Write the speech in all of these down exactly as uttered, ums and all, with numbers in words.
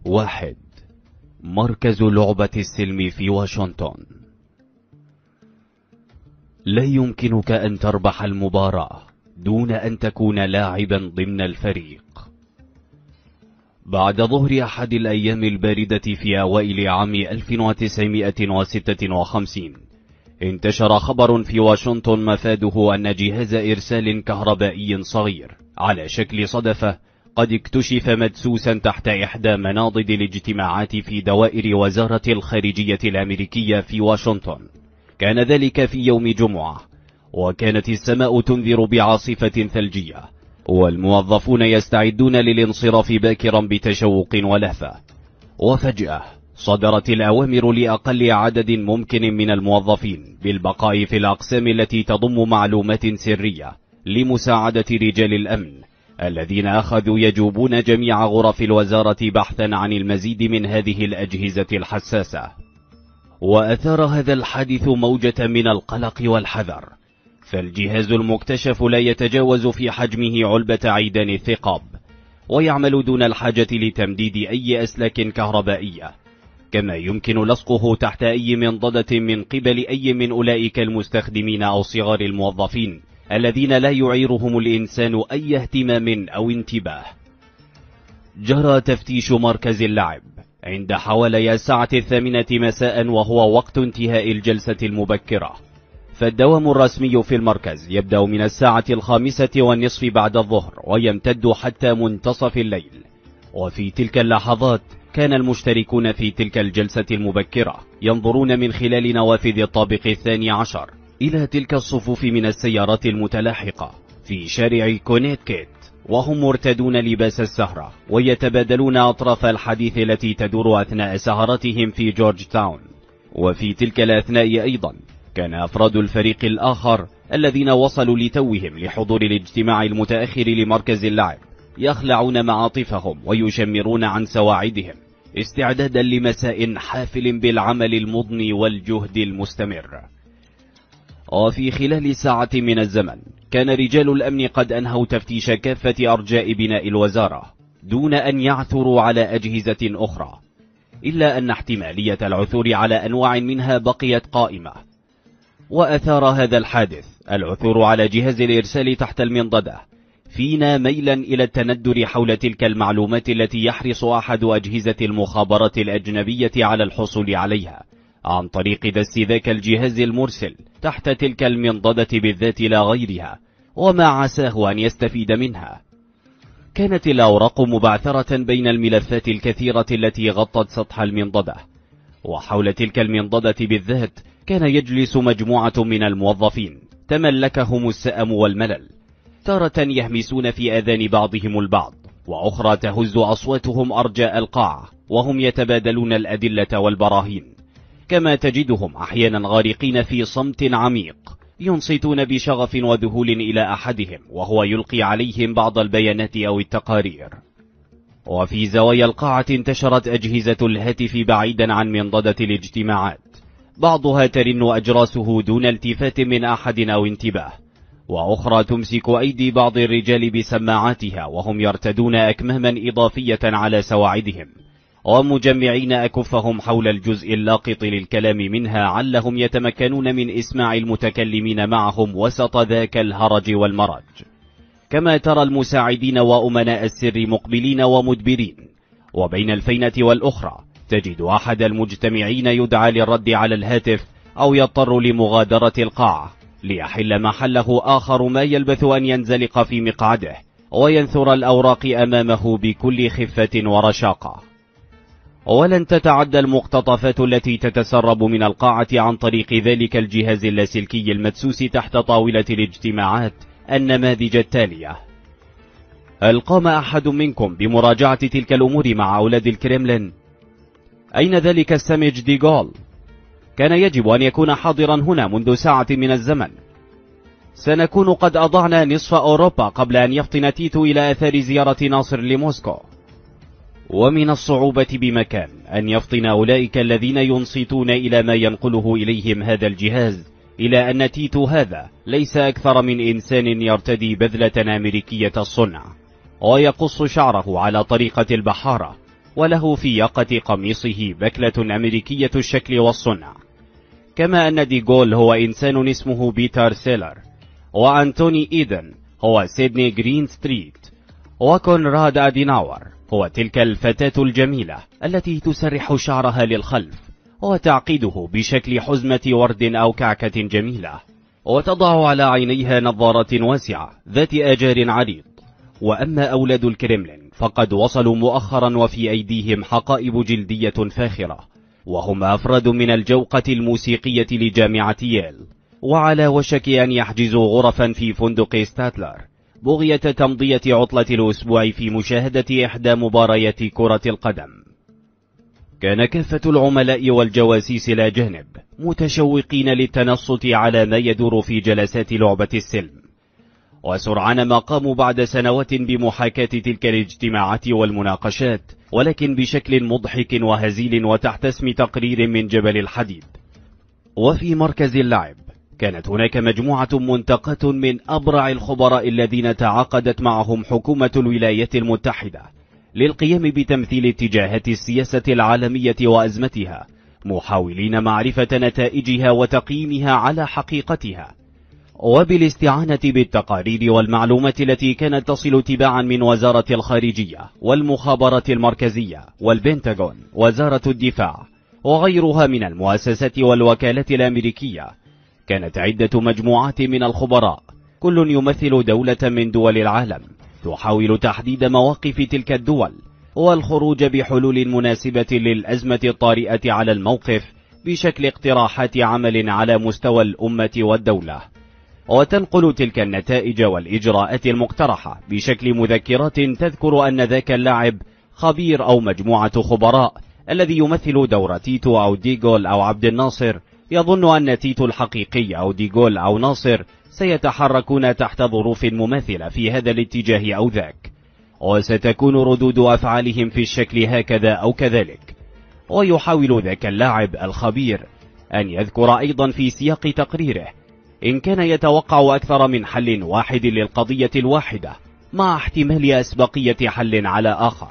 واحد. مركز لعبة السلم في واشنطن. لا يمكنك أن تربح المباراة دون أن تكون لاعبا ضمن الفريق. بعد ظهر أحد الأيام الباردة في أوائل عام ألف وتسعمائة وستة وخمسين، انتشر خبر في واشنطن مفاده أن جهاز إرسال كهربائي صغير على شكل صدفة قد اكتشف مدسوسا تحت إحدى مناضد الاجتماعات في دوائر وزارة الخارجية الأمريكية في واشنطن. كان ذلك في يوم جمعة، وكانت السماء تنذر بعاصفة ثلجية، والموظفون يستعدون للانصراف باكرا بتشوق ولهفة. وفجأة صدرت الأوامر لأقل عدد ممكن من الموظفين بالبقاء في الأقسام التي تضم معلومات سرية لمساعدة رجال الأمن الذين أخذوا يجوبون جميع غرف الوزارة بحثا عن المزيد من هذه الأجهزة الحساسة. وأثار هذا الحادث موجة من القلق والحذر، فالجهاز المكتشف لا يتجاوز في حجمه علبة عيدان الثقاب، ويعمل دون الحاجة لتمديد أي أسلاك كهربائية، كما يمكن لصقه تحت أي منضدة من قبل أي من أولئك المستخدمين أو صغار الموظفين الذين لا يعيرهم الإنسان أي اهتمام أو انتباه. جرى تفتيش مركز اللعب عند حوالي الساعة الثامنة مساء، وهو وقت انتهاء الجلسة المبكرة، فالدوام الرسمي في المركز يبدأ من الساعة الخامسة والنصف بعد الظهر ويمتد حتى منتصف الليل. وفي تلك اللحظات كان المشتركون في تلك الجلسة المبكرة ينظرون من خلال نوافذ الطابق الثاني عشر إلى تلك الصفوف من السيارات المتلاحقة في شارع كونيتكيت، وهم مرتدون لباس السهرة ويتبادلون أطراف الحديث التي تدور أثناء سهرتهم في جورج تاون. وفي تلك الأثناء أيضا كان أفراد الفريق الآخر الذين وصلوا لتوهم لحضور الاجتماع المتأخر لمركز اللعب يخلعون معاطفهم ويشمرون عن سواعدهم استعدادا لمساء حافل بالعمل المضني والجهد المستمر. وفي خلال ساعة من الزمن كان رجال الأمن قد أنهوا تفتيش كافة أرجاء بناء الوزارة دون أن يعثروا على أجهزة أخرى، إلا أن احتمالية العثور على أنواع منها بقيت قائمة. وأثار هذا الحادث العثور على جهاز الإرسال تحت المنضدة فينا ميلا إلى التندر حول تلك المعلومات التي يحرص أحد أجهزة المخابرات الأجنبية على الحصول عليها عن طريق دس ذاك الجهاز المرسل تحت تلك المنضدة بالذات لا غيرها، وما عساه أن يستفيد منها. كانت الأوراق مبعثرة بين الملفات الكثيرة التي غطت سطح المنضدة، وحول تلك المنضدة بالذات كان يجلس مجموعة من الموظفين تملكهم السأم والملل، تارة يهمسون في آذان بعضهم البعض، وأخرى تهز أصواتهم أرجاء القاعة وهم يتبادلون الأدلة والبراهين، كما تجدهم أحيانا غارقين في صمت عميق ينصتون بشغف وذهول إلى أحدهم وهو يلقي عليهم بعض البيانات أو التقارير. وفي زوايا القاعة انتشرت أجهزة الهاتف بعيدا عن منضدة الاجتماعات، بعضها ترن أجراسه دون التفات من أحد أو انتباه، وأخرى تمسك أيدي بعض الرجال بسماعاتها وهم يرتدون أكماما إضافية على سواعدهم ومجمعين أكفهم حول الجزء اللاقط للكلام منها علهم يتمكنون من إسماع المتكلمين معهم وسط ذاك الهرج والمرج. كما ترى المساعدين وأمناء السر مقبلين ومدبرين، وبين الفينة والأخرى تجد أحد المجتمعين يدعى للرد على الهاتف أو يضطر لمغادرة القاعة ليحل محله آخر ما يلبث أن ينزلق في مقعده وينثر الأوراق أمامه بكل خفة ورشاقة. ولن تتعدى المقتطفات التي تتسرب من القاعة عن طريق ذلك الجهاز اللاسلكي المدسوس تحت طاولة الاجتماعات النماذج التالية. هل قام أحد منكم بمراجعة تلك الأمور مع أولاد الكريملين؟ أين ذلك السامج ديغول؟ كان يجب أن يكون حاضرا هنا منذ ساعة من الزمن. سنكون قد أضعنا نصف أوروبا قبل أن يفطن تيتو إلى أثار زيارة ناصر لموسكو. ومن الصعوبة بمكان أن يفطن أولئك الذين ينصتون إلى ما ينقله إليهم هذا الجهاز إلى أن تيتو هذا ليس أكثر من إنسان يرتدي بذلة أمريكية الصنع ويقص شعره على طريقة البحارة وله في ياقة قميصه بكلة أمريكية الشكل والصنع. كما أن ديغول هو إنسان اسمه بيتر سيلر، وأنتوني إيدن هو سيدني جرين ستريت، وكونراد أديناور هو تلك الفتاة الجميلة التي تسرح شعرها للخلف وتعقيده بشكل حزمة ورد أو كعكة جميلة، وتضع على عينيها نظارات واسعة ذات آجار عريض. وأما أولاد الكرملين فقد وصلوا مؤخرا وفي أيديهم حقائب جلدية فاخرة، وهم أفراد من الجوقة الموسيقية لجامعة ييل، وعلى وشك أن يحجزوا غرفا في فندق ستاتلر بغية تمضية عطلة الأسبوع في مشاهدة إحدى مباريات كرة القدم. كان كافة العملاء والجواسيس الأجانب متشوقين للتنصت على ما يدور في جلسات لعبة السلم، وسرعان ما قاموا بعد سنوات بمحاكاة تلك الاجتماعات والمناقشات، ولكن بشكل مضحك وهزيل وتحت اسم تقرير من جبل الحديد. وفي مركز اللعب كانت هناك مجموعة منتقاة من أبرع الخبراء الذين تعاقدت معهم حكومة الولايات المتحدة للقيام بتمثيل اتجاهات السياسة العالمية وأزمتها، محاولين معرفة نتائجها وتقييمها على حقيقتها، وبالاستعانة بالتقارير والمعلومات التي كانت تصل تباعا من وزارة الخارجية والمخابرات المركزية والبنتاغون وزارة الدفاع وغيرها من المؤسسات والوكالات الأمريكية. كانت عدة مجموعات من الخبراء كل يمثل دولة من دول العالم تحاول تحديد مواقف تلك الدول والخروج بحلول مناسبة للأزمة الطارئة على الموقف بشكل اقتراحات عمل على مستوى الأمة والدولة، وتنقل تلك النتائج والإجراءات المقترحة بشكل مذكرات تذكر أن ذاك اللاعب خبير أو مجموعة خبراء الذي يمثل دور تيتو أو ديغول أو عبد الناصر يظن أن تيتو الحقيقي أو ديغول أو ناصر سيتحركون تحت ظروف مماثلة في هذا الاتجاه أو ذاك، وستكون ردود أفعالهم في الشكل هكذا أو كذلك. ويحاول ذاك اللاعب الخبير أن يذكر أيضا في سياق تقريره إن كان يتوقع أكثر من حل واحد للقضية الواحدة مع احتمال أسبقية حل على آخر،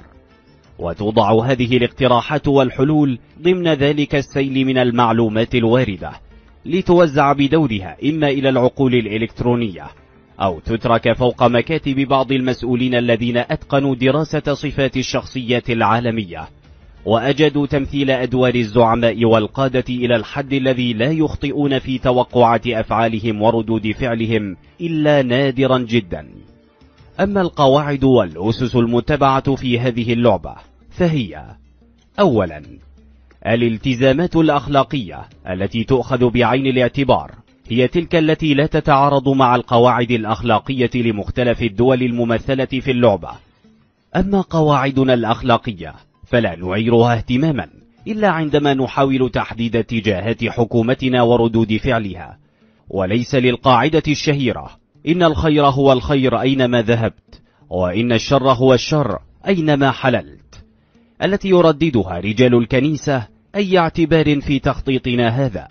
وتوضع هذه الاقتراحات والحلول ضمن ذلك السيل من المعلومات الواردة لتوزع بدورها إما إلى العقول الإلكترونية أو تترك فوق مكاتب بعض المسؤولين الذين أتقنوا دراسة صفات الشخصيات العالمية وأجدوا تمثيل أدوار الزعماء والقادة إلى الحد الذي لا يخطئون في توقعات أفعالهم وردود فعلهم إلا نادرا جدا. أما القواعد والأسس المتبعة في هذه اللعبة فهي: أولا، الالتزامات الأخلاقية التي تؤخذ بعين الاعتبار هي تلك التي لا تتعارض مع القواعد الأخلاقية لمختلف الدول الممثلة في اللعبة. أما قواعدنا الأخلاقية فلا نعيرها اهتماما إلا عندما نحاول تحديد اتجاهات حكومتنا وردود فعلها، وليس للقاعدة الشهيرة إن الخير هو الخير أينما ذهبت، وإن الشر هو الشر أينما حللت، التي يرددها رجال الكنيسة أي اعتبار في تخطيطنا هذا.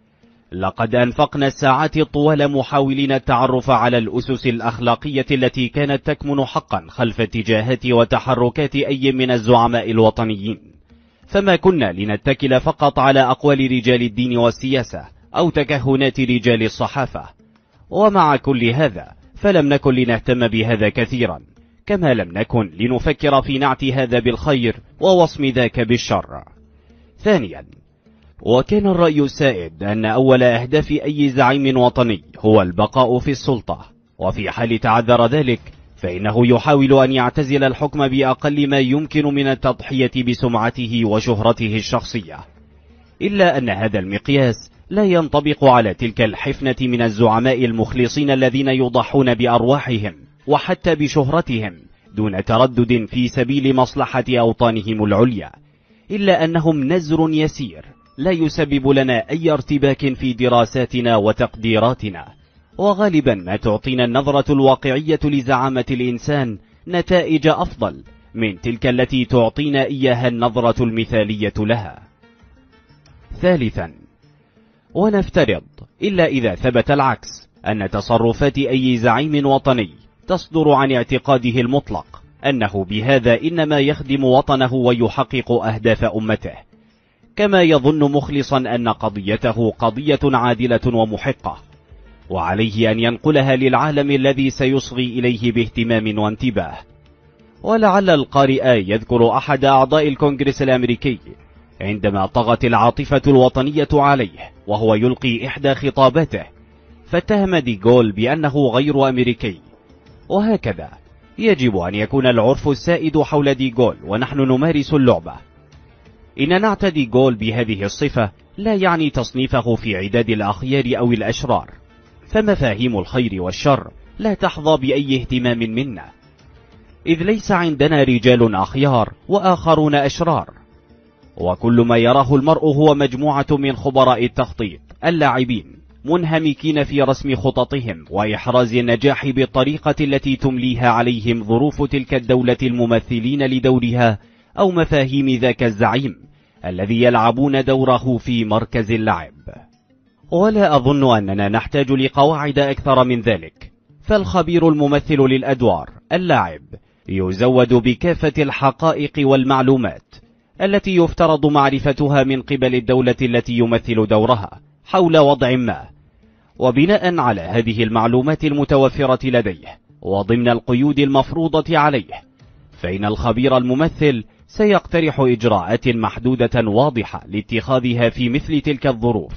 لقد أنفقنا الساعات الطوال محاولين التعرف على الأسس الأخلاقية التي كانت تكمن حقا خلف اتجاهات وتحركات أي من الزعماء الوطنيين، فما كنا لنتكل فقط على أقوال رجال الدين والسياسة أو تكهنات رجال الصحافة. ومع كل هذا فلم نكن لنهتم بهذا كثيرا، كما لم نكن لنفكر في نعت هذا بالخير ووصم ذاك بالشر. ثانيا، وكان الرأي السائد أن أول أهداف أي زعيم وطني هو البقاء في السلطة، وفي حال تعذر ذلك فإنه يحاول أن يعتزل الحكم بأقل ما يمكن من التضحية بسمعته وشهرته الشخصية، إلا أن هذا المقياس لا ينطبق على تلك الحفنة من الزعماء المخلصين الذين يضحون بأرواحهم وحتى بشهرتهم دون تردد في سبيل مصلحة أوطانهم العليا، إلا أنهم نزر يسير لا يسبب لنا أي ارتباك في دراساتنا وتقديراتنا، وغالبا ما تعطينا النظرة الواقعية لزعامة الإنسان نتائج أفضل من تلك التي تعطينا إياها النظرة المثالية لها. ثالثا، ونفترض إلا إذا ثبت العكس أن تصرفات أي زعيم وطني تصدر عن اعتقاده المطلق أنه بهذا إنما يخدم وطنه ويحقق أهداف أمته، كما يظن مخلصا أن قضيته قضية عادلة ومحقة، وعليه أن ينقلها للعالم الذي سيصغي إليه باهتمام وانتباه. ولعل القارئ يذكر أحد أعضاء الكونغرس الأمريكي عندما طغت العاطفة الوطنية عليه وهو يلقي إحدى خطاباته، فاتهم دي جول بأنه غير أمريكي. وهكذا يجب أن يكون العرف السائد حول دي جول ونحن نمارس اللعبة. إن نعت دي جول بهذه الصفة لا يعني تصنيفه في عداد الأخيار أو الأشرار، فمفاهيم الخير والشر لا تحظى بأي اهتمام منا، إذ ليس عندنا رجال أخيار وآخرون أشرار، وكل ما يراه المرء هو مجموعة من خبراء التخطيط اللاعبين منهمكين في رسم خططهم وإحراز النجاح بالطريقة التي تمليها عليهم ظروف تلك الدولة الممثلين لدورها أو مفاهيم ذاك الزعيم الذي يلعبون دوره في مركز اللعب. ولا أظن أننا نحتاج لقواعد أكثر من ذلك، فالخبير الممثل للأدوار اللاعب يزود بكافة الحقائق والمعلومات التي يفترض معرفتها من قبل الدولة التي يمثل دورها حول وضع ما، وبناء على هذه المعلومات المتوفرة لديه وضمن القيود المفروضة عليه، فإن الخبير الممثل سيقترح إجراءات محدودة واضحة لاتخاذها في مثل تلك الظروف.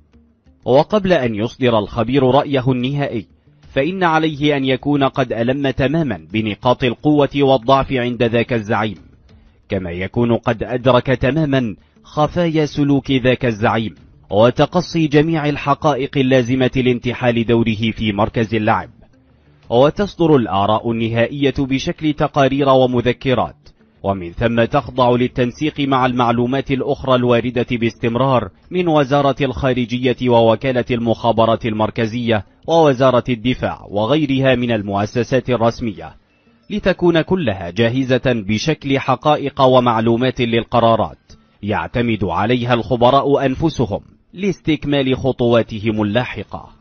وقبل أن يصدر الخبير رأيه النهائي، فإن عليه أن يكون قد ألم تماما بنقاط القوة والضعف عند ذاك الزعيم، كما يكون قد أدرك تماما خفايا سلوك ذاك الزعيم وتقصي جميع الحقائق اللازمة لانتحال دوره في مركز اللعب. وتصدر الآراء النهائية بشكل تقارير ومذكرات، ومن ثم تخضع للتنسيق مع المعلومات الأخرى الواردة باستمرار من وزارة الخارجية ووكالة المخابرات المركزية ووزارة الدفاع وغيرها من المؤسسات الرسمية، لتكون كلها جاهزة بشكل حقائق ومعلومات للقرارات يعتمد عليها الخبراء أنفسهم لاستكمال خطواتهم اللاحقة.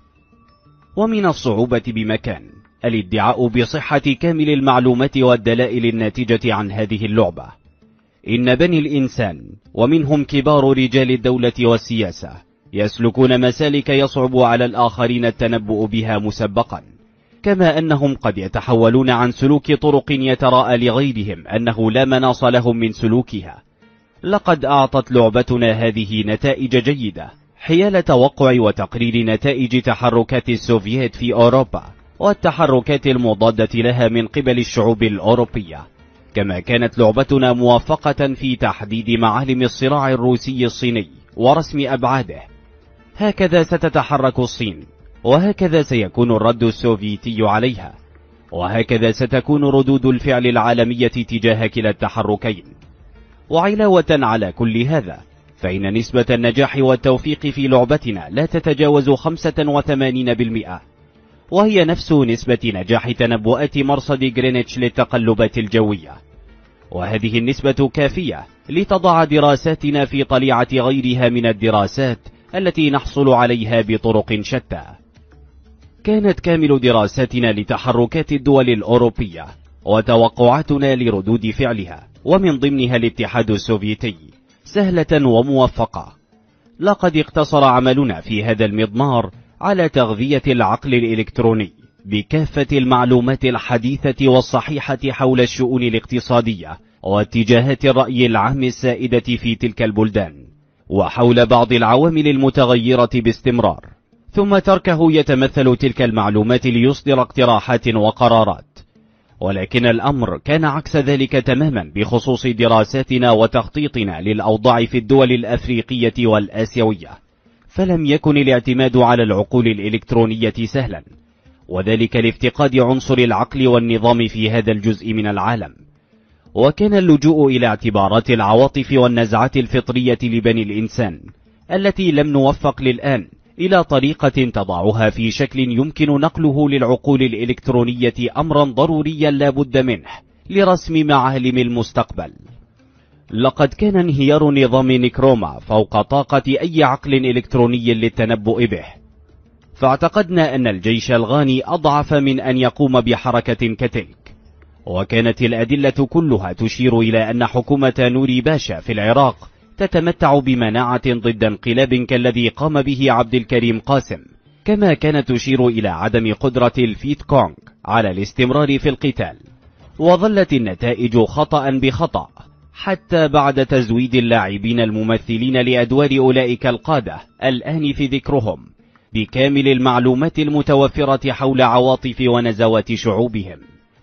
ومن الصعوبة بمكان الادعاء بصحة كامل المعلومات والدلائل الناتجة عن هذه اللعبة. إن بني الإنسان ومنهم كبار رجال الدولة والسياسة يسلكون مسالك يصعب على الآخرين التنبؤ بها مسبقا، كما أنهم قد يتحولون عن سلوك طرق يتراءى لغيرهم أنه لا مناص لهم من سلوكها. لقد أعطت لعبتنا هذه نتائج جيدة حيال توقع وتقرير نتائج تحركات السوفييت في أوروبا والتحركات المضادة لها من قبل الشعوب الأوروبية، كما كانت لعبتنا موفقة في تحديد معالم الصراع الروسي الصيني ورسم أبعاده. هكذا ستتحرك الصين، وهكذا سيكون الرد السوفيتي عليها، وهكذا ستكون ردود الفعل العالمية تجاه كلا التحركين. وعلاوة على كل هذا، فإن نسبة النجاح والتوفيق في لعبتنا لا تتجاوز خمسة وثمانين بالمئة، وهي نفس نسبة نجاح تنبؤات مرصد غرينتش للتقلبات الجوية. وهذه النسبة كافية لتضع دراساتنا في طليعة غيرها من الدراسات التي نحصل عليها بطرق شتى. كانت كامل دراساتنا لتحركات الدول الأوروبية وتوقعاتنا لردود فعلها ومن ضمنها الاتحاد السوفيتي سهلة وموفقة. لقد اقتصر عملنا في هذا المضمار على تغذية العقل الإلكتروني بكافة المعلومات الحديثة والصحيحة حول الشؤون الاقتصادية واتجاهات الرأي العام السائدة في تلك البلدان، وحول بعض العوامل المتغيرة باستمرار، ثم تركه يتمثل تلك المعلومات ليصدر اقتراحات وقرارات. ولكن الأمر كان عكس ذلك تماما بخصوص دراساتنا وتخطيطنا للأوضاع في الدول الأفريقية والآسيوية، فلم يكن الاعتماد على العقول الإلكترونية سهلا، وذلك لافتقاد عنصر العقل والنظام في هذا الجزء من العالم. وكان اللجوء إلى اعتبارات العواطف والنزعات الفطرية لبني الإنسان التي لم نوفق للآن إلى طريقة تضعها في شكل يمكن نقله للعقول الإلكترونية أمرا ضروريا لا بد منه لرسم معالم المستقبل. لقد كان انهيار نظام نيكروما فوق طاقة أي عقل إلكتروني للتنبؤ به، فاعتقدنا أن الجيش الغاني أضعف من أن يقوم بحركة كتلك، وكانت الأدلة كلها تشير إلى أن حكومة نوري باشا في العراق تتمتع بمناعة ضد انقلاب كالذي قام به عبد الكريم قاسم، كما كانت تشير إلى عدم قدرة الفيت كونغ على الاستمرار في القتال. وظلت النتائج خطأ بخطأ حتى بعد تزويد اللاعبين الممثلين لأدوار أولئك القادة الآنف ذكرهم بكامل المعلومات المتوفرة حول عواطف ونزوات شعوبهم.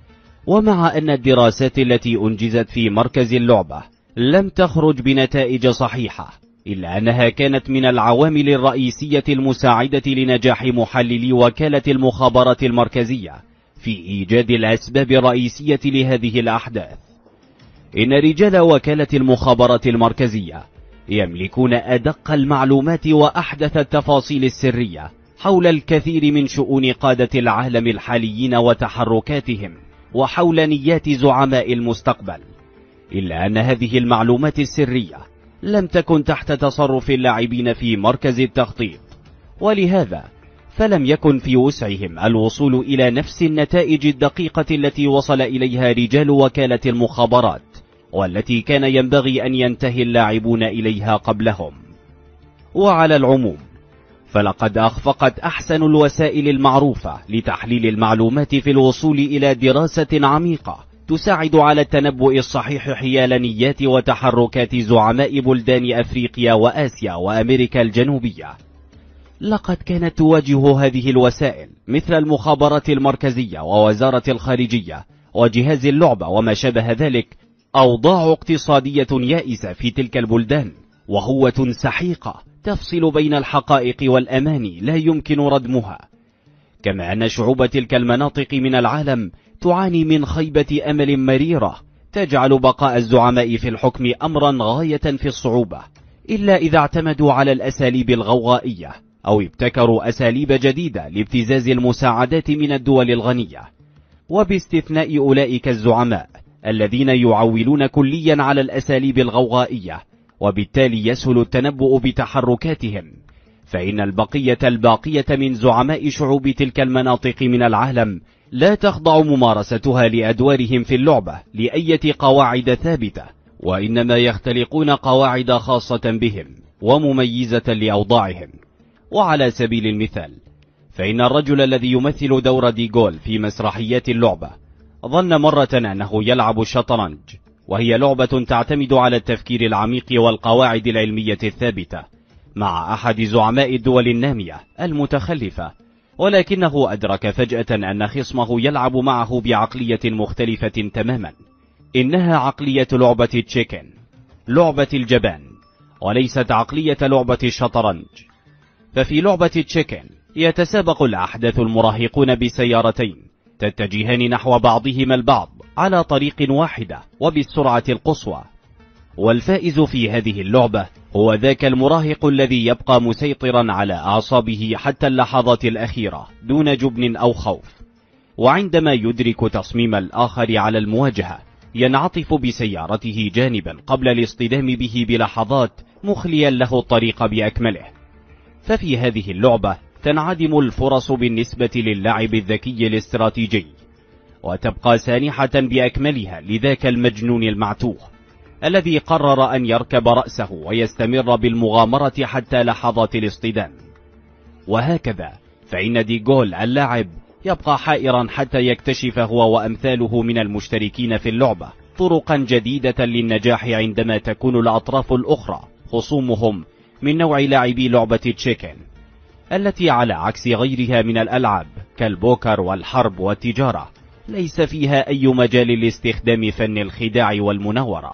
ومع أن الدراسات التي أنجزت في مركز اللعبة لم تخرج بنتائج صحيحة، إلا أنها كانت من العوامل الرئيسية المساعدة لنجاح محللي وكالة المخابرات المركزية في إيجاد الأسباب الرئيسية لهذه الأحداث. إن رجال وكالة المخابرات المركزية يملكون أدق المعلومات وأحدث التفاصيل السرية حول الكثير من شؤون قادة العالم الحاليين وتحركاتهم وحول نيات زعماء المستقبل، إلا أن هذه المعلومات السرية لم تكن تحت تصرف اللاعبين في مركز التخطيط، ولهذا فلم يكن في وسعهم الوصول إلى نفس النتائج الدقيقة التي وصل إليها رجال وكالة المخابرات، والتي كان ينبغي أن ينتهي اللاعبون إليها قبلهم. وعلى العموم فلقد أخفقت أحسن الوسائل المعروفة لتحليل المعلومات في الوصول إلى دراسة عميقة تساعد على التنبؤ الصحيح حيال نيات وتحركات زعماء بلدان أفريقيا وآسيا وأمريكا الجنوبية. لقد كانت تواجه هذه الوسائل مثل المخابرات المركزية ووزارة الخارجية وجهاز اللعبة وما شابه ذلك أوضاع اقتصادية يائسة في تلك البلدان، وهوة سحيقة تفصل بين الحقائق والأماني لا يمكن ردمها. كما أن شعوب تلك المناطق من العالم تعاني من خيبة أمل مريرة تجعل بقاء الزعماء في الحكم أمرا غاية في الصعوبة، إلا إذا اعتمدوا على الأساليب الغوغائية أو ابتكروا أساليب جديدة لابتزاز المساعدات من الدول الغنية. وباستثناء أولئك الزعماء الذين يعولون كليا على الأساليب الغوغائية وبالتالي يسهل التنبؤ بتحركاتهم، فإن البقية الباقية من زعماء شعوب تلك المناطق من العالم لا تخضع ممارستها لأدوارهم في اللعبة لأية قواعد ثابتة، وإنما يختلقون قواعد خاصة بهم ومميزة لأوضاعهم. وعلى سبيل المثال، فإن الرجل الذي يمثل دور ديغول في مسرحيات اللعبة ظن مرة أنه يلعب الشطرنج، وهي لعبة تعتمد على التفكير العميق والقواعد العلمية الثابتة مع أحد زعماء الدول النامية المتخلفة، ولكنه أدرك فجأة أن خصمه يلعب معه بعقلية مختلفة تماما. إنها عقلية لعبة تشيكن، لعبة الجبان، وليست عقلية لعبة الشطرنج. ففي لعبة تشيكن يتسابق الأحداث المراهقون بسيارتين تتجهان نحو بعضهما البعض على طريق واحدة وبالسرعة القصوى، والفائز في هذه اللعبة هو ذاك المراهق الذي يبقى مسيطرا على أعصابه حتى اللحظات الأخيرة دون جبن أو خوف، وعندما يدرك تصميم الآخر على المواجهة ينعطف بسيارته جانبا قبل الاصطدام به بلحظات مخليا له الطريق بأكمله. ففي هذه اللعبة تنعدم الفرص بالنسبة للاعب الذكي الاستراتيجي، وتبقى سانحة بأكملها لذاك المجنون المعتوه الذي قرر أن يركب رأسه ويستمر بالمغامرة حتى لحظات الاصطدام. وهكذا فإن ديغول اللاعب يبقى حائرا حتى يكتشف هو وأمثاله من المشتركين في اللعبة طرقا جديدة للنجاح عندما تكون الأطراف الأخرى خصومهم من نوع لاعبي لعبة تشيكن، التي على عكس غيرها من الألعاب كالبوكر والحرب والتجارة ليس فيها أي مجال لاستخدام فن الخداع والمناورة.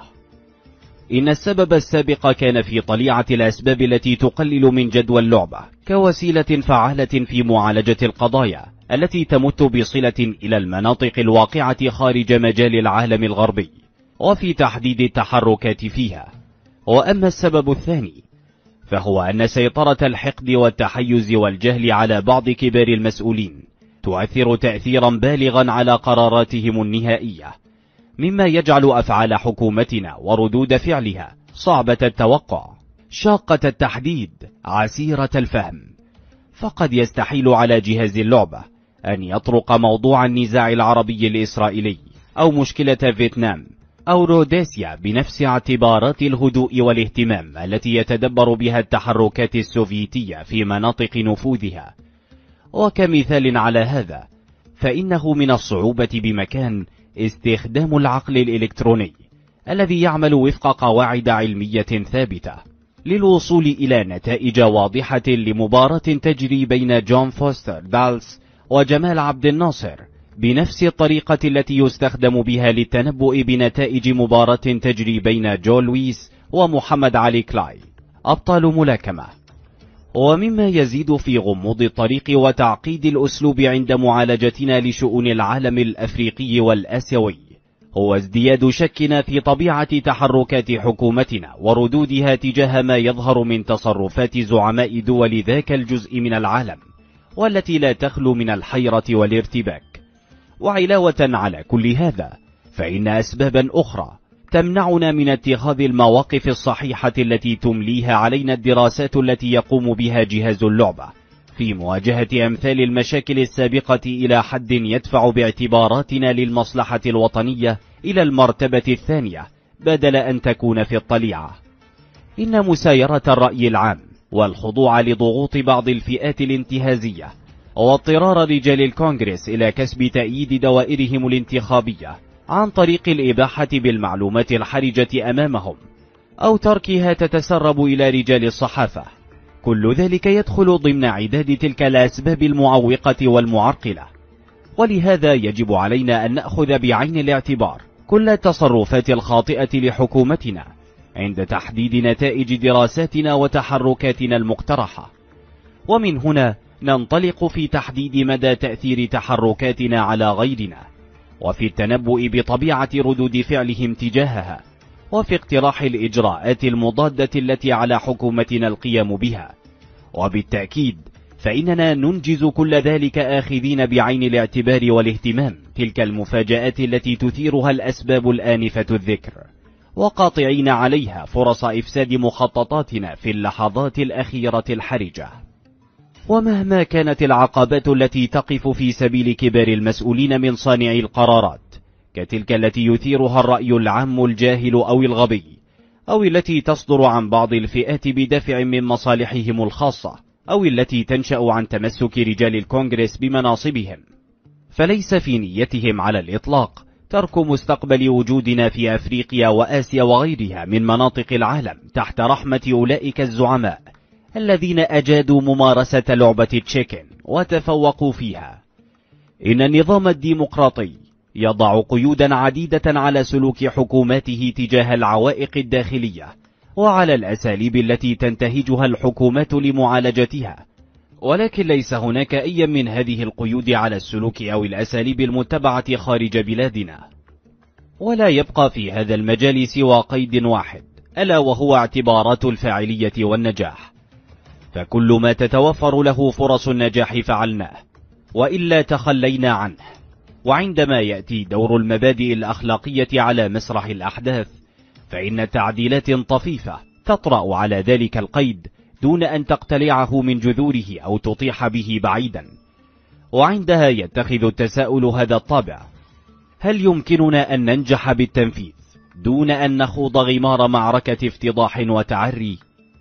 إن السبب السابق كان في طليعة الأسباب التي تقلل من جدوى اللعبة كوسيلة فعالة في معالجة القضايا التي تمت بصلة إلى المناطق الواقعة خارج مجال العالم الغربي، وفي تحديد التحركات فيها. وأما السبب الثاني فهو أن سيطرة الحقد والتحيز والجهل على بعض كبار المسؤولين تؤثر تأثيرا بالغا على قراراتهم النهائية، مما يجعل أفعال حكومتنا وردود فعلها صعبة التوقع، شاقة التحديد، عسيرة الفهم. فقد يستحيل على جهاز اللعبة أن يطرق موضوع النزاع العربي الإسرائيلي أو مشكلة فيتنام أو روديسيا بنفس اعتبارات الهدوء والاهتمام التي يتدبر بها التحركات السوفيتية في مناطق نفوذها. وكمثال على هذا، فإنه من الصعوبة بمكان استخدام العقل الإلكتروني الذي يعمل وفق قواعد علمية ثابتة للوصول إلى نتائج واضحة لمباراة تجري بين جون فوستر دالس وجمال عبد الناصر بنفس الطريقة التي يستخدم بها للتنبؤ بنتائج مباراة تجري بين جو لويس ومحمد علي كلاي أبطال ملاكمة. ومما يزيد في غموض الطريق وتعقيد الأسلوب عند معالجتنا لشؤون العالم الأفريقي والآسيوي هو ازدياد شكنا في طبيعة تحركات حكومتنا وردودها تجاه ما يظهر من تصرفات زعماء دول ذاك الجزء من العالم، والتي لا تخلو من الحيرة والارتباك. وعلاوة على كل هذا، فإن أسبابا أخرى تمنعنا من اتخاذ المواقف الصحيحة التي تمليها علينا الدراسات التي يقوم بها جهاز اللعبة في مواجهة أمثال المشاكل السابقة إلى حد يدفع باعتباراتنا للمصلحة الوطنية إلى المرتبة الثانية بدل أن تكون في الطليعة. إن مسايرة الرأي العام والخضوع لضغوط بعض الفئات الانتهازية واضطرار رجال الكونغرس إلى كسب تأييد دوائرهم الانتخابية عن طريق الإباحة بالمعلومات الحرجة أمامهم أو تركها تتسرب إلى رجال الصحافة، كل ذلك يدخل ضمن عداد تلك الأسباب المعوقة والمعرقلة. ولهذا يجب علينا أن نأخذ بعين الاعتبار كل التصرفات الخاطئة لحكومتنا عند تحديد نتائج دراساتنا وتحركاتنا المقترحة، ومن هنا ننطلق في تحديد مدى تأثير تحركاتنا على غيرنا، وفي التنبؤ بطبيعة ردود فعلهم تجاهها، وفي اقتراح الإجراءات المضادة التي على حكومتنا القيام بها. وبالتأكيد فإننا ننجز كل ذلك آخذين بعين الاعتبار والاهتمام تلك المفاجآت التي تثيرها الأسباب الآنفة الذكر، وقاطعين عليها فرص إفساد مخططاتنا في اللحظات الأخيرة الحرجة. ومهما كانت العقبات التي تقف في سبيل كبار المسؤولين من صانعي القرارات كتلك التي يثيرها الرأي العام الجاهل أو الغبي، أو التي تصدر عن بعض الفئات بدافع من مصالحهم الخاصة، أو التي تنشأ عن تمسك رجال الكونغرس بمناصبهم، فليس في نيتهم على الإطلاق ترك مستقبل وجودنا في أفريقيا وآسيا وغيرها من مناطق العالم تحت رحمة أولئك الزعماء الذين أجادوا ممارسة لعبة تشيكن وتفوقوا فيها. إن النظام الديمقراطي يضع قيودا عديدة على سلوك حكوماته تجاه العوائق الداخلية وعلى الأساليب التي تنتهجها الحكومات لمعالجتها، ولكن ليس هناك أي من هذه القيود على السلوك أو الأساليب المتبعة خارج بلادنا. ولا يبقى في هذا المجال سوى قيد واحد، ألا وهو اعتبارات الفاعلية والنجاح، فكل ما تتوفر له فرص النجاح فعلناه وإلا تخلينا عنه. وعندما يأتي دور المبادئ الأخلاقية على مسرح الأحداث، فإن تعديلات طفيفة تطرأ على ذلك القيد دون أن تقتلعه من جذوره أو تطيح به بعيدا، وعندها يتخذ التساؤل هذا الطابع: هل يمكننا أن ننجح بالتنفيذ دون أن نخوض غمار معركة افتضاح وتعري؟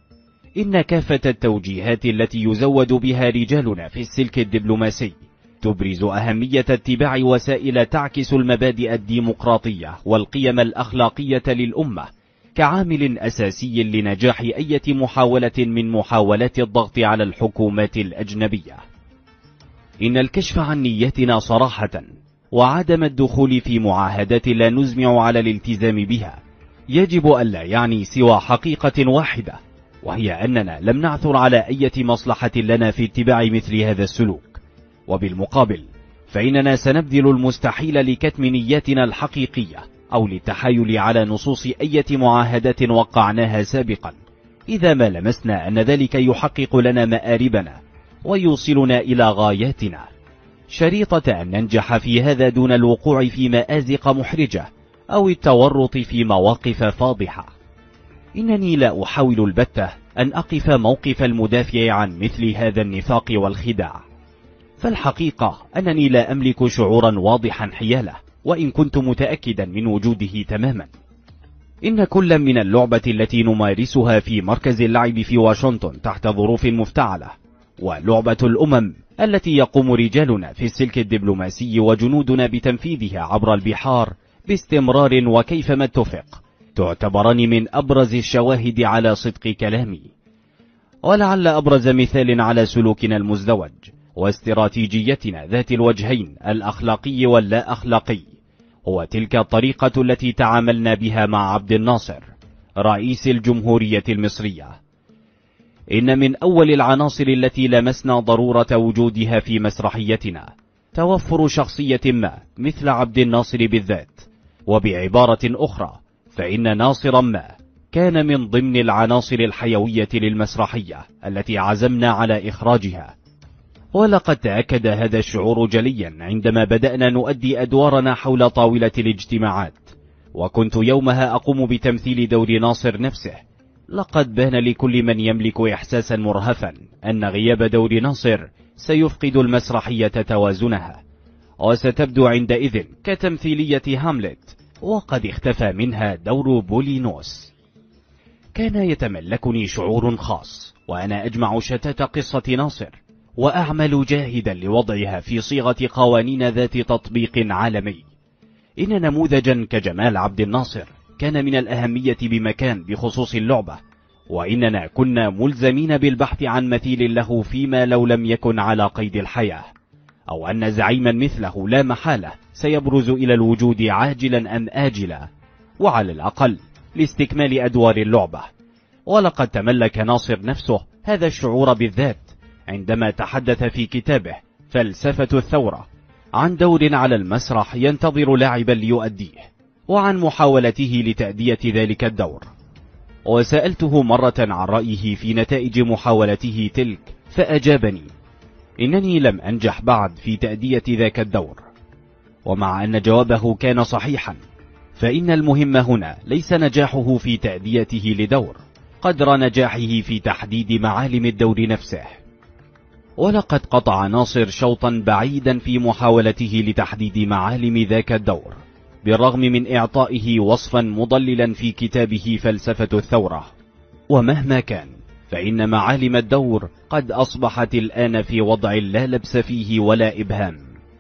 إن كافة التوجيهات التي يزود بها رجالنا في السلك الدبلوماسي تبرز أهمية اتباع وسائل تعكس المبادئ الديمقراطية والقيم الأخلاقية للأمة كعامل أساسي لنجاح أي محاولة من محاولات الضغط على الحكومات الأجنبية. إن الكشف عن نيتنا صراحة وعدم الدخول في معاهدات لا نزمع على الالتزام بها يجب ألا يعني سوى حقيقة واحدة، وهي أننا لم نعثر على أي مصلحة لنا في اتباع مثل هذا السلوك، وبالمقابل فإننا سنبذل المستحيل لكتم نياتنا الحقيقية أو للتحايل على نصوص أي معاهدات وقعناها سابقا إذا ما لمسنا أن ذلك يحقق لنا مآربنا ويوصلنا إلى غاياتنا، شريطة أن ننجح في هذا دون الوقوع في مآزق محرجة أو التورط في مواقف فاضحة. إنني لا أحاول البتة أن أقف موقف المدافع عن مثل هذا النفاق والخداع، فالحقيقة أنني لا أملك شعورا واضحا حياله وإن كنت متأكدا من وجوده تماما. إن كل من اللعبة التي نمارسها في مركز اللعب في واشنطن تحت ظروف مفتعلة، ولعبة الأمم التي يقوم رجالنا في السلك الدبلوماسي وجنودنا بتنفيذها عبر البحار باستمرار وكيفما اتفق، تعتبران من أبرز الشواهد على صدق كلامي. ولعل أبرز مثال على سلوكنا المزدوج واستراتيجيتنا ذات الوجهين الأخلاقي واللا أخلاقي هو تلك الطريقة التي تعاملنا بها مع عبد الناصر رئيس الجمهورية المصرية. إن من أول العناصر التي لمسنا ضرورة وجودها في مسرحيتنا توفر شخصية ما مثل عبد الناصر بالذات، وبعبارة أخرى فإن ناصرا ما كان من ضمن العناصر الحيوية للمسرحية التي عزمنا على إخراجها. ولقد تأكد هذا الشعور جليا عندما بدأنا نؤدي أدوارنا حول طاولة الاجتماعات، وكنت يومها أقوم بتمثيل دور ناصر نفسه. لقد بان لكل من يملك إحساسا مرهفا أن غياب دور ناصر سيفقد المسرحية توازنها، وستبدو عندئذ كتمثيلية هاملت وقد اختفى منها دور بولينوس. كان يتملكني شعور خاص وأنا أجمع شتات قصة ناصر وأعمل جاهدا لوضعها في صيغة قوانين ذات تطبيق عالمي. إن نموذجا كجمال عبد الناصر كان من الأهمية بمكان بخصوص اللعبة، وإننا كنا ملزمين بالبحث عن مثيل له فيما لو لم يكن على قيد الحياة، أو أن زعيما مثله لا محالة سيبرز إلى الوجود عاجلا أم آجلا، وعلى الأقل لاستكمال أدوار اللعبة. ولقد تملك ناصر نفسه هذا الشعور بالذات عندما تحدث في كتابه فلسفة الثورة عن دور على المسرح ينتظر لاعبا ليؤديه، وعن محاولته لتأدية ذلك الدور. وسألته مرة عن رأيه في نتائج محاولته تلك، فأجابني: إنني لم أنجح بعد في تأدية ذاك الدور. ومع أن جوابه كان صحيحا، فإن المهم هنا ليس نجاحه في تأديته لدور قدر نجاحه في تحديد معالم الدور نفسه. ولقد قطع ناصر شوطا بعيدا في محاولته لتحديد معالم ذاك الدور، بالرغم من إعطائه وصفا مضللا في كتابه فلسفة الثورة. ومهما كان فإن معالم الدور قد أصبحت الآن في وضع لا لبس فيه ولا إبهام.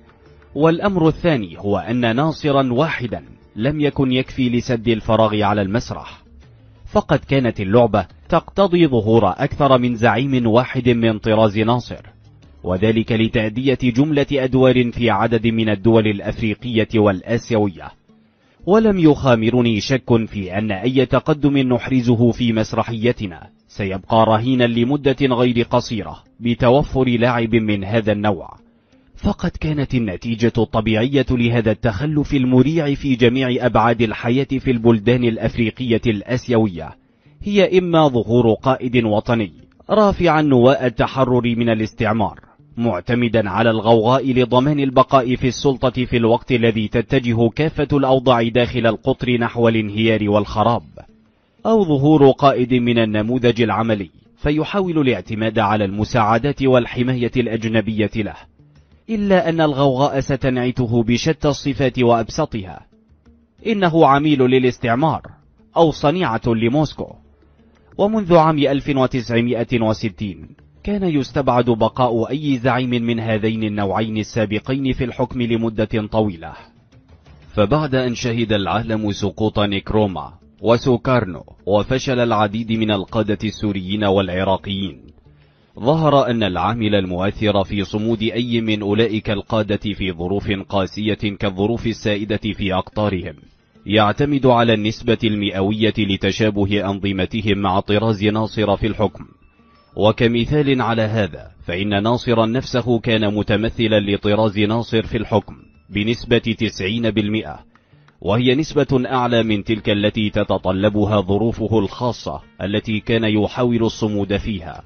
والأمر الثاني هو أن ناصرا واحدا لم يكن يكفي لسد الفراغ على المسرح، فقد كانت اللعبة تقتضي ظهور أكثر من زعيم واحد من طراز ناصر، وذلك لتأدية جملة أدوار في عدد من الدول الأفريقية والآسيوية. ولم يخامرني شك في أن أي تقدم نحرزه في مسرحيتنا سيبقى رهينا لمدة غير قصيرة بتوفر لاعب من هذا النوع، فقد كانت النتيجة الطبيعية لهذا التخلف المريع في جميع أبعاد الحياة في البلدان الأفريقية الآسيوية هي إما ظهور قائد وطني رافعا نواء التحرر من الاستعمار، معتمدا على الغوغاء لضمان البقاء في السلطة في الوقت الذي تتجه كافة الأوضاع داخل القطر نحو الانهيار والخراب، أو ظهور قائد من النموذج العملي فيحاول الاعتماد على المساعدات والحماية الأجنبية له، إلا أن الغوغاء ستنعته بشتى الصفات وأبسطها: إنه عميل للاستعمار أو صنيعة لموسكو. ومنذ عام ألف وتسعمائة وستين كان يستبعد بقاء أي زعيم من هذين النوعين السابقين في الحكم لمدة طويلة. فبعد أن شهد العالم سقوط نكروما وسوكارنو وفشل العديد من القادة السوريين والعراقيين، ظهر أن العامل المؤثر في صمود أي من أولئك القادة في ظروف قاسية كالظروف السائدة في أقطارهم يعتمد على النسبة المئوية لتشابه أنظمتهم مع طراز ناصر في الحكم. وكمثال على هذا فإن ناصرا نفسه كان متمثلا لطراز ناصر في الحكم بنسبة تسعين بالمئة، وهي نسبة أعلى من تلك التي تتطلبها ظروفه الخاصة التي كان يحاول الصمود فيها.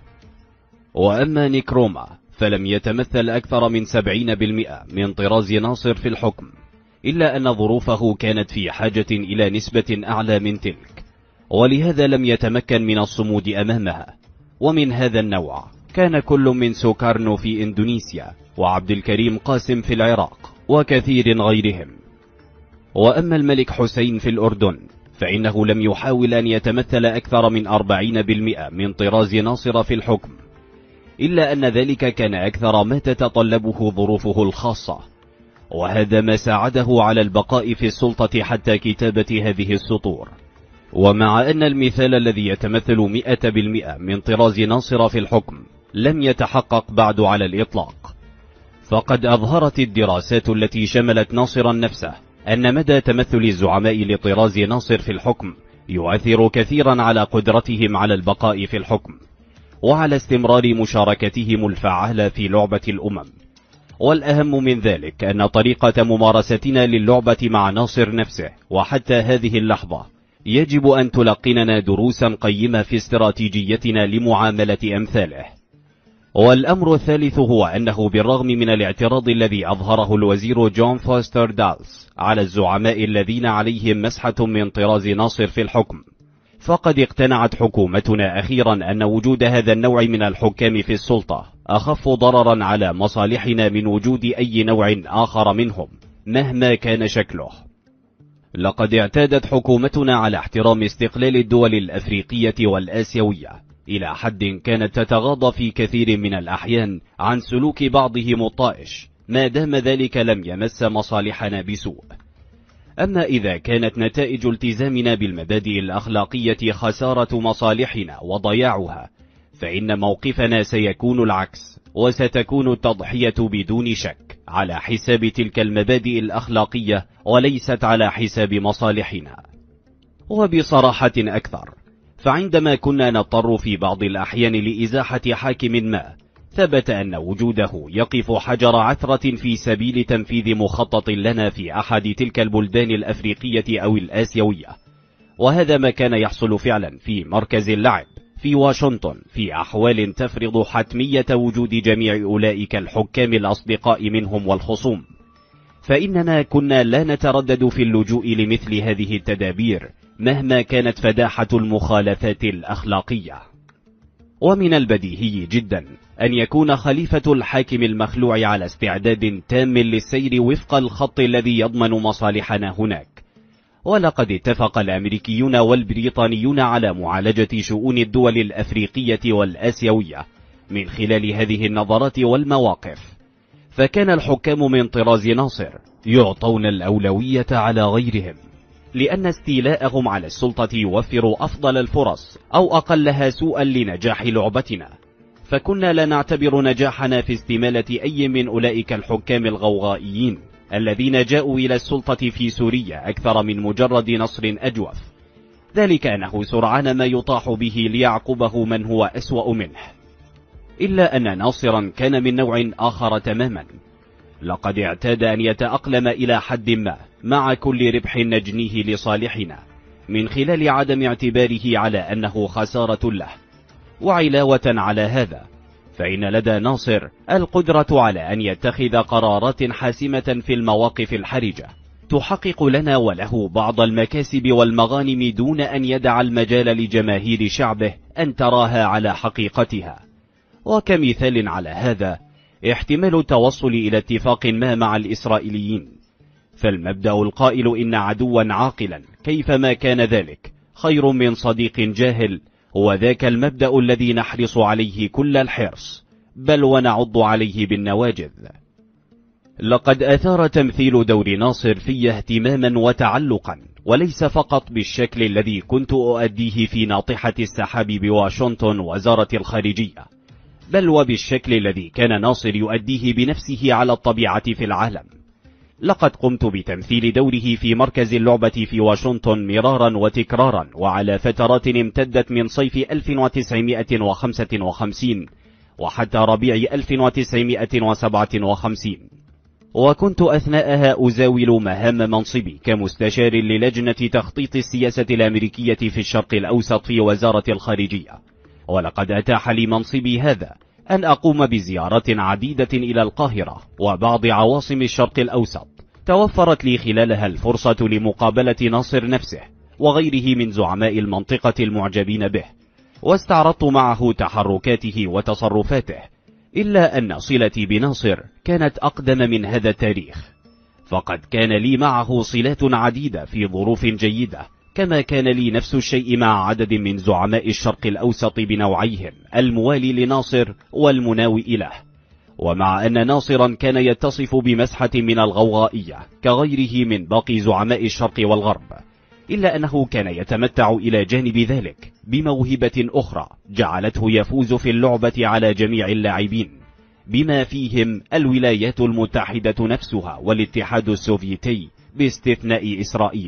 وأما نكروما فلم يتمثل أكثر من سبعين بالمئة من طراز ناصر في الحكم، إلا أن ظروفه كانت في حاجة إلى نسبة أعلى من تلك، ولهذا لم يتمكن من الصمود أمامها. ومن هذا النوع كان كل من سوكارنو في إندونيسيا وعبد الكريم قاسم في العراق وكثير غيرهم. وأما الملك حسين في الأردن فإنه لم يحاول أن يتمثل أكثر من أربعين بالمئة من طراز ناصر في الحكم، إلا أن ذلك كان أكثر ما تتطلبه ظروفه الخاصة، وهذا ما ساعده على البقاء في السلطة حتى كتابة هذه السطور. ومع أن المثال الذي يتمثل مئة بالمئة من طراز ناصر في الحكم لم يتحقق بعد على الإطلاق، فقد أظهرت الدراسات التي شملت ناصرا نفسه أن مدى تمثل الزعماء لطراز ناصر في الحكم يؤثر كثيرا على قدرتهم على البقاء في الحكم وعلى استمرار مشاركتهم الفعالة في لعبة الأمم. والأهم من ذلك أن طريقة ممارستنا للعبة مع ناصر نفسه وحتى هذه اللحظة يجب أن تلقننا دروسا قيمة في استراتيجيتنا لمعاملة أمثاله. والأمر الثالث هو أنه بالرغم من الاعتراض الذي أظهره الوزير جون فوستر دالس على الزعماء الذين عليهم مسحة من طراز ناصر في الحكم، فقد اقتنعت حكومتنا أخيرا أن وجود هذا النوع من الحكام في السلطة أخف ضررا على مصالحنا من وجود أي نوع آخر منهم مهما كان شكله. لقد اعتادت حكومتنا على احترام استقلال الدول الأفريقية والآسيوية إلى حد كانت تتغاضى في كثير من الأحيان عن سلوك بعضهم الطائش ما دام ذلك لم يمس مصالحنا بسوء. أما إذا كانت نتائج التزامنا بالمبادئ الأخلاقية خسارة مصالحنا وضياعها، فإن موقفنا سيكون العكس، وستكون التضحية بدون شك على حساب تلك المبادئ الأخلاقية وليست على حساب مصالحنا. وبصراحة أكثر، فعندما كنا نضطر في بعض الأحيان لإزاحة حاكم ما، ثبت أن وجوده يقف حجر عثرة في سبيل تنفيذ مخطط لنا في أحد تلك البلدان الأفريقية أو الآسيوية. وهذا ما كان يحصل فعلا في مركز اللعب في واشنطن في أحوال تفرض حتمية وجود جميع أولئك الحكام الأصدقاء منهم والخصوم، فإننا كنا لا نتردد في اللجوء لمثل هذه التدابير مهما كانت فداحة المخالفات الأخلاقية. ومن البديهي جدا أن يكون خليفة الحاكم المخلوع على استعداد تام للسير وفق الخط الذي يضمن مصالحنا هناك. ولقد اتفق الأمريكيون والبريطانيون على معالجة شؤون الدول الأفريقية والآسيوية من خلال هذه النظرات والمواقف، فكان الحكام من طراز ناصر يعطون الأولوية على غيرهم، لأن استيلاءهم على السلطة يوفر أفضل الفرص أو أقلها سوءا لنجاح لعبتنا، فكنا لا نعتبر نجاحنا في استمالة أي من أولئك الحكام الغوغائيين الذين جاءوا إلى السلطة في سوريا أكثر من مجرد نصر أجوف، ذلك أنه سرعان ما يطاح به ليعقبه من هو أسوأ منه. إلا أن ناصرا كان من نوع آخر تماما، لقد اعتاد أن يتأقلم إلى حد ما مع كل ربح نجنيه لصالحنا من خلال عدم اعتباره على أنه خسارة له. وعلاوة على هذا، فإن لدى ناصر القدرة على أن يتخذ قرارات حاسمة في المواقف الحرجة تحقق لنا وله بعض المكاسب والمغانم دون أن يدع المجال لجماهير شعبه أن تراها على حقيقتها. وكمثال على هذا احتمال التوصل إلى اتفاق ما مع الإسرائيليين، فالمبدأ القائل إن عدوا عاقلا كيفما كان ذلك خير من صديق جاهل هو ذاك المبدأ الذي نحرص عليه كل الحرص، بل ونعض عليه بالنواجذ. لقد أثار تمثيل دور ناصر في اهتماما وتعلقا، وليس فقط بالشكل الذي كنت أؤديه في ناطحة السحاب بواشنطن وزارة الخارجية، بل وبالشكل الذي كان ناصر يؤديه بنفسه على الطبيعة في العالم. لقد قمت بتمثيل دوره في مركز اللعبة في واشنطن مرارا وتكرارا وعلى فترات امتدت من صيف ألف وتسعمائة وخمسة وخمسين وحتى ربيع ألف وتسعمائة وسبعة وخمسين، وكنت أثناءها أزاول مهام منصبي كمستشار للجنة تخطيط السياسة الأمريكية في الشرق الأوسط في وزارة الخارجية. ولقد أتاح لي منصبي هذا أن أقوم بزيارات عديدة إلى القاهرة وبعض عواصم الشرق الأوسط، توفرت لي خلالها الفرصة لمقابلة ناصر نفسه وغيره من زعماء المنطقة المعجبين به، واستعرضت معه تحركاته وتصرفاته. إلا أن صلتي بناصر كانت أقدم من هذا التاريخ، فقد كان لي معه صلات عديدة في ظروف جيدة، كما كان لي نفس الشيء مع عدد من زعماء الشرق الأوسط بنوعيهم الموالي لناصر والمناوئ له. ومع أن ناصرا كان يتصف بمسحة من الغوغائية كغيره من باقي زعماء الشرق والغرب، إلا أنه كان يتمتع إلى جانب ذلك بموهبة أخرى جعلته يفوز في اللعبة على جميع اللاعبين، بما فيهم الولايات المتحدة نفسها والاتحاد السوفيتي باستثناء إسرائيل.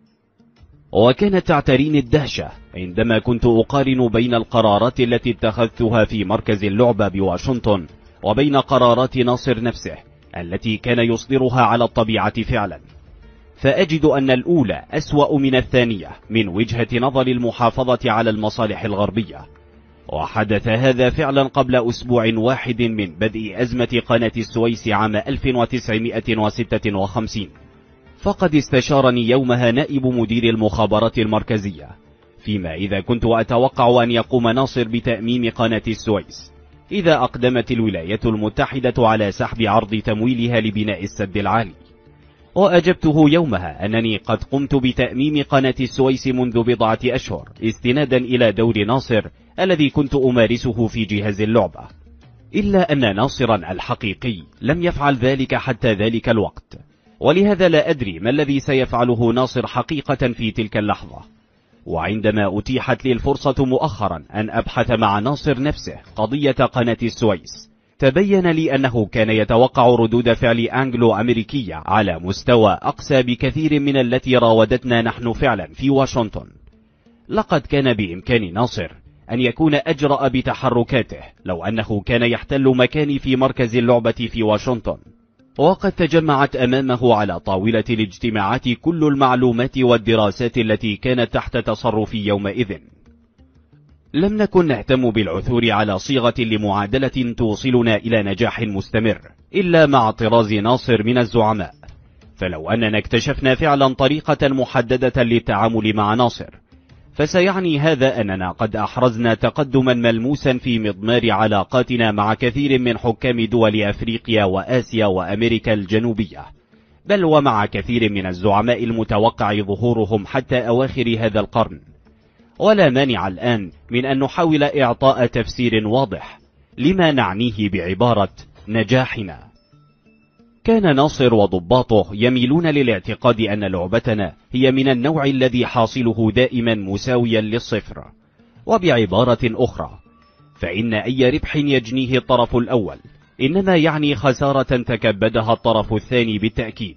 وكانت تعتريني الدهشة عندما كنت أقارن بين القرارات التي اتخذتها في مركز اللعبة بواشنطن وبين قرارات ناصر نفسه التي كان يصدرها على الطبيعة فعلا، فأجد أن الأولى أسوأ من الثانية من وجهة نظر المحافظة على المصالح الغربية. وحدث هذا فعلا قبل أسبوع واحد من بدء أزمة قناة السويس عام ألف وتسعمائة وستة وخمسين، فقد استشارني يومها نائب مدير المخابرات المركزية فيما إذا كنت أتوقع أن يقوم ناصر بتأميم قناة السويس إذا أقدمت الولايات المتحدة على سحب عرض تمويلها لبناء السد العالي. وأجبته يومها أنني قد قمت بتأميم قناة السويس منذ بضعة أشهر استنادا إلى دور ناصر الذي كنت أمارسه في جهاز اللعبة، إلا أن ناصرا الحقيقي لم يفعل ذلك حتى ذلك الوقت، ولهذا لا أدري ما الذي سيفعله ناصر حقيقة في تلك اللحظة. وعندما أتيحت لي الفرصة مؤخرا أن أبحث مع ناصر نفسه قضية قناة السويس، تبين لي أنه كان يتوقع ردود فعل أنجلو أمريكية على مستوى أقسى بكثير من التي راودتنا نحن فعلا في واشنطن. لقد كان بإمكان ناصر أن يكون أجرأ بتحركاته لو أنه كان يحتل مكاني في مركز اللعبة في واشنطن، وقد تجمعت أمامه على طاولة الاجتماعات كل المعلومات والدراسات التي كانت تحت تصرفي يومئذ. لم نكن نهتم بالعثور على صيغة لمعادلة توصلنا إلى نجاح مستمر إلا مع طراز ناصر من الزعماء، فلو أننا اكتشفنا فعلا طريقة محددة للتعامل مع ناصر فسيعني هذا أننا قد أحرزنا تقدما ملموسا في مضمار علاقاتنا مع كثير من حكام دول أفريقيا وآسيا وأمريكا الجنوبية، بل ومع كثير من الزعماء المتوقع ظهورهم حتى أواخر هذا القرن. ولا مانع الآن من أن نحاول إعطاء تفسير واضح لما نعنيه بعبارة نجاحنا. كان ناصر وضباطه يميلون للاعتقاد أن لعبتنا هي من النوع الذي حاصله دائما مساويا للصفر، وبعبارة أخرى فإن أي ربح يجنيه الطرف الأول إنما يعني خسارة تكبدها الطرف الثاني بالتأكيد،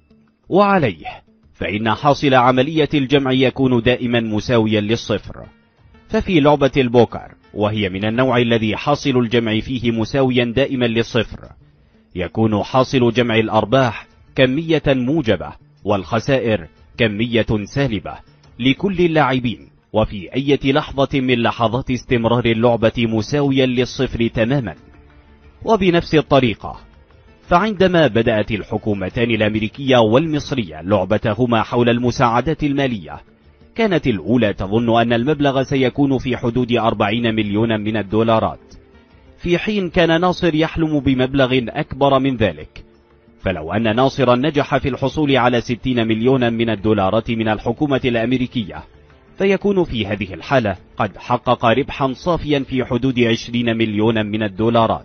وعليه فإن حاصل عملية الجمع يكون دائما مساويا للصفر. ففي لعبة البوكر، وهي من النوع الذي حاصل الجمع فيه مساويا دائما للصفر، يكون حاصل جمع الأرباح كمية موجبة والخسائر كمية سالبة لكل اللاعبين، وفي أي لحظة من لحظات استمرار اللعبة مساويا للصفر تماما. وبنفس الطريقة فعندما بدأت الحكومتان الأمريكية والمصرية لعبتهما حول المساعدات المالية، كانت الأولى تظن أن المبلغ سيكون في حدود أربعين مليونا من الدولارات، في حين كان ناصر يحلم بمبلغ أكبر من ذلك. فلو أن ناصرا نجح في الحصول على ستين مليونا من الدولارات من الحكومة الأمريكية، فيكون في هذه الحالة قد حقق ربحا صافيا في حدود عشرين مليونا من الدولارات.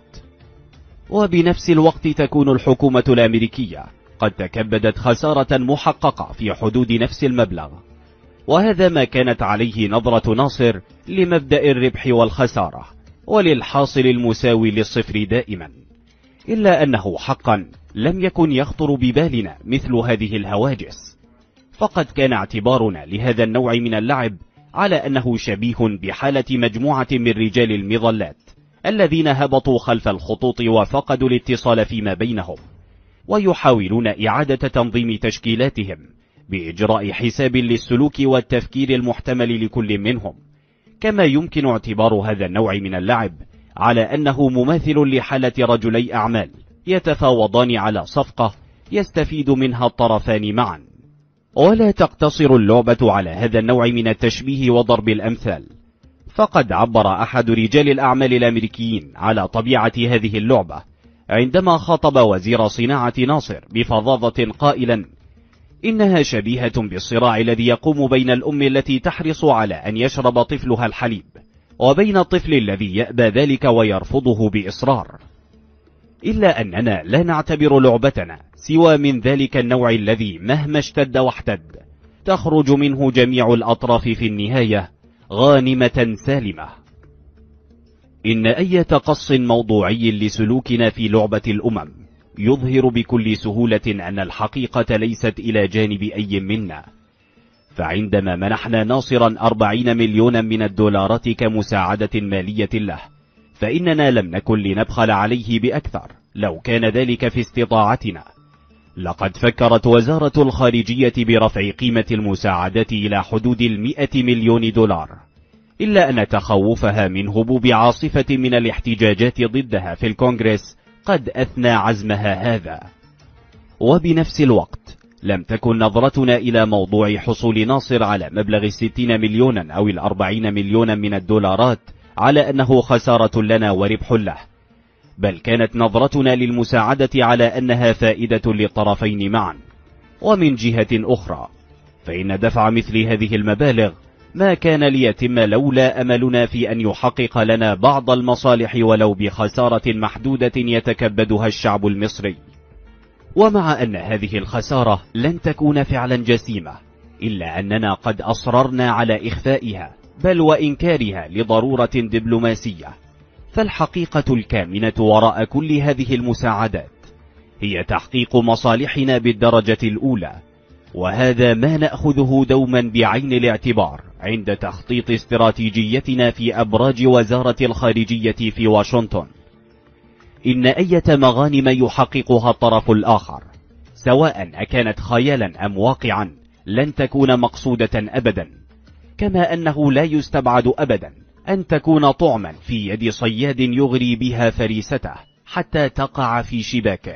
وبنفس الوقت تكون الحكومة الأمريكية قد تكبدت خسارة محققة في حدود نفس المبلغ، وهذا ما كانت عليه نظرة ناصر لمبدأ الربح والخسارة وللحاصل المساوي للصفر دائما. إلا أنه حقا لم يكن يخطر ببالنا مثل هذه الهواجس، فقد كان اعتبارنا لهذا النوع من اللعب على أنه شبيه بحالة مجموعة من رجال المظلات الذين هبطوا خلف الخطوط وفقدوا الاتصال فيما بينهم، ويحاولون إعادة تنظيم تشكيلاتهم بإجراء حساب للسلوك والتفكير المحتمل لكل منهم. كما يمكن اعتبار هذا النوع من اللعب على أنه مماثل لحالة رجلي أعمال يتفاوضان على صفقة يستفيد منها الطرفان معا. ولا تقتصر اللعبة على هذا النوع من التشبيه وضرب الأمثال، فقد عبر أحد رجال الأعمال الأمريكيين على طبيعة هذه اللعبة عندما خاطب وزير صناعة ناصر بفظاظة قائلا: إنها شبيهة بالصراع الذي يقوم بين الأم التي تحرص على أن يشرب طفلها الحليب وبين الطفل الذي يأبى ذلك ويرفضه بإصرار. إلا أننا لا نعتبر لعبتنا سوى من ذلك النوع الذي مهما اشتد واحتد تخرج منه جميع الأطراف في النهاية غانمة سالمة. إن أي تقص موضوعي لسلوكنا في لعبة الأمم يظهر بكل سهولة أن الحقيقة ليست إلى جانب أي منا. فعندما منحنا ناصرا أربعين مليونا من الدولارات كمساعدة مالية له، فإننا لم نكن لنبخل عليه بأكثر لو كان ذلك في استطاعتنا. لقد فكرت وزارة الخارجية برفع قيمة المساعدات إلى حدود المئة مليون دولار، إلا أن تخوفها من هبوب عاصفة من الاحتجاجات ضدها في الكونغرس قد أثنى عزمها هذا. وبنفس الوقت لم تكن نظرتنا إلى موضوع حصول ناصر على مبلغ الستين مليونا أو الأربعين مليونا من الدولارات على أنه خسارة لنا وربح له، بل كانت نظرتنا للمساعدة على أنها فائدة للطرفين معا. ومن جهة أخرى فإن دفع مثل هذه المبالغ ما كان ليتم لولا أملنا في أن يحقق لنا بعض المصالح ولو بخسارة محدودة يتكبدها الشعب المصري. ومع أن هذه الخسارة لن تكون فعلا جسيمة، إلا أننا قد أصررنا على إخفائها بل وإنكارها لضرورة دبلوماسية. فالحقيقة الكامنة وراء كل هذه المساعدات هي تحقيق مصالحنا بالدرجة الأولى، وهذا ما نأخذه دوما بعين الاعتبار عند تخطيط استراتيجيتنا في أبراج وزارة الخارجية في واشنطن. إن أي مغانم يحققها الطرف الآخر سواء أكانت خيالا أم واقعا لن تكون مقصودة أبدا، كما أنه لا يستبعد أبدا أن تكون طعما في يد صياد يغري بها فريسته حتى تقع في شباكه.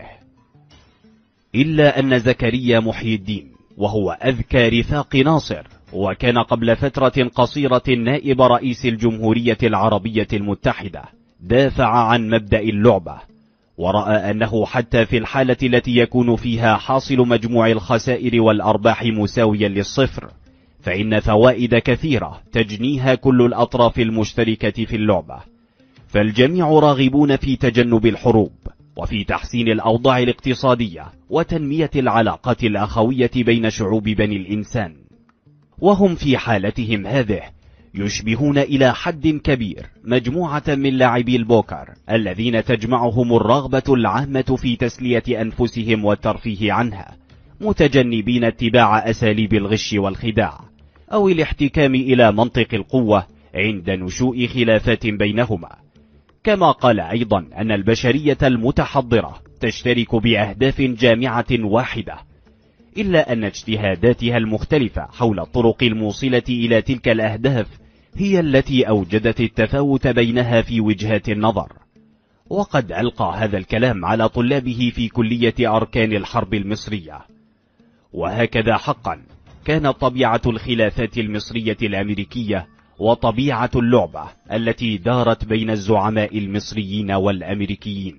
إلا أن زكريا محي الدين، وهو أذكى رفاق ناصر وكان قبل فترة قصيرة نائب رئيس الجمهورية العربية المتحدة، دافع عن مبدأ اللعبة، ورأى أنه حتى في الحالة التي يكون فيها حاصل مجموع الخسائر والأرباح مساويا للصفر، فإن فوائد كثيرة تجنيها كل الأطراف المشتركة في اللعبة. فالجميع راغبون في تجنب الحروب وفي تحسين الأوضاع الاقتصادية وتنمية العلاقات الأخوية بين شعوب بني الإنسان، وهم في حالتهم هذه يشبهون إلى حد كبير مجموعة من لاعبي البوكر الذين تجمعهم الرغبة العامة في تسلية أنفسهم والترفيه عنها، متجنبين اتباع أساليب الغش والخداع أو الاحتكام إلى منطق القوة عند نشوء خلافات بينهما. كما قال أيضا أن البشرية المتحضرة تشترك بأهداف جامعة واحدة، إلا أن اجتهاداتها المختلفة حول الطرق الموصلة إلى تلك الأهداف هي التي أوجدت التفاوت بينها في وجهات النظر. وقد ألقى هذا الكلام على طلابه في كلية أركان الحرب المصرية. وهكذا حقا كانت طبيعة الخلافات المصرية الأمريكية وطبيعة اللعبة التي دارت بين الزعماء المصريين والأمريكيين.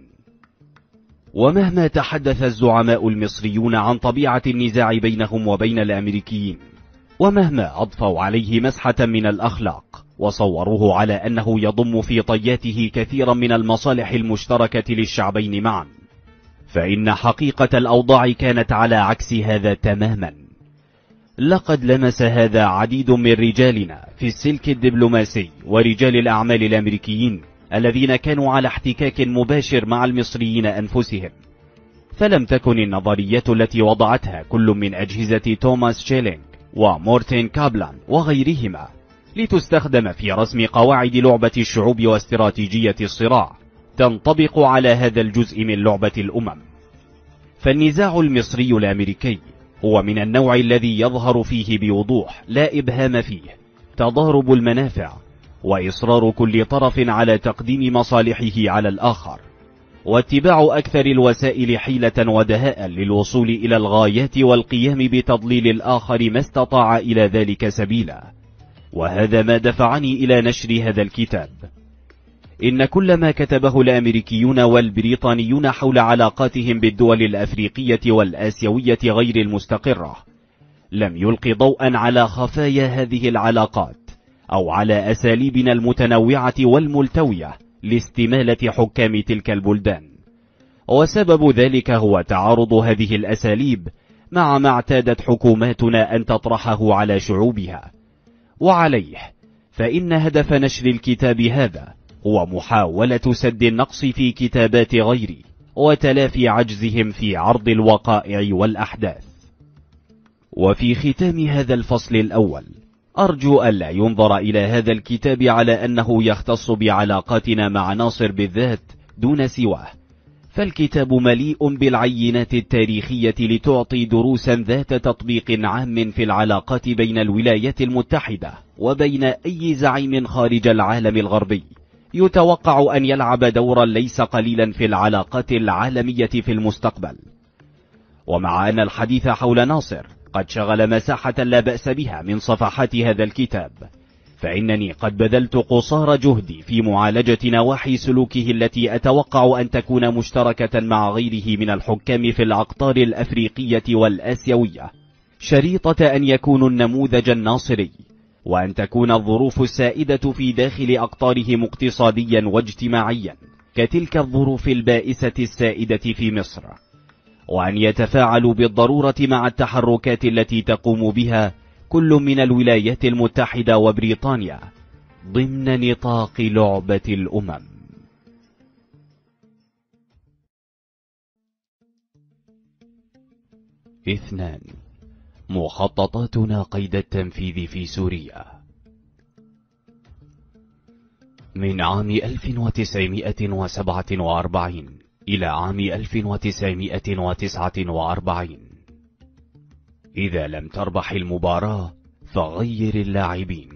ومهما تحدث الزعماء المصريون عن طبيعة النزاع بينهم وبين الأمريكيين، ومهما أضفوا عليه مسحة من الأخلاق وصوروه على أنه يضم في طياته كثيرا من المصالح المشتركة للشعبين معا، فإن حقيقة الأوضاع كانت على عكس هذا تماما. لقد لمس هذا عديد من رجالنا في السلك الدبلوماسي ورجال الأعمال الأمريكيين الذين كانوا على احتكاك مباشر مع المصريين أنفسهم. فلم تكن النظريات التي وضعتها كل من أجهزة توماس شيلينغ ومورتن كابلان وغيرهما لتستخدم في رسم قواعد لعبة الشعوب واستراتيجية الصراع تنطبق على هذا الجزء من لعبة الأمم. فالنزاع المصري الأمريكي هو من النوع الذي يظهر فيه بوضوح لا إبهام فيه تضارب المنافع وإصرار كل طرف على تقديم مصالحه على الآخر، واتباع أكثر الوسائل حيلة ودهاء للوصول إلى الغايات والقيام بتضليل الآخر ما استطاع إلى ذلك سبيلا. وهذا ما دفعني إلى نشر هذا الكتاب. إن كل ما كتبه الأمريكيون والبريطانيون حول علاقاتهم بالدول الأفريقية والآسيوية غير المستقرة لم يلقي ضوءا على خفايا هذه العلاقات أو على أساليبنا المتنوعة والملتوية لاستمالة حكام تلك البلدان، وسبب ذلك هو تعارض هذه الأساليب مع ما اعتادت حكوماتنا أن تطرحه على شعوبها. وعليه فإن هدف نشر الكتاب هذا هو محاولة سد النقص في كتابات غيري وتلافي عجزهم في عرض الوقائع والأحداث. وفي ختام هذا الفصل الأول أرجو ألا ينظر إلى هذا الكتاب على أنه يختص بعلاقاتنا مع ناصر بالذات دون سواه، فالكتاب مليء بالعينات التاريخية لتعطي دروسا ذات تطبيق عام في العلاقات بين الولايات المتحدة وبين أي زعيم خارج العالم الغربي يتوقع أن يلعب دورا ليس قليلا في العلاقات العالمية في المستقبل. ومع أن الحديث حول ناصر قد شغل مساحة لا بأس بها من صفحات هذا الكتاب، فإنني قد بذلت قصارى جهدي في معالجة نواحي سلوكه التي أتوقع أن تكون مشتركة مع غيره من الحكام في الأقطار الأفريقية والآسيوية، شريطة أن يكونوا النموذج الناصري، وأن تكون الظروف السائدة في داخل أقطارهم اقتصاديا واجتماعيا كتلك الظروف البائسة السائدة في مصر، وأن يتفاعلوا بالضرورة مع التحركات التي تقوم بها كل من الولايات المتحدة وبريطانيا ضمن نطاق لعبة الأمم. اثنان. مخططاتنا قيد التنفيذ في سوريا. من عام ألف وتسعمائة وسبعة وأربعين إلى عام ألف وتسعمائة وتسعة وأربعين. إذا لم تربح المباراة فغير اللاعبين.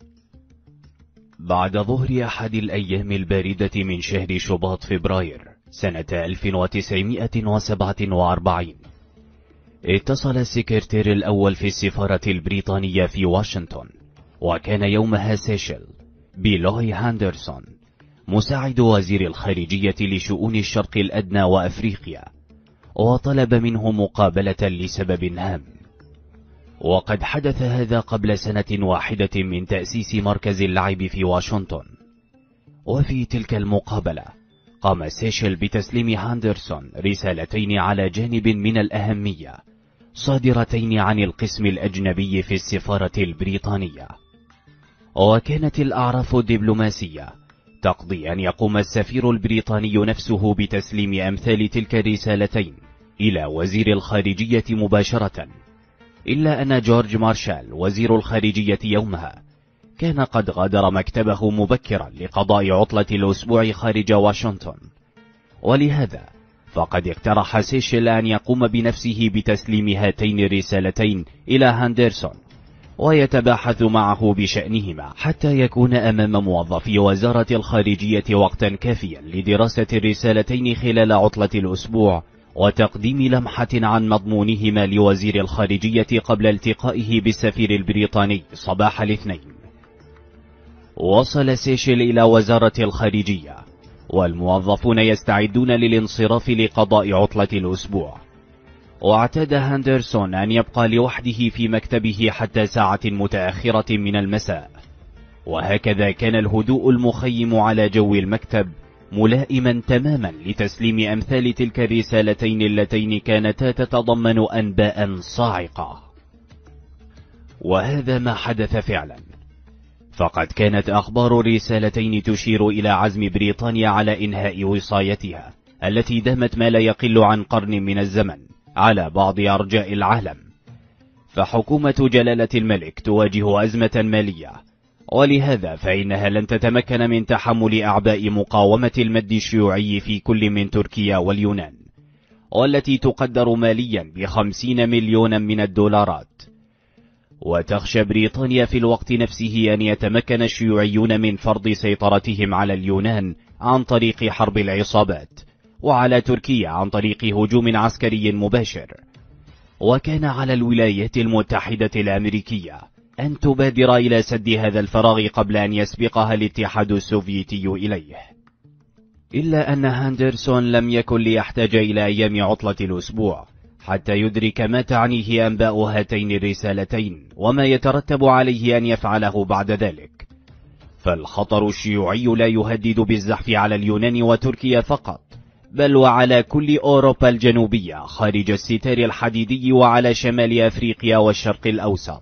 بعد ظهر أحد الأيام الباردة من شهر شباط فبراير سنة ألف وتسعمائة وسبعة وأربعين، اتصل السكرتير الأول في السفارة البريطانية في واشنطن، وكان يومها سيشل، بيلوي هاندرسون، مساعد وزير الخارجية لشؤون الشرق الأدنى وأفريقيا، وطلب منه مقابلة لسبب هام. وقد حدث هذا قبل سنة واحدة من تأسيس مركز اللعب في واشنطن. وفي تلك المقابلة قام سيشل بتسليم هاندرسون رسالتين على جانب من الأهمية صادرتين عن القسم الأجنبي في السفارة البريطانية. وكانت الأعراف الدبلوماسية تقضي أن يقوم السفير البريطاني نفسه بتسليم أمثال تلك الرسالتين إلى وزير الخارجية مباشرة، إلا أن جورج مارشال وزير الخارجية يومها كان قد غادر مكتبه مبكرا لقضاء عطلة الأسبوع خارج واشنطن، ولهذا فقد اقترح سيشل أن يقوم بنفسه بتسليم هاتين الرسالتين إلى هاندرسون ويتباحث معه بشأنهما حتى يكون أمام موظفي وزارة الخارجية وقتا كافيا لدراسة الرسالتين خلال عطلة الأسبوع وتقديم لمحة عن مضمونهما لوزير الخارجية قبل التقائه بالسفير البريطاني صباح الاثنين. وصل سيشل إلى وزارة الخارجية والموظفون يستعدون للانصراف لقضاء عطلة الأسبوع، واعتاد هاندرسون أن يبقى لوحده في مكتبه حتى ساعة متأخرة من المساء، وهكذا كان الهدوء المخيم على جو المكتب ملائما تماما لتسليم أمثال تلك الرسالتين اللتين كانتا تتضمن أنباء صاعقة. وهذا ما حدث فعلا، فقد كانت أخبار الرسالتين تشير إلى عزم بريطانيا على إنهاء وصايتها التي دامت ما لا يقل عن قرن من الزمن على بعض أرجاء العالم. فحكومة جلالة الملك تواجه أزمة مالية، ولهذا فإنها لن تتمكن من تحمل أعباء مقاومة المد الشيوعي في كل من تركيا واليونان، والتي تقدر ماليا بخمسين مليونا من الدولارات. وتخشى بريطانيا في الوقت نفسه أن يتمكن الشيوعيون من فرض سيطرتهم على اليونان عن طريق حرب العصابات، وعلى تركيا عن طريق هجوم عسكري مباشر. وكان على الولايات المتحدة الأمريكية أن تبادر إلى سد هذا الفراغ قبل أن يسبقها الاتحاد السوفيتي إليه. إلا أن هاندرسون لم يكن ليحتاج إلى أيام عطلة الأسبوع حتى يدرك ما تعنيه أنباء هاتين الرسالتين وما يترتب عليه أن يفعله بعد ذلك. فالخطر الشيوعي لا يهدد بالزحف على اليونان وتركيا فقط، بل وعلى كل أوروبا الجنوبية خارج الستار الحديدي وعلى شمال أفريقيا والشرق الأوسط.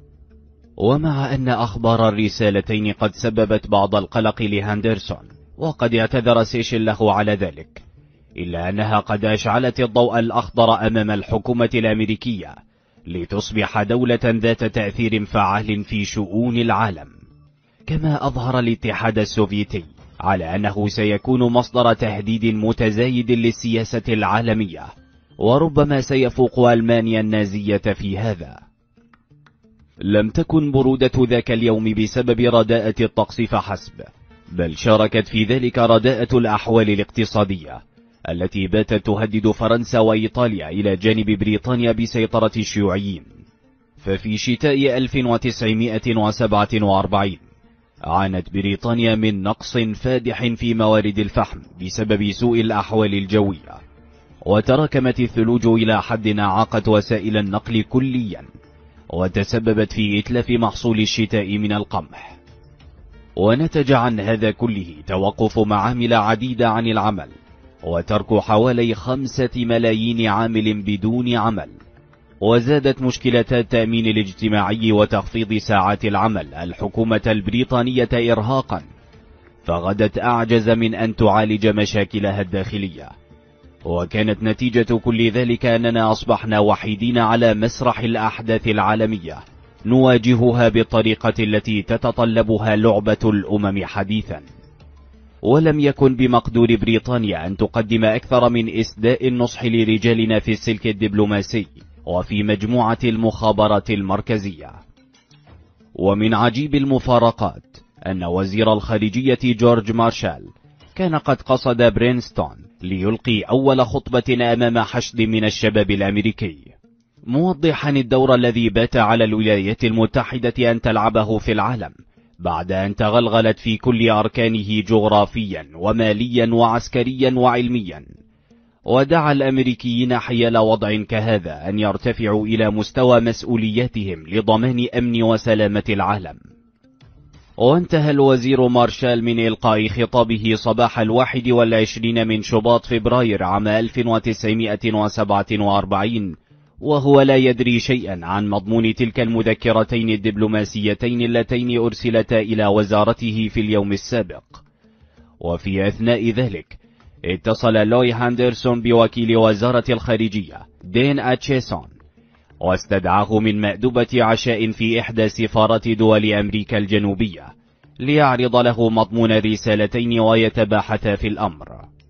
ومع أن أخبار الرسالتين قد سببت بعض القلق لهاندرسون، وقد اعتذر سيشل له على ذلك، إلا أنها قد أشعلت الضوء الأخضر أمام الحكومة الأمريكية لتصبح دولة ذات تأثير فعال في شؤون العالم، كما أظهر الاتحاد السوفيتي على أنه سيكون مصدر تهديد متزايد للسياسة العالمية، وربما سيفوق ألمانيا النازية في هذا. لم تكن برودة ذاك اليوم بسبب رداءة الطقس فحسب، بل شاركت في ذلك رداءة الأحوال الاقتصادية التي باتت تهدد فرنسا وإيطاليا إلى جانب بريطانيا بسيطرة الشيوعيين. ففي شتاء ألف وتسعمائة وسبعة وأربعين عانت بريطانيا من نقص فادح في موارد الفحم بسبب سوء الأحوال الجوية، وتراكمت الثلوج إلى حد أعاقت وسائل النقل كليا، وتسببت في إتلاف محصول الشتاء من القمح. ونتج عن هذا كله توقف معامل عديدة عن العمل، وترك حوالي خمسة ملايين عامل بدون عمل، وزادت مشكلة التأمين الاجتماعي وتخفيض ساعات العمل الحكومة البريطانية إرهاقا، فغدت أعجز من أن تعالج مشاكلها الداخلية. وكانت نتيجة كل ذلك أننا أصبحنا وحيدين على مسرح الأحداث العالمية، نواجهها بالطريقة التي تتطلبها لعبة الأمم حديثا. ولم يكن بمقدور بريطانيا أن تقدم أكثر من إسداء النصح لرجالنا في السلك الدبلوماسي وفي مجموعة المخابرات المركزية. ومن عجيب المفارقات أن وزير الخارجية جورج مارشال كان قد قصد برينستون ليلقي أول خطبة أمام حشد من الشباب الأمريكي، موضحا الدور الذي بات على الولايات المتحدة أن تلعبه في العالم بعد أن تغلغلت في كل أركانه جغرافيا وماليا وعسكريا وعلميا. ودعا الأمريكيين حيال وضع كهذا أن يرتفعوا إلى مستوى مسؤولياتهم لضمان أمن وسلامة العالم. وانتهى الوزير مارشال من إلقاء خطابه صباح الواحد والعشرين من شباط فبراير عام ألف وتسعمائة وسبعة وأربعين وهو لا يدري شيئا عن مضمون تلك المذكرتين الدبلوماسيتين اللتين أرسلتا إلى وزارته في اليوم السابق. وفي أثناء ذلك اتصل لوي هاندرسون بوكيل وزارة الخارجية دين أتشيسون، واستدعاه من مأدبة عشاء في إحدى سفارات دول أمريكا الجنوبية ليعرض له مضمون الرسالتين ويتباحثا في الأمر.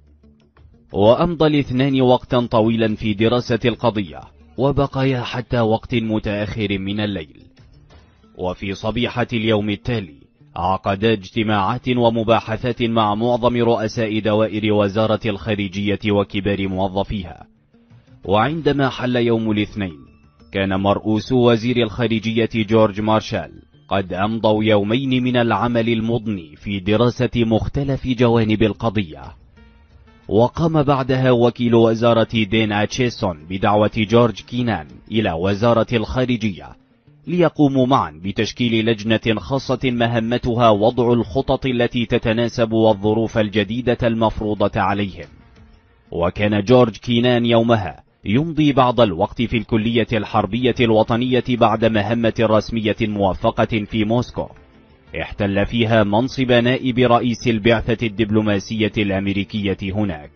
وأمضى الاثنان وقتا طويلا في دراسة القضية، وبقيا حتى وقت متأخر من الليل. وفي صبيحة اليوم التالي عقدا اجتماعات ومباحثات مع معظم رؤساء دوائر وزارة الخارجية وكبار موظفيها. وعندما حل يوم الاثنين كان مرؤوس وزير الخارجية جورج مارشال قد أمضوا يومين من العمل المضني في دراسة مختلف جوانب القضية. وقام بعدها وكيل وزارة دين أتشيسون بدعوة جورج كينان إلى وزارة الخارجية ليقوموا معا بتشكيل لجنة خاصة مهمتها وضع الخطط التي تتناسب والظروف الجديدة المفروضة عليهم. وكان جورج كينان يومها يمضي بعض الوقت في الكلية الحربية الوطنية بعد مهمة رسمية موفقة في موسكو احتل فيها منصب نائب رئيس البعثة الدبلوماسية الأمريكية هناك.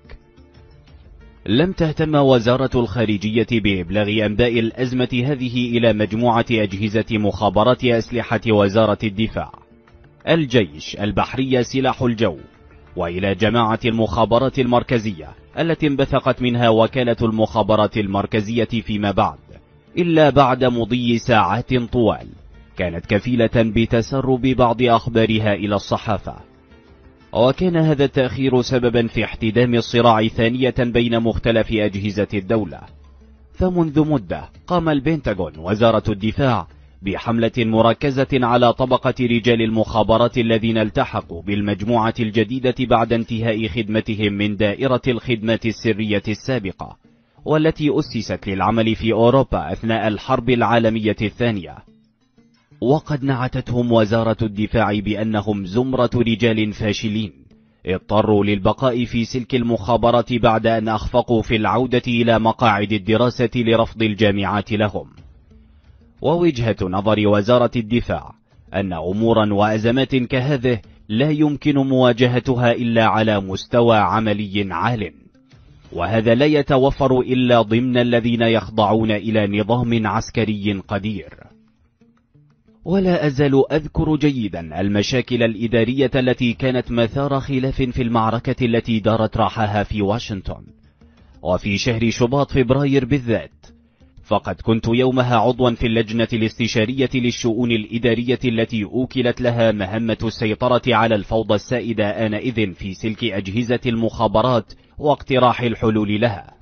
لم تهتم وزارة الخارجية بإبلاغ أنباء الأزمة هذه إلى مجموعة أجهزة مخابرات أسلحة وزارة الدفاع، الجيش، البحرية، سلاح الجو، وإلى جماعة المخابرات المركزية التي انبثقت منها وكالة المخابرات المركزية فيما بعد، إلا بعد مضي ساعات طوال كانت كفيلة بتسرب بعض أخبارها إلى الصحافة. وكان هذا التأخير سببا في احتدام الصراع ثانية بين مختلف أجهزة الدولة. فمنذ مدة قام البنتاغون وزارة الدفاع بحملة مركزة على طبقة رجال المخابرات الذين التحقوا بالمجموعة الجديدة بعد انتهاء خدمتهم من دائرة الخدمات السرية السابقة، والتي أسست للعمل في أوروبا أثناء الحرب العالمية الثانية. وقد نعتتهم وزارة الدفاع بأنهم زمرة رجال فاشلين اضطروا للبقاء في سلك المخابرات بعد أن أخفقوا في العودة إلى مقاعد الدراسة لرفض الجامعات لهم. ووجهة نظر وزارة الدفاع أن أمورا وأزمات كهذه لا يمكن مواجهتها إلا على مستوى عملي عال، وهذا لا يتوفر إلا ضمن الذين يخضعون إلى نظام عسكري قدير. ولا أزال أذكر جيدا المشاكل الإدارية التي كانت مثار خلاف في المعركة التي دارت راحها في واشنطن، وفي شهر شباط فبراير بالذات، فقد كنت يومها عضوا في اللجنة الاستشارية للشؤون الإدارية التي أوكلت لها مهمة السيطرة على الفوضى السائدة آنئذ في سلك أجهزة المخابرات واقتراح الحلول لها.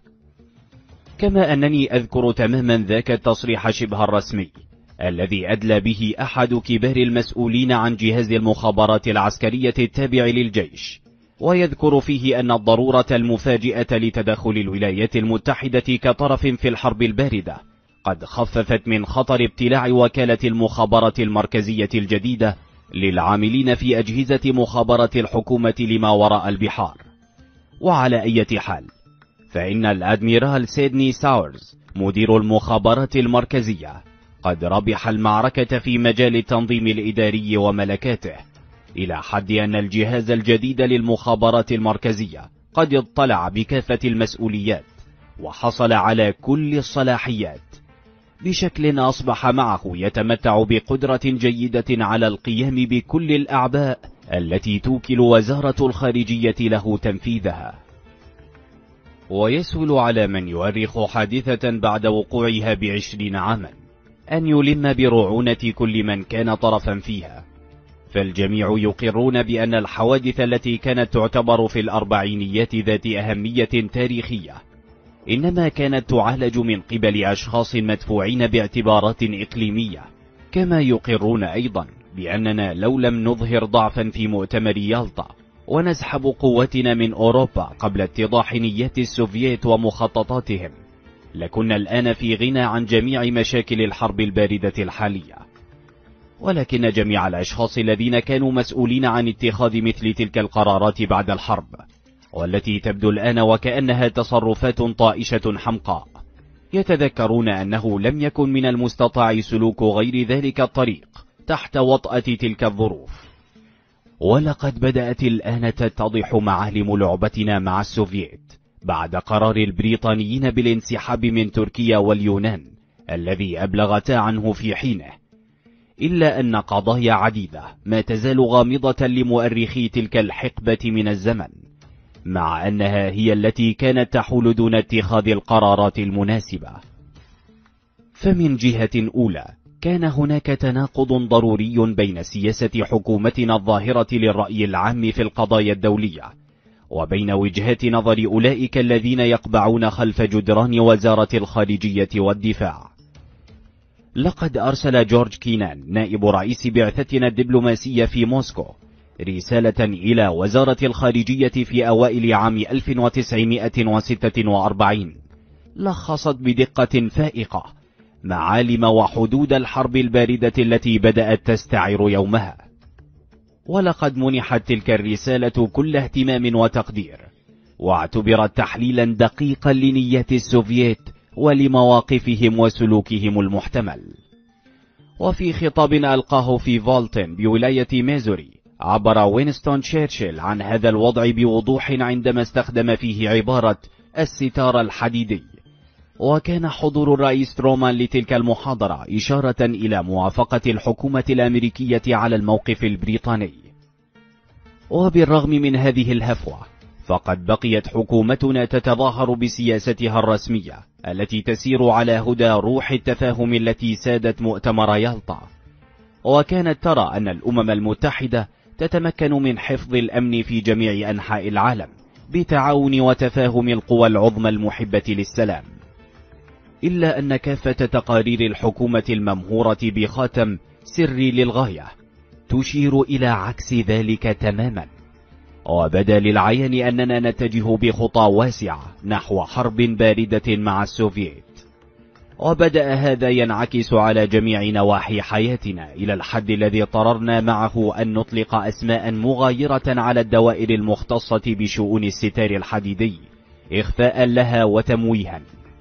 كما أنني أذكر تماما ذاك التصريح شبه الرسمي الذي أدلى به أحد كبار المسؤولين عن جهاز المخابرات العسكرية التابع للجيش، ويذكر فيه أن الضرورة المفاجئة لتدخل الولايات المتحدة كطرف في الحرب الباردة قد خففت من خطر ابتلاع وكالة المخابرات المركزية الجديدة للعاملين في أجهزة مخابرات الحكومة لما وراء البحار. وعلى أي حال، فإن الأدميرال سيدني ساورز مدير المخابرات المركزية قد ربح المعركة في مجال التنظيم الإداري وملكاته، إلى حد أن الجهاز الجديد للمخابرات المركزية قد اطلع بكافة المسؤوليات وحصل على كل الصلاحيات، بشكل أصبح معه يتمتع بقدرة جيدة على القيام بكل الأعباء التي توكل وزارة الخارجية له تنفيذها. ويسهل على من يؤرخ حادثة بعد وقوعها بعشرين عاما أن يلم برعونة كل من كان طرفا فيها، فالجميع يقرون بأن الحوادث التي كانت تعتبر في الأربعينيات ذات أهمية تاريخية إنما كانت تعالج من قبل أشخاص مدفوعين باعتبارات إقليمية، كما يقرون أيضا بأننا لو لم نظهر ضعفا في مؤتمر يالطا ونسحب قوتنا من أوروبا قبل اتضاح نيات السوفييت ومخططاتهم لكنا الآن في غنى عن جميع مشاكل الحرب الباردة الحالية. ولكن جميع الأشخاص الذين كانوا مسؤولين عن اتخاذ مثل تلك القرارات بعد الحرب، والتي تبدو الآن وكأنها تصرفات طائشة حمقاء، يتذكرون أنه لم يكن من المستطاع سلوك غير ذلك الطريق تحت وطأة تلك الظروف. ولقد بدأت الآن تتضح معالم لعبتنا مع السوفييت بعد قرار البريطانيين بالانسحاب من تركيا واليونان الذي أبلغتا عنه في حينه، إلا أن قضايا عديدة ما تزال غامضة لمؤرخي تلك الحقبة من الزمن، مع أنها هي التي كانت تحول دون اتخاذ القرارات المناسبة. فمن جهة أولى كان هناك تناقض ضروري بين سياسة حكومتنا الظاهرة للرأي العام في القضايا الدولية وبين وجهات نظر أولئك الذين يقبعون خلف جدران وزارة الخارجية والدفاع. لقد أرسل جورج كينان نائب رئيس بعثتنا الدبلوماسية في موسكو رسالة إلى وزارة الخارجية في أوائل عام ألف وتسعمائة وستة وأربعين لخصت بدقة فائقة معالم وحدود الحرب الباردة التي بدأت تستعر يومها. ولقد منحت تلك الرسالة كل اهتمام وتقدير، واعتبرت تحليلا دقيقا لنيات السوفييت ولمواقفهم وسلوكهم المحتمل. وفي خطاب ألقاه في فولتن بولاية ميزوري عبر وينستون تشرشل عن هذا الوضع بوضوح عندما استخدم فيه عبارة الستار الحديدي، وكان حضور الرئيس ترومان لتلك المحاضرة إشارة إلى موافقة الحكومة الأمريكية على الموقف البريطاني. وبالرغم من هذه الهفوة فقد بقيت حكومتنا تتظاهر بسياستها الرسمية التي تسير على هدى روح التفاهم التي سادت مؤتمر يالطا، وكانت ترى أن الأمم المتحدة تتمكن من حفظ الأمن في جميع أنحاء العالم بتعاون وتفاهم القوى العظمى المحبة للسلام. إلا أن كافة تقارير الحكومة الممهورة بخاتم سري للغاية تشير إلى عكس ذلك تماما، وبدا للعيان أننا نتجه بخطى واسعة نحو حرب باردة مع السوفييت. وبدأ هذا ينعكس على جميع نواحي حياتنا إلى الحد الذي اضطررنا معه أن نطلق أسماء مغايرة على الدوائر المختصة بشؤون الستار الحديدي إخفاء لها وتمويها.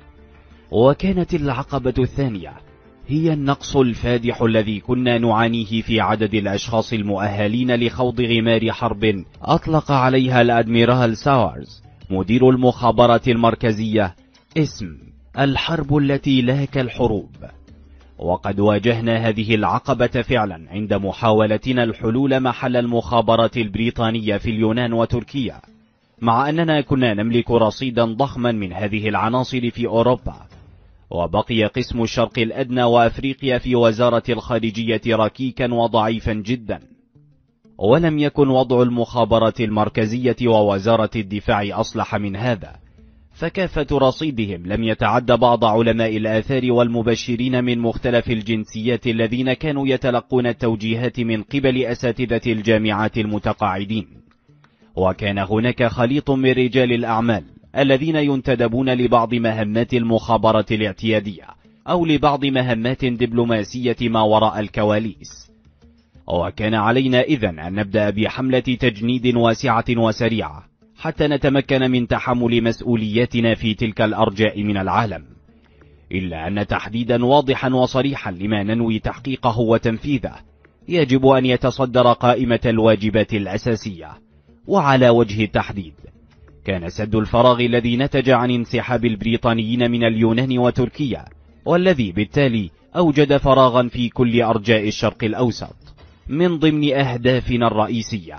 وكانت العقبة الثانية هي النقص الفادح الذي كنا نعانيه في عدد الأشخاص المؤهلين لخوض غمار حرب أطلق عليها الأدميرال ساورز مدير المخابرات المركزية اسم الحرب التي لا كالحروب. وقد واجهنا هذه العقبة فعلا عند محاولتنا الحلول محل المخابرات البريطانية في اليونان وتركيا، مع أننا كنا نملك رصيدا ضخما من هذه العناصر في أوروبا. وبقي قسم الشرق الأدنى وأفريقيا في وزارة الخارجية ركيكا وضعيفا جدا، ولم يكن وضع المخابرات المركزية ووزارة الدفاع أصلح من هذا، فكافة رصيدهم لم يتعد بعض علماء الآثار والمبشرين من مختلف الجنسيات الذين كانوا يتلقون التوجيهات من قبل أساتذة الجامعات المتقاعدين. وكان هناك خليط من رجال الأعمال الذين ينتدبون لبعض مهمات المخابرات الاعتيادية أو لبعض مهمات دبلوماسية ما وراء الكواليس. وكان علينا إذن أن نبدأ بحملة تجنيد واسعة وسريعة حتى نتمكن من تحمل مسؤولياتنا في تلك الأرجاء من العالم، إلا أن تحديدا واضحا وصريحا لما ننوي تحقيقه وتنفيذه يجب أن يتصدر قائمة الواجبات الأساسية. وعلى وجه التحديد كان سد الفراغ الذي نتج عن انسحاب البريطانيين من اليونان وتركيا، والذي بالتالي أوجد فراغا في كل أرجاء الشرق الأوسط، من ضمن أهدافنا الرئيسية.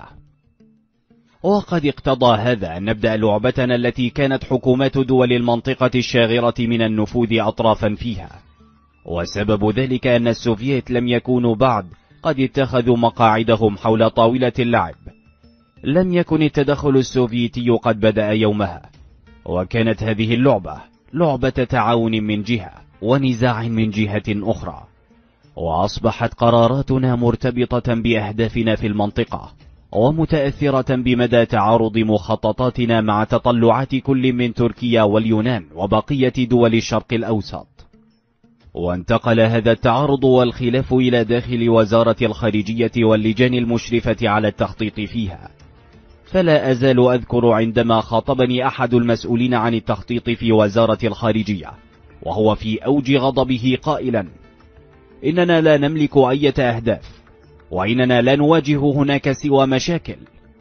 وقد اقتضى هذا أن نبدأ لعبتنا التي كانت حكومات دول المنطقة الشاغرة من النفوذ أطرافا فيها. وسبب ذلك أن السوفييت لم يكونوا بعد قد اتخذوا مقاعدهم حول طاولة اللعب. لم يكن التدخل السوفيتي قد بدأ يومها، وكانت هذه اللعبة لعبة تعاون من جهة ونزاع من جهة أخرى، وأصبحت قراراتنا مرتبطة بأهدافنا في المنطقة ومتأثرة بمدى تعارض مخططاتنا مع تطلعات كل من تركيا واليونان وبقية دول الشرق الأوسط. وانتقل هذا التعارض والخلاف إلى داخل وزارة الخارجية واللجان المشرفة على التخطيط فيها. فلا أزال أذكر عندما خاطبني أحد المسؤولين عن التخطيط في وزارة الخارجية وهو في أوج غضبه قائلا: إننا لا نملك أي أهداف، وإننا لا نواجه هناك سوى مشاكل.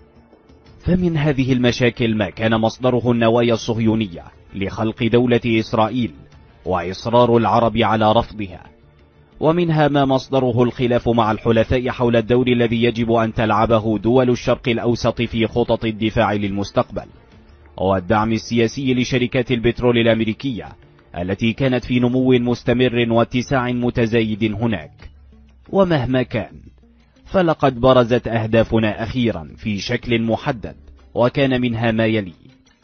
فمن هذه المشاكل ما كان مصدره النوايا الصهيونية لخلق دولة إسرائيل وإصرار العرب على رفضها، ومنها ما مصدره الخلاف مع الحلفاء حول الدور الذي يجب أن تلعبه دول الشرق الأوسط في خطط الدفاع للمستقبل، والدعم السياسي لشركات البترول الأمريكية التي كانت في نمو مستمر واتساع متزايد هناك. ومهما كان فلقد برزت أهدافنا أخيرا في شكل محدد، وكان منها ما يلي: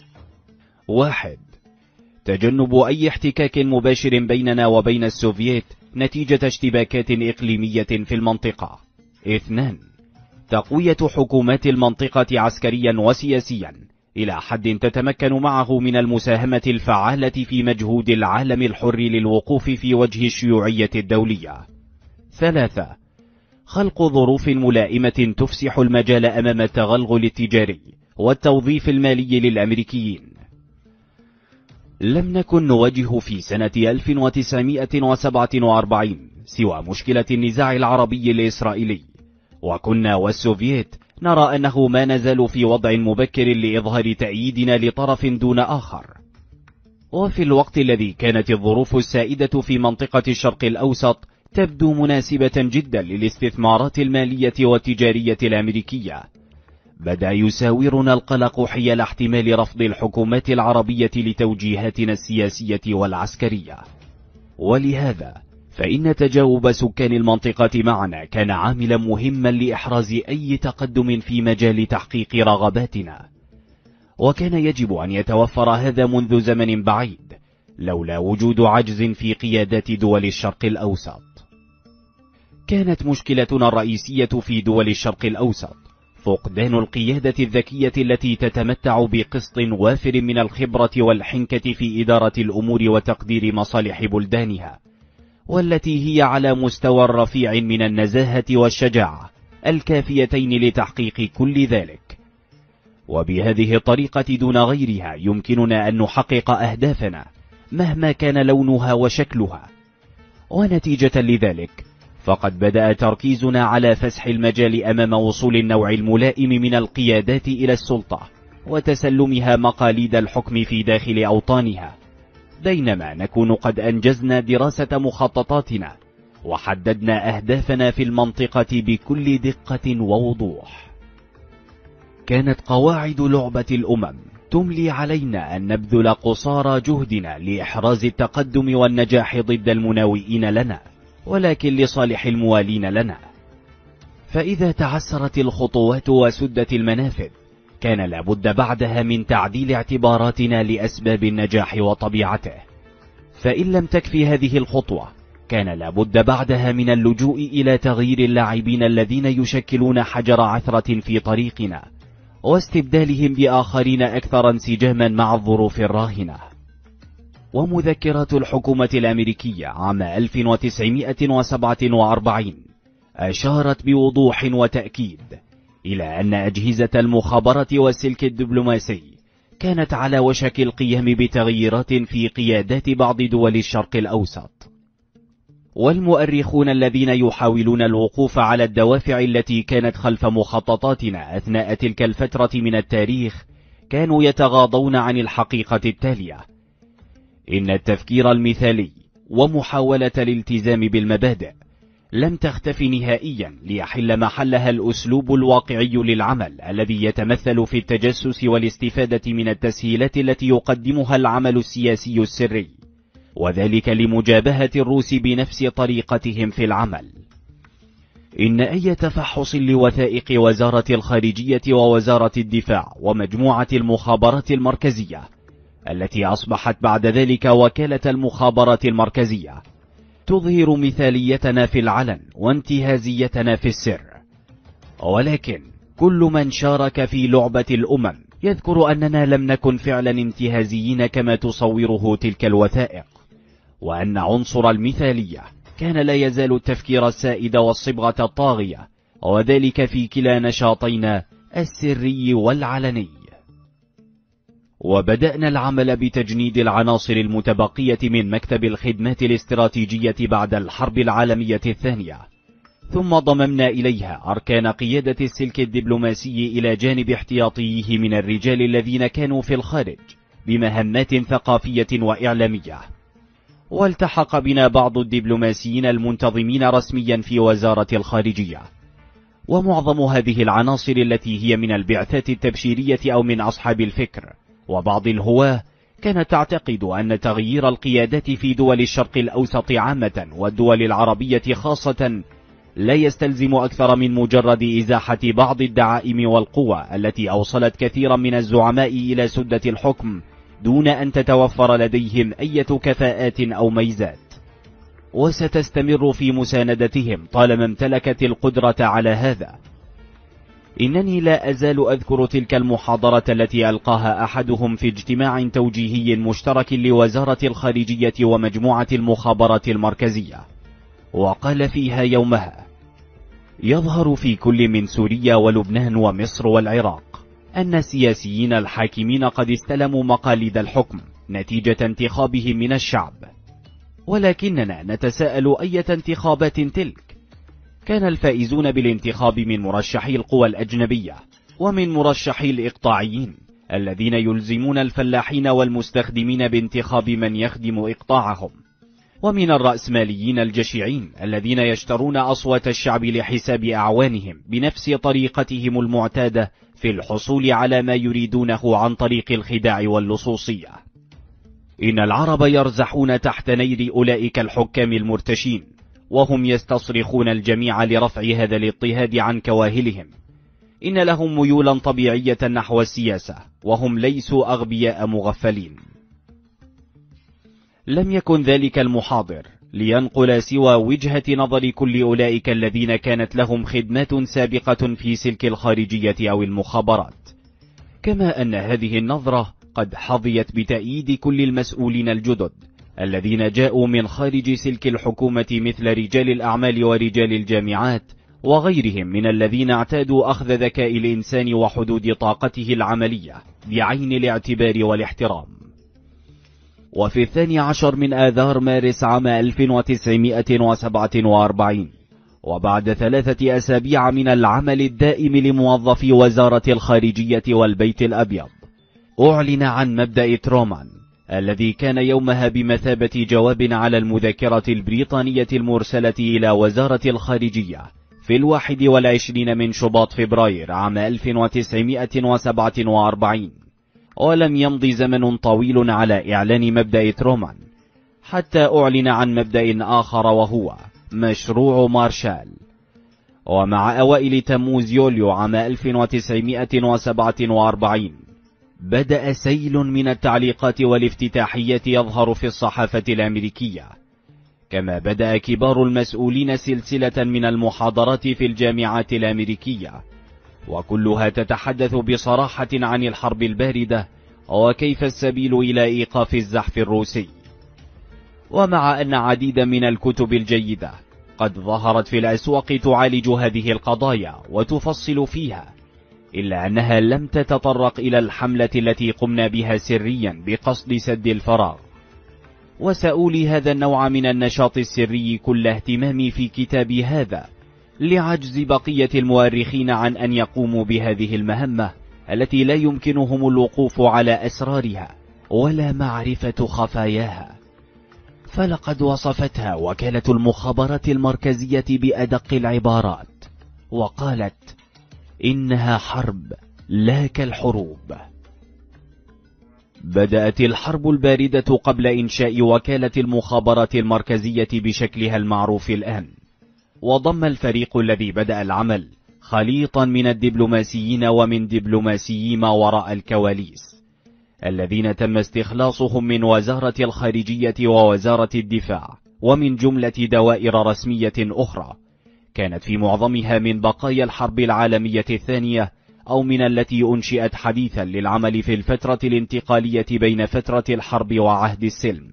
واحد، تجنب أي احتكاك مباشر بيننا وبين السوفييت نتيجة اشتباكات إقليمية في المنطقة. اثنان، تقوية حكومات المنطقة عسكريا وسياسيا إلى حد تتمكن معه من المساهمة الفعالة في مجهود العالم الحر للوقوف في وجه الشيوعية الدولية. ثلاثة، خلق ظروف ملائمة تفسح المجال أمام التغلغل التجاري والتوظيف المالي للأمريكيين. لم نكن نواجه في سنة ألف وتسعمائة وسبعة وأربعين سوى مشكلة النزاع العربي الإسرائيلي، وكنا والسوفييت نرى أنه ما نزال في وضع مبكر لإظهار تأييدنا لطرف دون آخر. وفي الوقت الذي كانت الظروف السائدة في منطقة الشرق الأوسط تبدو مناسبة جدا للاستثمارات المالية والتجارية الأمريكية، بدأ يساورنا القلق حيال احتمال رفض الحكومات العربية لتوجيهاتنا السياسية والعسكرية. ولهذا فإن تجاوب سكان المنطقة معنا كان عاملا مهما لإحراز أي تقدم في مجال تحقيق رغباتنا، وكان يجب أن يتوفر هذا منذ زمن بعيد، لولا وجود عجز في قيادات دول الشرق الأوسط. كانت مشكلتنا الرئيسية في دول الشرق الأوسط فقدان القيادة الذكية التي تتمتع بقسط وافر من الخبرة والحنكة في إدارة الأمور وتقدير مصالح بلدانها، والتي هي على مستوى رفيع من النزاهة والشجاعة الكافيتين لتحقيق كل ذلك. وبهذه الطريقة دون غيرها يمكننا أن نحقق أهدافنا مهما كان لونها وشكلها. ونتيجة لذلك فقد بدأ تركيزنا على فسح المجال أمام وصول النوع الملائم من القيادات إلى السلطة وتسلمها مقاليد الحكم في داخل أوطانها، بينما نكون قد أنجزنا دراسة مخططاتنا وحددنا أهدافنا في المنطقة بكل دقة ووضوح. كانت قواعد لعبة الأمم تملي علينا أن نبذل قصارى جهدنا لإحراز التقدم والنجاح ضد المناوئين لنا، ولكن لصالح الموالين لنا. فإذا تعسرت الخطوات وسدت المنافذ كان لابد بعدها من تعديل اعتباراتنا لأسباب النجاح وطبيعته. فإن لم تكفي هذه الخطوة كان لابد بعدها من اللجوء إلى تغيير اللاعبين الذين يشكلون حجر عثرة في طريقنا واستبدالهم بآخرين أكثر انسجاما مع الظروف الراهنة. ومذكرات الحكومة الأمريكية عام ألف وتسعمائة وسبعة وأربعين أشارت بوضوح وتأكيد إلى أن أجهزة المخابرات والسلك الدبلوماسي كانت على وشك القيام بتغييرات في قيادات بعض دول الشرق الأوسط. والمؤرخون الذين يحاولون الوقوف على الدوافع التي كانت خلف مخططاتنا أثناء تلك الفترة من التاريخ كانوا يتغاضون عن الحقيقة التالية: إن التفكير المثالي ومحاولة الالتزام بالمبادئ لم تختف نهائيا ليحل محلها الأسلوب الواقعي للعمل الذي يتمثل في التجسس والاستفادة من التسهيلات التي يقدمها العمل السياسي السري، وذلك لمجابهة الروس بنفس طريقتهم في العمل. إن أي تفحص لوثائق وزارة الخارجية ووزارة الدفاع ومجموعة المخابرات المركزية التي أصبحت بعد ذلك وكالة المخابرات المركزية تظهر مثاليتنا في العلن وانتهازيتنا في السر. ولكن كل من شارك في لعبة الأمم يذكر أننا لم نكن فعلا انتهازيين كما تصوره تلك الوثائق، وأن عنصر المثالية كان لا يزال التفكير السائد والصبغة الطاغية، وذلك في كلا نشاطينا السري والعلني. وبدأنا العمل بتجنيد العناصر المتبقية من مكتب الخدمات الاستراتيجية بعد الحرب العالمية الثانية، ثم ضممنا إليها أركان قيادة السلك الدبلوماسي إلى جانب احتياطيه من الرجال الذين كانوا في الخارج بمهمات ثقافية وإعلامية. والتحق بنا بعض الدبلوماسيين المنتظمين رسميا في وزارة الخارجية. ومعظم هذه العناصر التي هي من البعثات التبشيرية أو من أصحاب الفكر وبعض الهواة كانت تعتقد أن تغيير القيادات في دول الشرق الأوسط عامة والدول العربية خاصة لا يستلزم أكثر من مجرد إزاحة بعض الدعائم والقوى التي أوصلت كثيرا من الزعماء إلى سدة الحكم دون أن تتوفر لديهم أي كفاءات أو ميزات، وستستمر في مساندتهم طالما امتلكت القدرة على هذا. إنني لا أزال أذكر تلك المحاضرة التي ألقاها أحدهم في اجتماع توجيهي مشترك لوزارة الخارجية ومجموعة المخابرات المركزية، وقال فيها يومها: يظهر في كل من سوريا ولبنان ومصر والعراق أن السياسيين الحاكمين قد استلموا مقاليد الحكم نتيجة انتخابهم من الشعب، ولكننا نتساءل أية انتخابات تلك؟ كان الفائزون بالانتخاب من مرشحي القوى الأجنبية ومن مرشحي الإقطاعيين الذين يلزمون الفلاحين والمستخدمين بانتخاب من يخدم إقطاعهم، ومن الرأسماليين الجشعين الذين يشترون أصوات الشعب لحساب أعوانهم بنفس طريقتهم المعتادة في الحصول على ما يريدونه عن طريق الخداع واللصوصية. إن العرب يرزحون تحت نير أولئك الحكام المرتشين، وهم يستصرخون الجميع لرفع هذا الاضطهاد عن كواهلهم. إن لهم ميولا طبيعية نحو السياسة، وهم ليسوا أغبياء مغفلين. لم يكن ذلك المحاضر لينقل سوى وجهة نظر كل أولئك الذين كانت لهم خدمات سابقة في سلك الخارجية أو المخابرات، كما أن هذه النظرة قد حظيت بتأييد كل المسؤولين الجدد الذين جاءوا من خارج سلك الحكومة مثل رجال الأعمال ورجال الجامعات وغيرهم من الذين اعتادوا أخذ ذكاء الإنسان وحدود طاقته العملية بعين الاعتبار والاحترام. وفي الثاني عشر من آذار مارس عام ألف وتسعمائة وسبعة وأربعين، وبعد ثلاثة أسابيع من العمل الدائم لموظفي وزارة الخارجية والبيت الأبيض، أعلن عن مبدأ ترومان الذي كان يومها بمثابة جواب على المذكرة البريطانية المرسلة إلى وزارة الخارجية في الواحد والعشرين من شباط فبراير عام ألف وتسعمائة وسبعة وأربعين. ولم يمض زمن طويل على إعلان مبدأ ترومان حتى أعلن عن مبدأ آخر وهو مشروع مارشال. ومع أوائل تموز يوليو عام ألف وتسعمائة وسبعة وأربعين بدأ سيل من التعليقات والافتتاحيات يظهر في الصحافة الأمريكية، كما بدأ كبار المسؤولين سلسلة من المحاضرات في الجامعات الأمريكية، وكلها تتحدث بصراحة عن الحرب الباردة وكيف السبيل إلى إيقاف الزحف الروسي. ومع أن عديدا من الكتب الجيدة قد ظهرت في الأسواق تعالج هذه القضايا وتفصل فيها، إلا أنها لم تتطرق إلى الحملة التي قمنا بها سريا بقصد سد الفراغ. وسأولي هذا النوع من النشاط السري كل اهتمامي في كتابي هذا لعجز بقية المؤرخين عن أن يقوموا بهذه المهمة التي لا يمكنهم الوقوف على أسرارها ولا معرفة خفاياها. فلقد وصفتها وكالة المخابرات المركزية بأدق العبارات وقالت إنها حرب لا كالحروب. بدأت الحرب الباردة قبل إنشاء وكالة المخابرات المركزية بشكلها المعروف الآن، وضم الفريق الذي بدأ العمل خليطا من الدبلوماسيين ومن دبلوماسيي ما وراء الكواليس الذين تم استخلاصهم من وزارة الخارجية ووزارة الدفاع ومن جملة دوائر رسمية أخرى كانت في معظمها من بقايا الحرب العالمية الثانية أو من التي أنشئت حديثا للعمل في الفترة الانتقالية بين فترة الحرب وعهد السلم.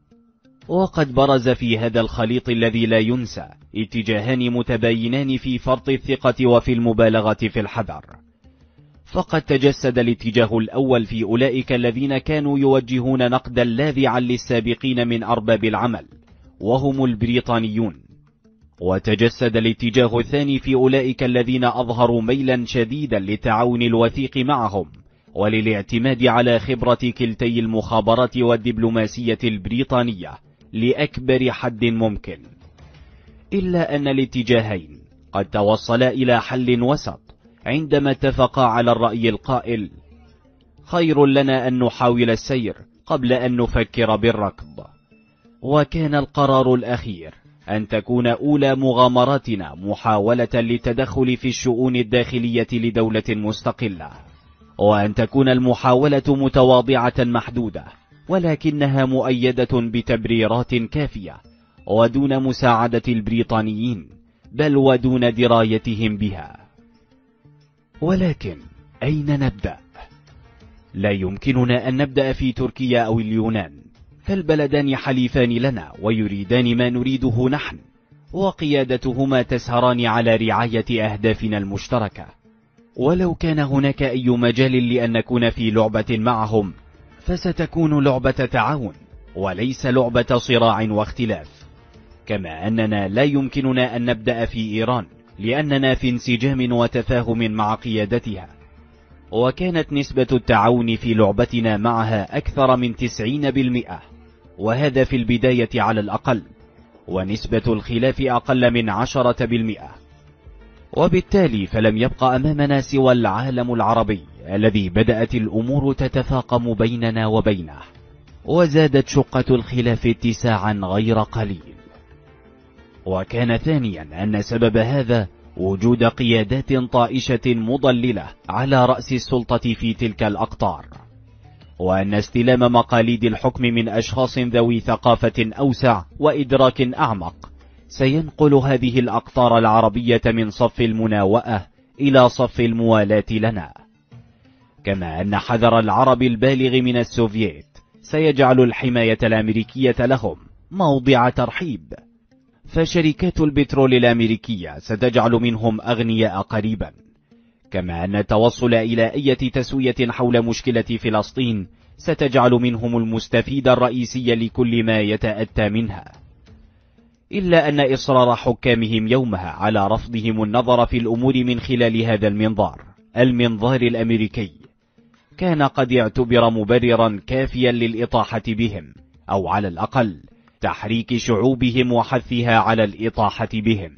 وقد برز في هذا الخليط الذي لا ينسى اتجاهان متباينان في فرط الثقة وفي المبالغة في الحذر. فقد تجسد الاتجاه الأول في أولئك الذين كانوا يوجهون نقدا لاذعا للسابقين من أرباب العمل وهم البريطانيون، وتجسد الاتجاه الثاني في أولئك الذين أظهروا ميلا شديدا للتعاون الوثيق معهم وللاعتماد على خبرة كلتي المخابرات والدبلوماسية البريطانية لأكبر حد ممكن. إلا أن الاتجاهين قد توصلا إلى حل وسط عندما اتفقا على الرأي القائل: خير لنا أن نحاول السير قبل أن نفكر بالركض. وكان القرار الأخير أن تكون أولى مغامراتنا محاولة للتدخل في الشؤون الداخلية لدولة مستقلة، وأن تكون المحاولة متواضعة محدودة ولكنها مؤيدة بتبريرات كافية ودون مساعدة البريطانيين بل ودون درايتهم بها. ولكن أين نبدأ؟ لا يمكننا أن نبدأ في تركيا أو اليونان، فالبلدان حليفان لنا ويريدان ما نريده نحن، وقيادتهما تسهران على رعاية أهدافنا المشتركة. ولو كان هناك أي مجال لأن نكون في لعبة معهم فستكون لعبة تعاون وليس لعبة صراع واختلاف. كما أننا لا يمكننا أن نبدأ في إيران لأننا في انسجام وتفاهم مع قيادتها، وكانت نسبة التعاون في لعبتنا معها أكثر من تسعين بالمئة، وهذا في البداية على الأقل، ونسبة الخلاف أقل من عشرة بالمئة. وبالتالي فلم يبقى أمامنا سوى العالم العربي الذي بدأت الأمور تتفاقم بيننا وبينه، وزادت شقة الخلاف اتساعا غير قليل. وكان ثانيا أن سبب هذا وجود قيادات طائشة مضللة على رأس السلطة في تلك الأقطار، وأن استلام مقاليد الحكم من أشخاص ذوي ثقافة أوسع وإدراك أعمق سينقل هذه الأقطار العربية من صف المناوئة إلى صف الموالاة لنا، كما أن حذر العرب البالغ من السوفييت سيجعل الحماية الأمريكية لهم موضع ترحيب، فشركات البترول الأمريكية ستجعل منهم أغنياء قريبا، كما أن التوصل إلى أي تسوية حول مشكلة فلسطين ستجعل منهم المستفيد الرئيسي لكل ما يتأتى منها. إلا أن إصرار حكامهم يومها على رفضهم النظر في الأمور من خلال هذا المنظار المنظار الأمريكي كان قد اعتبر مبررا كافيا للإطاحة بهم، أو على الأقل تحريك شعوبهم وحثها على الإطاحة بهم.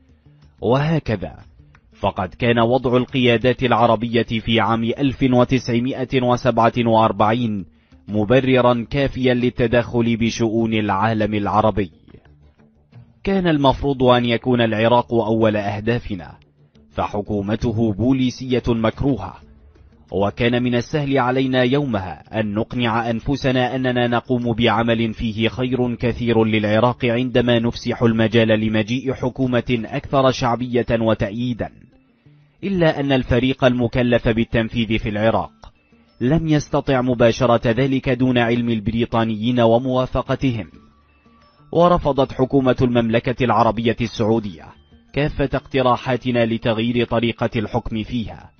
وهكذا فقد كان وضع القيادات العربية في عام ألف وتسعمائة وسبعة وأربعين مبررا كافيا للتدخل بشؤون العالم العربي. كان المفروض أن يكون العراق أول أهدافنا، فحكومته بوليسية مكروهة، وكان من السهل علينا يومها أن نقنع أنفسنا أننا نقوم بعمل فيه خير كثير للعراق عندما نفسح المجال لمجيء حكومة أكثر شعبية وتأييدا. إلا أن الفريق المكلف بالتنفيذ في العراق لم يستطع مباشرة ذلك دون علم البريطانيين وموافقتهم، ورفضت حكومة المملكة العربية السعودية كافة اقتراحاتنا لتغيير طريقة الحكم فيها،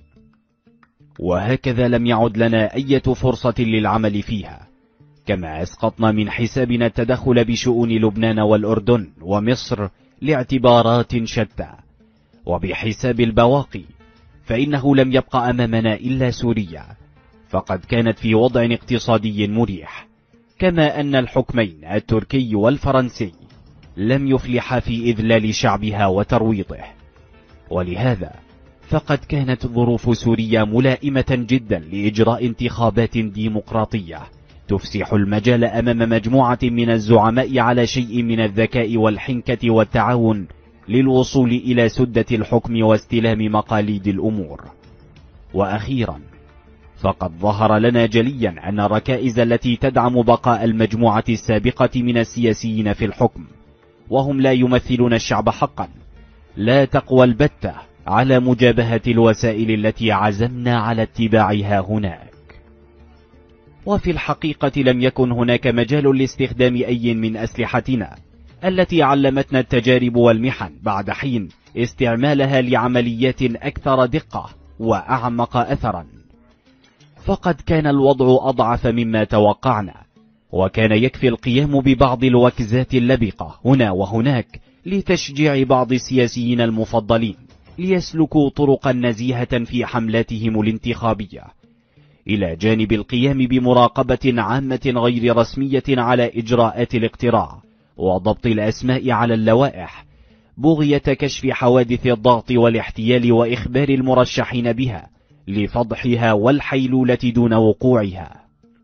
وهكذا لم يعد لنا أي فرصة للعمل فيها، كما أسقطنا من حسابنا التدخل بشؤون لبنان والأردن ومصر لاعتبارات شتى. وبحساب البواقي فإنه لم يبقى أمامنا إلا سوريا، فقد كانت في وضع اقتصادي مريح، كما أن الحكمين التركي والفرنسي لم يفلحا في إذلال شعبها وترويضه. ولهذا فقد كانت ظروف سوريا ملائمة جدا لإجراء انتخابات ديمقراطية تفسح المجال أمام مجموعة من الزعماء على شيء من الذكاء والحنكة والتعاون للوصول إلى سدة الحكم واستلام مقاليد الأمور. وأخيرا فقد ظهر لنا جليا أن الركائز التي تدعم بقاء المجموعة السابقة من السياسيين في الحكم، وهم لا يمثلون الشعب حقا، لا تقوى البتة على مجابهة الوسائل التي عزمنا على اتباعها هناك. وفي الحقيقة لم يكن هناك مجال لاستخدام أي من أسلحتنا التي علمتنا التجارب والمحن بعد حين استعمالها لعمليات أكثر دقة وأعمق أثرا، فقد كان الوضع أضعف مما توقعنا، وكان يكفي القيام ببعض الوكزات اللبقة هنا وهناك لتشجيع بعض السياسيين المفضلين ليسلكوا طرقا نزيهة في حملاتهم الانتخابية، إلى جانب القيام بمراقبة عامة غير رسمية على إجراءات الاقتراع وضبط الأسماء على اللوائح، بغية كشف حوادث الضغط والاحتيال وإخبار المرشحين بها لفضحها والحيلولة دون وقوعها.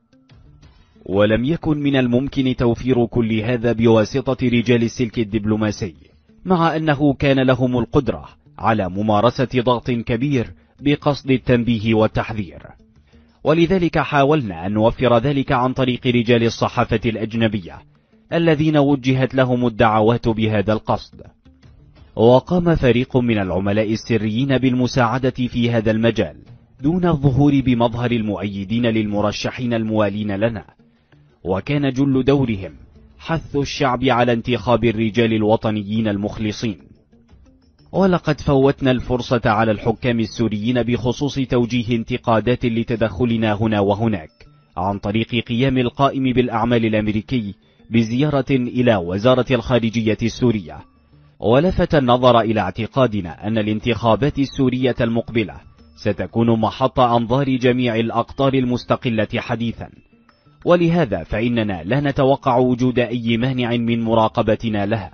ولم يكن من الممكن توفير كل هذا بواسطة رجال السلك الدبلوماسي، مع أنه كان لهم القدرة على ممارسة ضغط كبير بقصد التنبيه والتحذير، ولذلك حاولنا أن نوفر ذلك عن طريق رجال الصحافة الأجنبية الذين وجهت لهم الدعوات بهذا القصد. وقام فريق من العملاء السريين بالمساعدة في هذا المجال دون الظهور بمظهر المؤيدين للمرشحين الموالين لنا، وكان جل دورهم حث الشعب على انتخاب الرجال الوطنيين المخلصين. ولقد فوتنا الفرصة على الحكام السوريين بخصوص توجيه انتقادات لتدخلنا هنا وهناك عن طريق قيام القائم بالأعمال الأمريكي بزيارة إلى وزارة الخارجية السورية، ولفت النظر إلى اعتقادنا أن الانتخابات السورية المقبلة ستكون محط أنظار جميع الأقطار المستقلة حديثا، ولهذا فإننا لا نتوقع وجود أي مانع من مراقبتنا لها.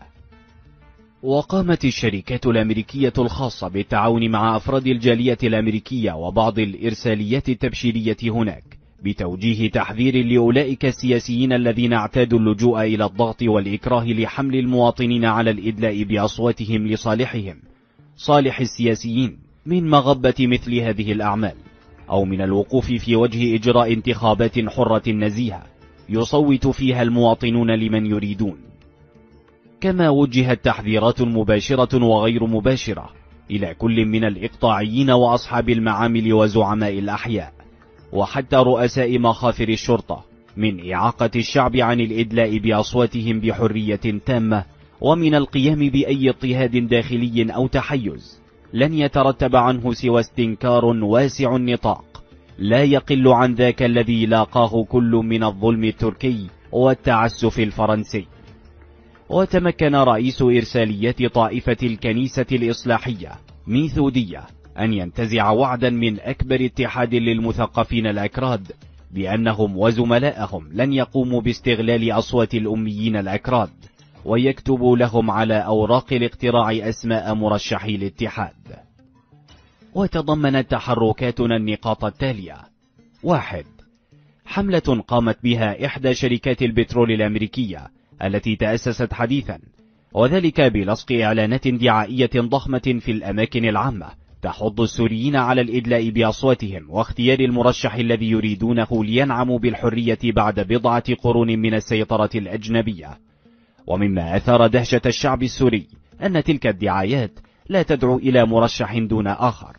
وقامت الشركات الأمريكية الخاصة بالتعاون مع أفراد الجالية الأمريكية وبعض الإرساليات التبشيرية هناك بتوجيه تحذير لأولئك السياسيين الذين اعتادوا اللجوء إلى الضغط والإكراه لحمل المواطنين على الإدلاء بأصواتهم لصالحهم، صالح السياسيين، من مغبة مثل هذه الأعمال، أو من الوقوف في وجه إجراء انتخابات حرة نزيهة يصوت فيها المواطنون لمن يريدون. كما وجهت تحذيرات مباشرة وغير مباشرة إلى كل من الإقطاعيين وأصحاب المعامل وزعماء الأحياء وحتى رؤساء مخافر الشرطة من إعاقة الشعب عن الإدلاء بأصواتهم بحرية تامة، ومن القيام بأي اضطهاد داخلي أو تحيز لن يترتب عنه سوى استنكار واسع النطاق لا يقل عن ذاك الذي لاقاه كل من الظلم التركي والتعسف الفرنسي. وتمكن رئيس إرسالية طائفة الكنيسة الإصلاحية ميثودية أن ينتزع وعدا من أكبر اتحاد للمثقفين الأكراد بأنهم وزملائهم لن يقوموا باستغلال أصوات الأميين الأكراد ويكتبوا لهم على أوراق الاقتراع أسماء مرشحي الاتحاد. وتضمنت تحركاتنا النقاط التالية: واحد، حملة قامت بها إحدى شركات البترول الأمريكية التي تأسست حديثا، وذلك بلصق إعلانات دعائية ضخمة في الأماكن العامة تحض السوريين على الإدلاء بأصواتهم واختيار المرشح الذي يريدونه لينعموا بالحرية بعد بضعة قرون من السيطرة الأجنبية. ومما أثار دهشة الشعب السوري أن تلك الدعايات لا تدعو إلى مرشح دون آخر.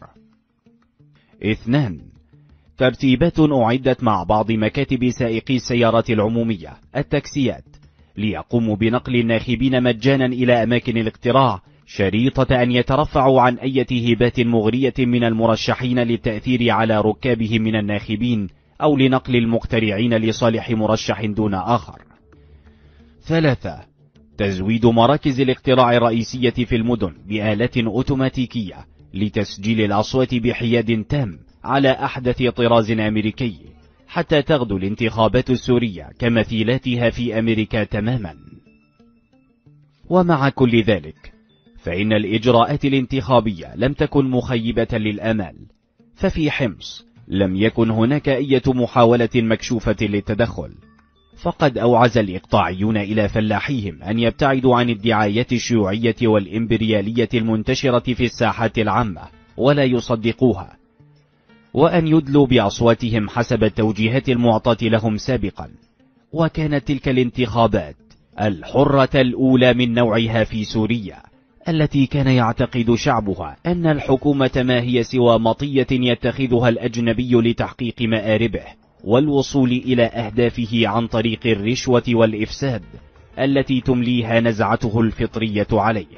اثنان، ترتيبات أعدت مع بعض مكاتب سائقي السيارات العمومية التاكسيات ليقوموا بنقل الناخبين مجانا إلى أماكن الاقتراع شريطة أن يترفعوا عن أي هبات مغرية من المرشحين للتأثير على ركابهم من الناخبين أو لنقل المقترعين لصالح مرشح دون آخر. ثلاثة، تزويد مراكز الاقتراع الرئيسية في المدن بآلات أوتوماتيكية لتسجيل الأصوات بحياد تام على أحدث طراز أمريكي حتى تغدو الانتخابات السورية كمثيلاتها في أمريكا تماما. ومع كل ذلك فإن الإجراءات الانتخابية لم تكن مخيبة للآمال، ففي حمص لم يكن هناك أي محاولة مكشوفة للتدخل، فقد أوعز الإقطاعيون إلى فلاحيهم أن يبتعدوا عن الدعايات الشيوعية والإمبريالية المنتشرة في الساحات العامة ولا يصدقوها، وأن يدلوا بأصواتهم حسب التوجيهات المعطاة لهم سابقا. وكانت تلك الانتخابات الحرة الأولى من نوعها في سوريا، التي كان يعتقد شعبها أن الحكومة ما هي سوى مطية يتخذها الأجنبي لتحقيق مآربه والوصول إلى أهدافه عن طريق الرشوة والإفساد التي تمليها نزعته الفطرية عليه.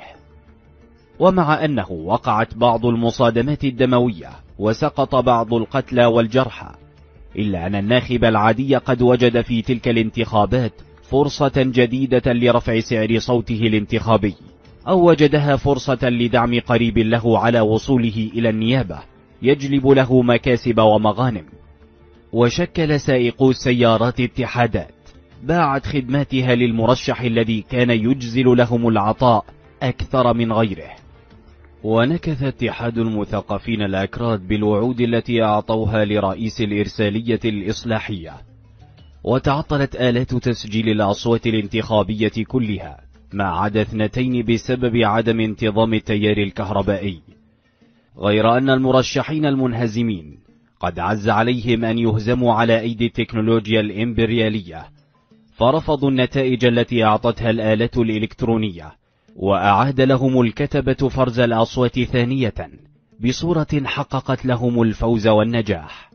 ومع أنه وقعت بعض المصادمات الدموية وسقط بعض القتلى والجرحى، إلا أن الناخب العادي قد وجد في تلك الانتخابات فرصة جديدة لرفع سعر صوته الانتخابي، أو وجدها فرصة لدعم قريب له على وصوله إلى النيابة يجلب له مكاسب ومغانم. وشكل سائقو السيارات اتحادات باعت خدماتها للمرشح الذي كان يجزل لهم العطاء أكثر من غيره. ونكث اتحاد المثقفين الأكراد بالوعود التي أعطوها لرئيس الإرسالية الإصلاحية، وتعطلت آلات تسجيل الأصوات الانتخابية كلها ما عدا اثنتين بسبب عدم انتظام التيار الكهربائي، غير أن المرشحين المنهزمين قد عز عليهم أن يهزموا على أيدي التكنولوجيا الإمبريالية، فرفضوا النتائج التي أعطتها الآلات الإلكترونية، وأعاد لهم الكتبة فرز الأصوات ثانية بصورة حققت لهم الفوز والنجاح.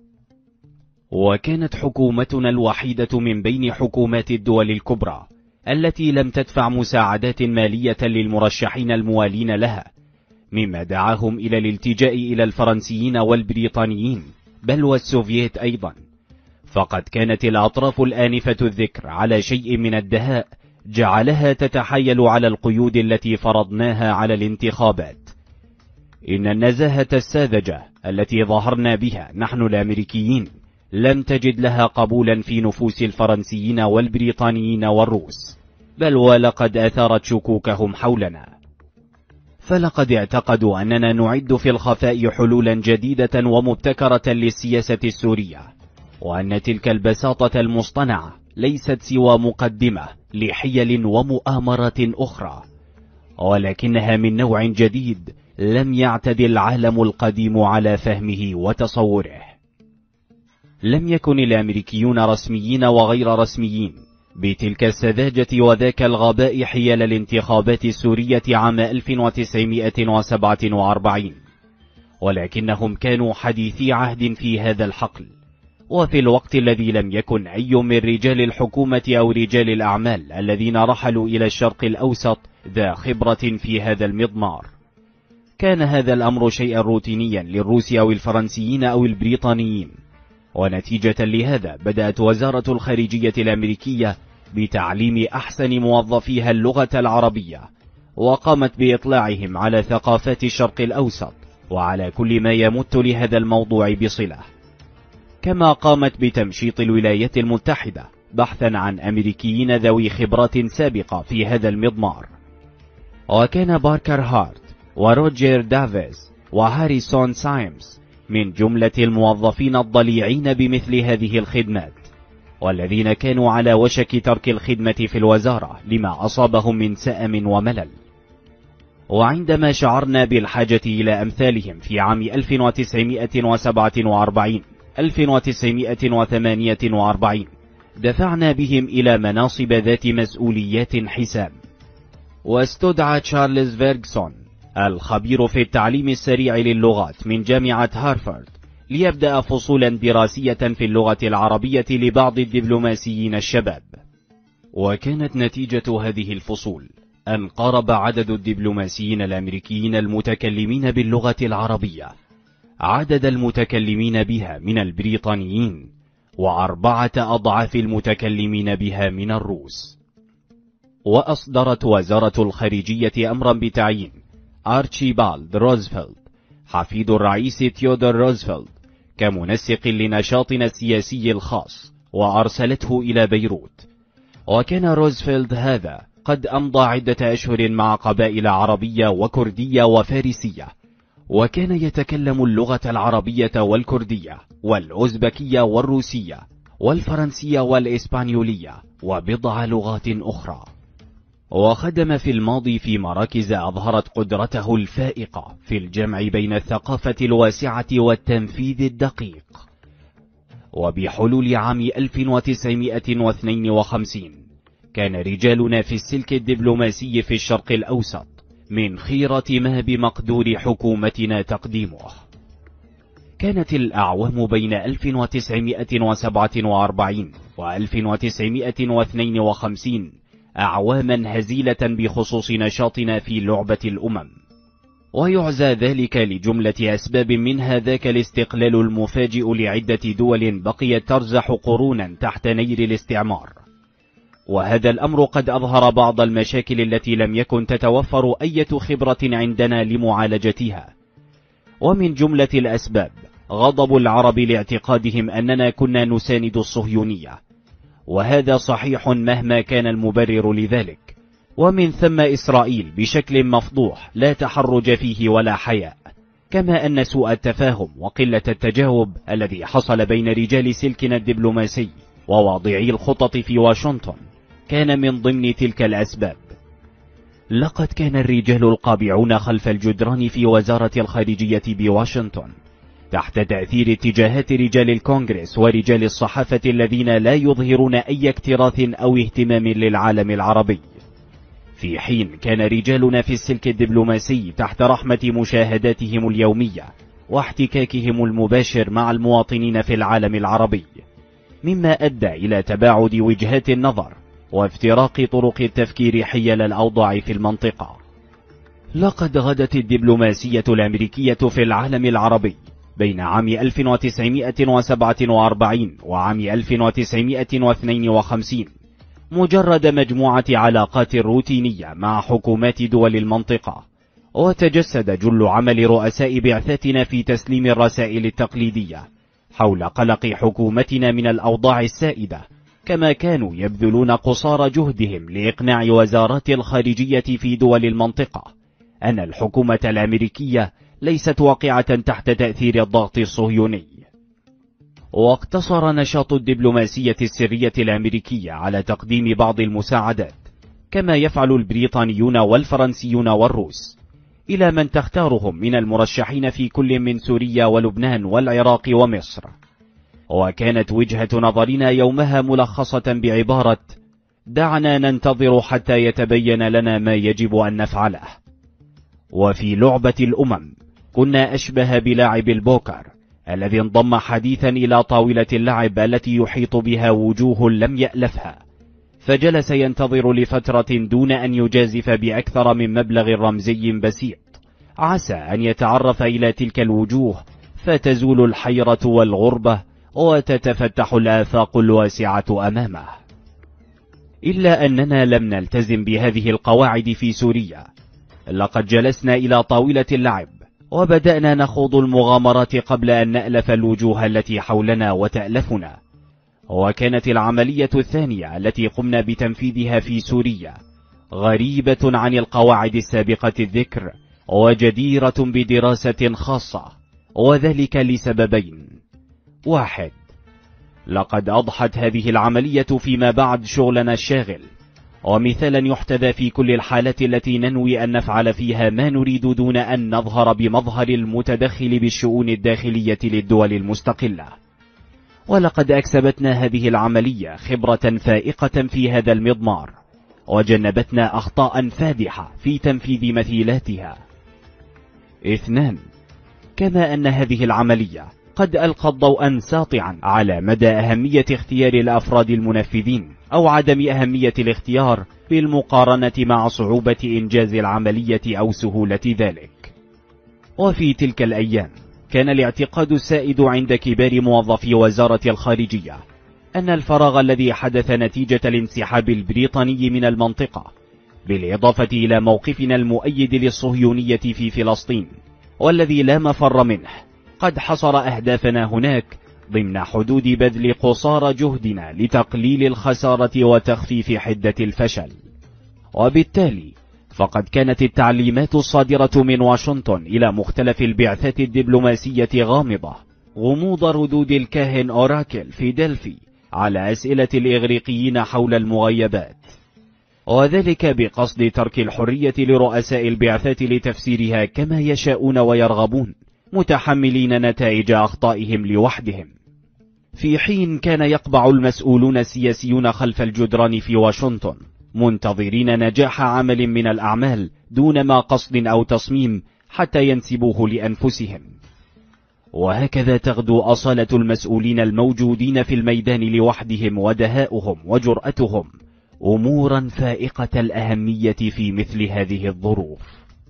وكانت حكومتنا الوحيدة من بين حكومات الدول الكبرى التي لم تدفع مساعدات مالية للمرشحين الموالين لها، مما دعاهم إلى الالتجاء إلى الفرنسيين والبريطانيين بل والسوفييت أيضا، فقد كانت الأطراف الآنفة الذكر على شيء من الدهاء جعلها تتحايل على القيود التي فرضناها على الانتخابات. إن النزاهة الساذجة التي ظهرنا بها نحن الأمريكيين لم تجد لها قبولا في نفوس الفرنسيين والبريطانيين والروس، بل ولقد أثارت شكوكهم حولنا، فلقد اعتقدوا أننا نعد في الخفاء حلولا جديدة ومبتكرة للسياسة السورية، وأن تلك البساطة المصطنعة ليست سوى مقدمة لحيل ومؤامرة أخرى، ولكنها من نوع جديد لم يعتد العالم القديم على فهمه وتصوره. لم يكن الأمريكيون رسميين وغير رسميين بتلك السذاجة وذاك الغباء حيال الانتخابات السورية عام ألف وتسعمائة وسبعة وأربعين، ولكنهم كانوا حديثي عهد في هذا الحقل، وفي الوقت الذي لم يكن أي من رجال الحكومة أو رجال الأعمال الذين رحلوا إلى الشرق الأوسط ذا خبرة في هذا المضمار. كان هذا الأمر شيئا روتينيا للروس أو الفرنسيين أو البريطانيين، ونتيجة لهذا بدأت وزارة الخارجية الأمريكية بتعليم أحسن موظفيها اللغة العربية، وقامت بإطلاعهم على ثقافات الشرق الأوسط وعلى كل ما يمت لهذا الموضوع بصلة، كما قامت بتمشيط الولايات المتحدة بحثا عن أمريكيين ذوي خبرات سابقة في هذا المضمار. وكان باركر هارت وروجر دافيس وهاريسون سايمز من جملة الموظفين الضليعين بمثل هذه الخدمات، والذين كانوا على وشك ترك الخدمة في الوزارة لما أصابهم من سأم وملل. وعندما شعرنا بالحاجة إلى أمثالهم في عام ألف وتسعمائة وسبعة وأربعين ألف وتسعمائة وثمانية وأربعين دفعنا بهم إلى مناصب ذات مسؤوليات حسام. واستدعى تشارلز فيرغسون الخبير في التعليم السريع للغات من جامعة هارفارد ليبدأ فصولا دراسية في اللغة العربية لبعض الدبلوماسيين الشباب. وكانت نتيجة هذه الفصول أن قارب عدد الدبلوماسيين الأمريكيين المتكلمين باللغة العربية عدد المتكلمين بها من البريطانيين، وأربعة أضعاف المتكلمين بها من الروس. وأصدرت وزارة الخارجية أمرا بتعيين أرشيبالد روزفلت حفيد الرئيس تيودور روزفلت كمنسق لنشاطنا السياسي الخاص، وأرسلته إلى بيروت. وكان روزفلت هذا قد أمضى عدة أشهر مع قبائل عربية وكردية وفارسية، وكان يتكلم اللغة العربية والكردية والأوزبكية والروسية والفرنسية والإسبانيولية وبضع لغات أخرى. وخدم في الماضي في مراكز أظهرت قدرته الفائقة في الجمع بين الثقافة الواسعة والتنفيذ الدقيق. وبحلول عام ألف وتسعمائة واثنين وخمسين كان رجالنا في السلك الدبلوماسي في الشرق الأوسط من خيرة ما بمقدور حكومتنا تقديمه. كانت الأعوام بين ألف وتسعمائة وسبعة وأربعين وألف وتسعمائة واثنين وخمسين أعواما هزيلة بخصوص نشاطنا في لعبة الأمم، ويعزى ذلك لجملة أسباب، منها ذاك الاستقلال المفاجئ لعدة دول بقيت ترزح قرونا تحت نير الاستعمار. وهذا الأمر قد أظهر بعض المشاكل التي لم يكن تتوفر أي خبرة عندنا لمعالجتها. ومن جملة الأسباب غضب العرب لاعتقادهم أننا كنا نساند الصهيونية، وهذا صحيح مهما كان المبرر لذلك. ومن ثم إسرائيل بشكل مفضوح لا تحرج فيه ولا حياء، كما أن سوء التفاهم وقلة التجاوب الذي حصل بين رجال سلكنا الدبلوماسي وواضعي الخطط في واشنطن كان من ضمن تلك الأسباب. لقد كان الرجال القابعون خلف الجدران في وزارة الخارجية بواشنطن تحت تأثير اتجاهات رجال الكونغرس ورجال الصحافة الذين لا يظهرون أي اكتراث أو اهتمام للعالم العربي، في حين كان رجالنا في السلك الدبلوماسي تحت رحمة مشاهداتهم اليومية واحتكاكهم المباشر مع المواطنين في العالم العربي، مما أدى إلى تباعد وجهات النظر وافتراق طرق التفكير حيال الأوضاع في المنطقة. لقد غدت الدبلوماسية الأمريكية في العالم العربي بين عام ألف وتسعمائة وسبعة وأربعين وعام ألف وتسعمائة واثنين وخمسين مجرد مجموعة علاقات روتينية مع حكومات دول المنطقة، وتجسد جل عمل رؤساء بعثاتنا في تسليم الرسائل التقليدية حول قلق حكومتنا من الأوضاع السائدة، كما كانوا يبذلون قصارى جهدهم لإقناع وزارات الخارجية في دول المنطقة أن الحكومة الأمريكية ليست واقعة تحت تأثير الضغط الصهيوني. واقتصر نشاط الدبلوماسية السرية الأمريكية على تقديم بعض المساعدات، كما يفعل البريطانيون والفرنسيون والروس، إلى من تختارهم من المرشحين في كل من سوريا ولبنان والعراق ومصر. وكانت وجهة نظرنا يومها ملخصة بعبارة: دعنا ننتظر حتى يتبين لنا ما يجب أن نفعله. وفي لعبة الأمم كنا أشبه بلاعب البوكر الذي انضم حديثا إلى طاولة اللعب التي يحيط بها وجوه لم يألفها، فجلس ينتظر لفترة دون أن يجازف بأكثر من مبلغ رمزي بسيط، عسى أن يتعرف إلى تلك الوجوه فتزول الحيرة والغربة وتتفتح الآفاق الواسعة أمامه. إلا أننا لم نلتزم بهذه القواعد في سوريا. لقد جلسنا إلى طاولة اللعب وبدأنا نخوض المغامرات قبل أن نألف الوجوه التي حولنا وتألفنا. وكانت العملية الثانية التي قمنا بتنفيذها في سوريا غريبة عن القواعد السابقة الذكر وجديرة بدراسة خاصة، وذلك لسببين: واحد، لقد أضحت هذه العملية فيما بعد شغلنا الشاغل، ومثالا يحتذى في كل الحالات التي ننوي أن نفعل فيها ما نريد دون أن نظهر بمظهر المتدخل بالشؤون الداخلية للدول المستقلة. ولقد أكسبتنا هذه العملية خبرة فائقة في هذا المضمار، وجنبتنا أخطاء فادحة في تنفيذ مثيلاتها. اثنان، كما أن هذه العملية قد ألقت ضوءا ساطعا على مدى أهمية اختيار الأفراد المنفذين أو عدم أهمية الاختيار بالمقارنة مع صعوبة إنجاز العملية أو سهولة ذلك. وفي تلك الأيام كان الاعتقاد السائد عند كبار موظفي وزارة الخارجية أن الفراغ الذي حدث نتيجة الانسحاب البريطاني من المنطقة، بالإضافة إلى موقفنا المؤيد للصهيونية في فلسطين والذي لا مفر منه، قد حصر أهدافنا هناك ضمن حدود بذل قصارى جهدنا لتقليل الخسارة وتخفيف حدة الفشل. وبالتالي فقد كانت التعليمات الصادرة من واشنطن إلى مختلف البعثات الدبلوماسية غامضة، غموض ردود الكاهن أوراكل في دلفي على أسئلة الإغريقيين حول المغيبات، وذلك بقصد ترك الحرية لرؤساء البعثات لتفسيرها كما يشاءون ويرغبون، متحملين نتائج أخطائهم لوحدهم. في حين كان يقبع المسؤولون السياسيون خلف الجدران في واشنطن منتظرين نجاح عمل من الأعمال دون ما قصد أو تصميم حتى ينسبوه لأنفسهم. وهكذا تغدو أصالة المسؤولين الموجودين في الميدان لوحدهم ودهاؤهم وجرأتهم أمورا فائقة الأهمية في مثل هذه الظروف.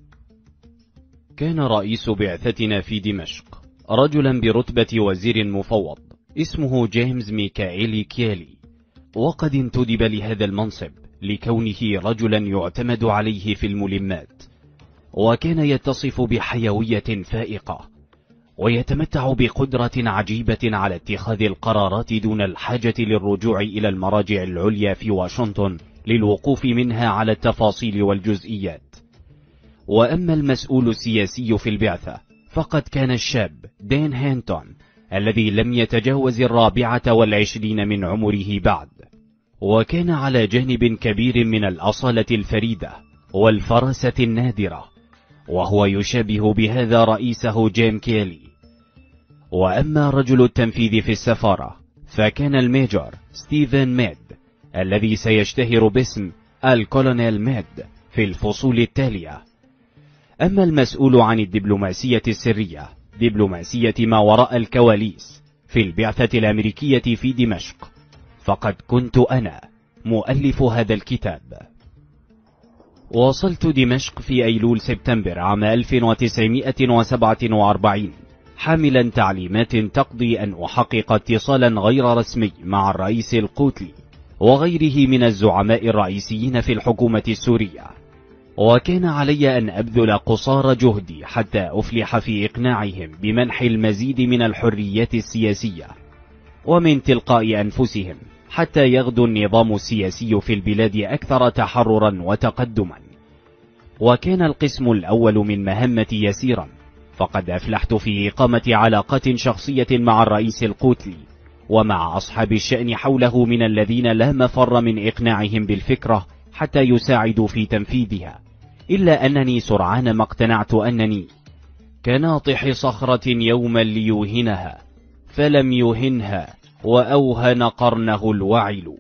كان رئيس بعثتنا في دمشق رجلا برتبة وزير مفوض اسمه جيمس ميكائيل كيالي، وقد انتدب لهذا المنصب لكونه رجلا يعتمد عليه في الملمات، وكان يتصف بحيوية فائقة ويتمتع بقدرة عجيبة على اتخاذ القرارات دون الحاجة للرجوع إلى المراجع العليا في واشنطن للوقوف منها على التفاصيل والجزئيات. وأما المسؤول السياسي في البعثة فقد كان الشاب دين هانتون الذي لم يتجاوز الرابعة والعشرين من عمره بعد، وكان على جانب كبير من الأصالة الفريدة والفراسة النادرة، وهو يشابه بهذا رئيسه جيم كيلي. وأما رجل التنفيذ في السفارة فكان الميجور ستيفن ميد الذي سيشتهر باسم الكولونيل ميد في الفصول التالية. أما المسؤول عن الدبلوماسية السرية، دبلوماسية ما وراء الكواليس في البعثة الأمريكية في دمشق، فقد كنت أنا مؤلف هذا الكتاب. وصلت دمشق في أيلول سبتمبر عام ألف وتسعمائة وسبعة وأربعين حاملا تعليمات تقضي أن أحقق اتصالا غير رسمي مع الرئيس القوتلي وغيره من الزعماء الرئيسيين في الحكومة السورية، وكان علي أن أبذل قصارى جهدي حتى أفلح في إقناعهم بمنح المزيد من الحريات السياسية ومن تلقاء أنفسهم حتى يغدو النظام السياسي في البلاد أكثر تحررا وتقدما. وكان القسم الأول من مهمتي يسيرا، فقد أفلحت في إقامة علاقات شخصية مع الرئيس القوتلي ومع أصحاب الشأن حوله من الذين لا مفر من إقناعهم بالفكرة حتى يساعدوا في تنفيذها، إلا أنني سرعان ما اقتنعت أنني كناطح صخرة يوما ليوهنها، فلم يهنها وأوهن قرنه الوعل.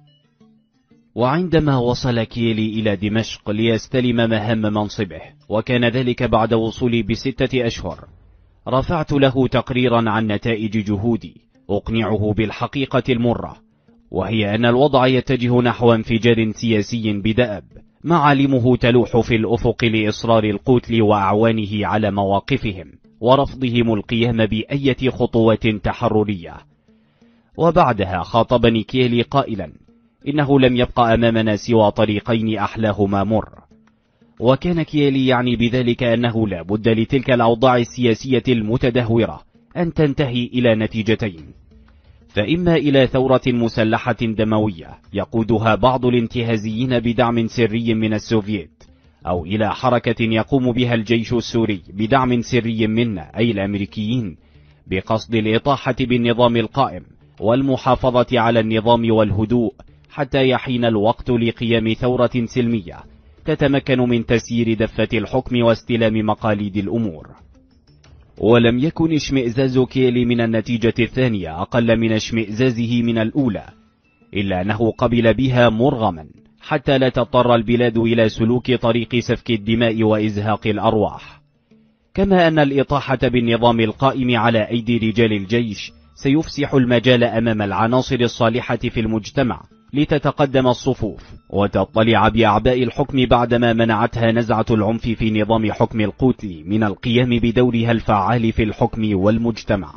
وعندما وصل كيلي إلى دمشق ليستلم مهام منصبه، وكان ذلك بعد وصولي بستة أشهر، رفعت له تقريرا عن نتائج جهودي أقنعه بالحقيقة المرة، وهي أن الوضع يتجه نحو انفجار سياسي بدأب، معالمه تلوح في الأفق لإصرار القتل وأعوانه على مواقفهم ورفضهم القيام بأية خطوات تحررية. وبعدها خاطبني كيلي قائلا إنه لم يبقى أمامنا سوى طريقين أحلاهما مر. وكان كيلي يعني بذلك أنه لا بد لتلك الأوضاع السياسية المتدهورة أن تنتهي إلى نتيجتين: فإما إلى ثورة مسلحة دموية يقودها بعض الانتهازيين بدعم سري من السوفييت، أو إلى حركة يقوم بها الجيش السوري بدعم سري منا أي الأمريكيين، بقصد الإطاحة بالنظام القائم والمحافظة على النظام والهدوء حتى يحين الوقت لقيام ثورة سلمية تتمكن من تسيير دفة الحكم واستلام مقاليد الأمور. ولم يكن اشمئزاز كيلي من النتيجة الثانية أقل من اشمئزازه من الأولى، إلا أنه قبل بها مرغما حتى لا تضطر البلاد إلى سلوك طريق سفك الدماء وإزهاق الأرواح. كما أن الإطاحة بالنظام القائم على أيدي رجال الجيش سيفسح المجال أمام العناصر الصالحة في المجتمع لتتقدم الصفوف وتطلع بأعباء الحكم بعدما منعتها نزعة العنف في نظام حكم القتل من القيام بدورها الفعال في الحكم والمجتمع.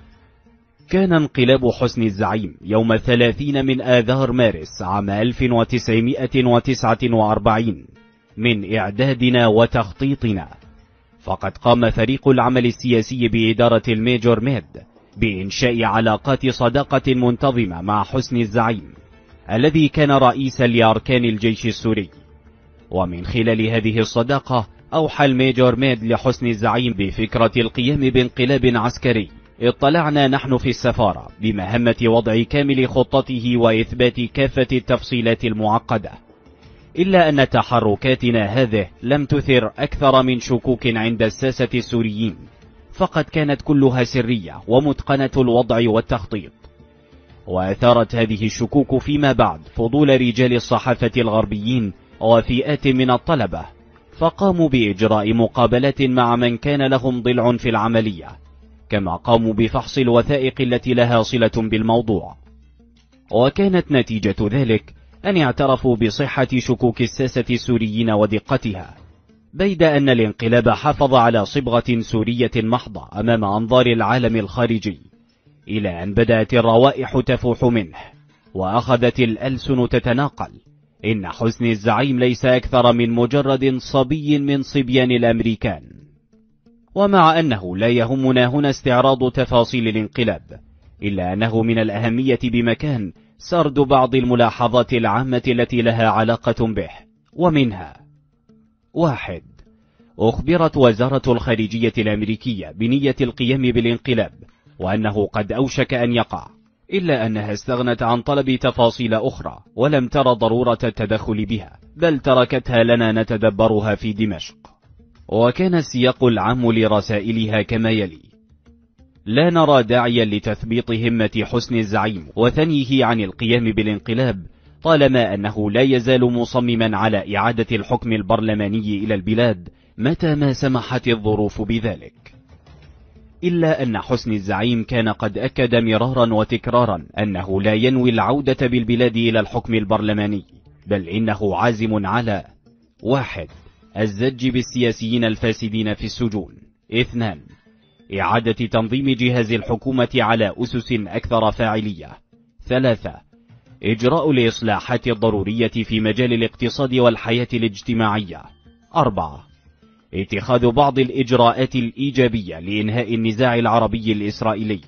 كان انقلاب حسني الزعيم يوم الثلاثين من آذار مارس عام ألف وتسعمائة وتسعة وأربعين من إعدادنا وتخطيطنا، فقد قام فريق العمل السياسي بإدارة الميجور ميد بإنشاء علاقات صداقة منتظمة مع حسني الزعيم الذي كان رئيسا لأركان الجيش السوري. ومن خلال هذه الصداقة أوحى الميجور ميد لحسني الزعيم بفكرة القيام بانقلاب عسكري. اطلعنا نحن في السفارة بمهمة وضع كامل خطته وإثبات كافة التفصيلات المعقدة، إلا أن تحركاتنا هذه لم تثر أكثر من شكوك عند الساسة السوريين، فقد كانت كلها سرية ومتقنة الوضع والتخطيط. وأثارت هذه الشكوك فيما بعد فضول رجال الصحافة الغربيين وفئات من الطلبة، فقاموا بإجراء مقابلات مع من كان لهم ضلع في العملية، كما قاموا بفحص الوثائق التي لها صلة بالموضوع. وكانت نتيجة ذلك أن اعترفوا بصحة شكوك الساسة السوريين ودقتها، بيد أن الانقلاب حافظ على صبغة سورية محضة أمام أنظار العالم الخارجي، إلى أن بدأت الروائح تفوح منه وأخذت الألسن تتناقل إن حسني الزعيم ليس أكثر من مجرد صبي من صبيان الأمريكان. ومع أنه لا يهمنا هنا استعراض تفاصيل الانقلاب، إلا أنه من الأهمية بمكان سرد بعض الملاحظات العامة التي لها علاقة به، ومنها: واحد، أخبرت وزارة الخارجية الأمريكية بنية القيام بالانقلاب وأنه قد أوشك أن يقع، إلا أنها استغنت عن طلب تفاصيل أخرى ولم ترى ضرورة التدخل بها، بل تركتها لنا نتدبرها في دمشق. وكان السياق العام لرسائلها كما يلي: لا نرى داعيا لتثبيط همة حسني الزعيم وثنيه عن القيام بالانقلاب طالما أنه لا يزال مصمما على إعادة الحكم البرلماني إلى البلاد متى ما سمحت الظروف بذلك. إلا أن حسني الزعيم كان قد أكد مرارا وتكرارا أنه لا ينوي العودة بالبلاد إلى الحكم البرلماني، بل إنه عازم على: واحد، الزج بالسياسيين الفاسدين في السجون. اثنان، إعادة تنظيم جهاز الحكومة على أسس أكثر فاعلية. ثلاثة، إجراء الإصلاحات الضرورية في مجال الاقتصاد والحياة الاجتماعية. أربعة، اتخاذ بعض الإجراءات الإيجابية لإنهاء النزاع العربي الإسرائيلي.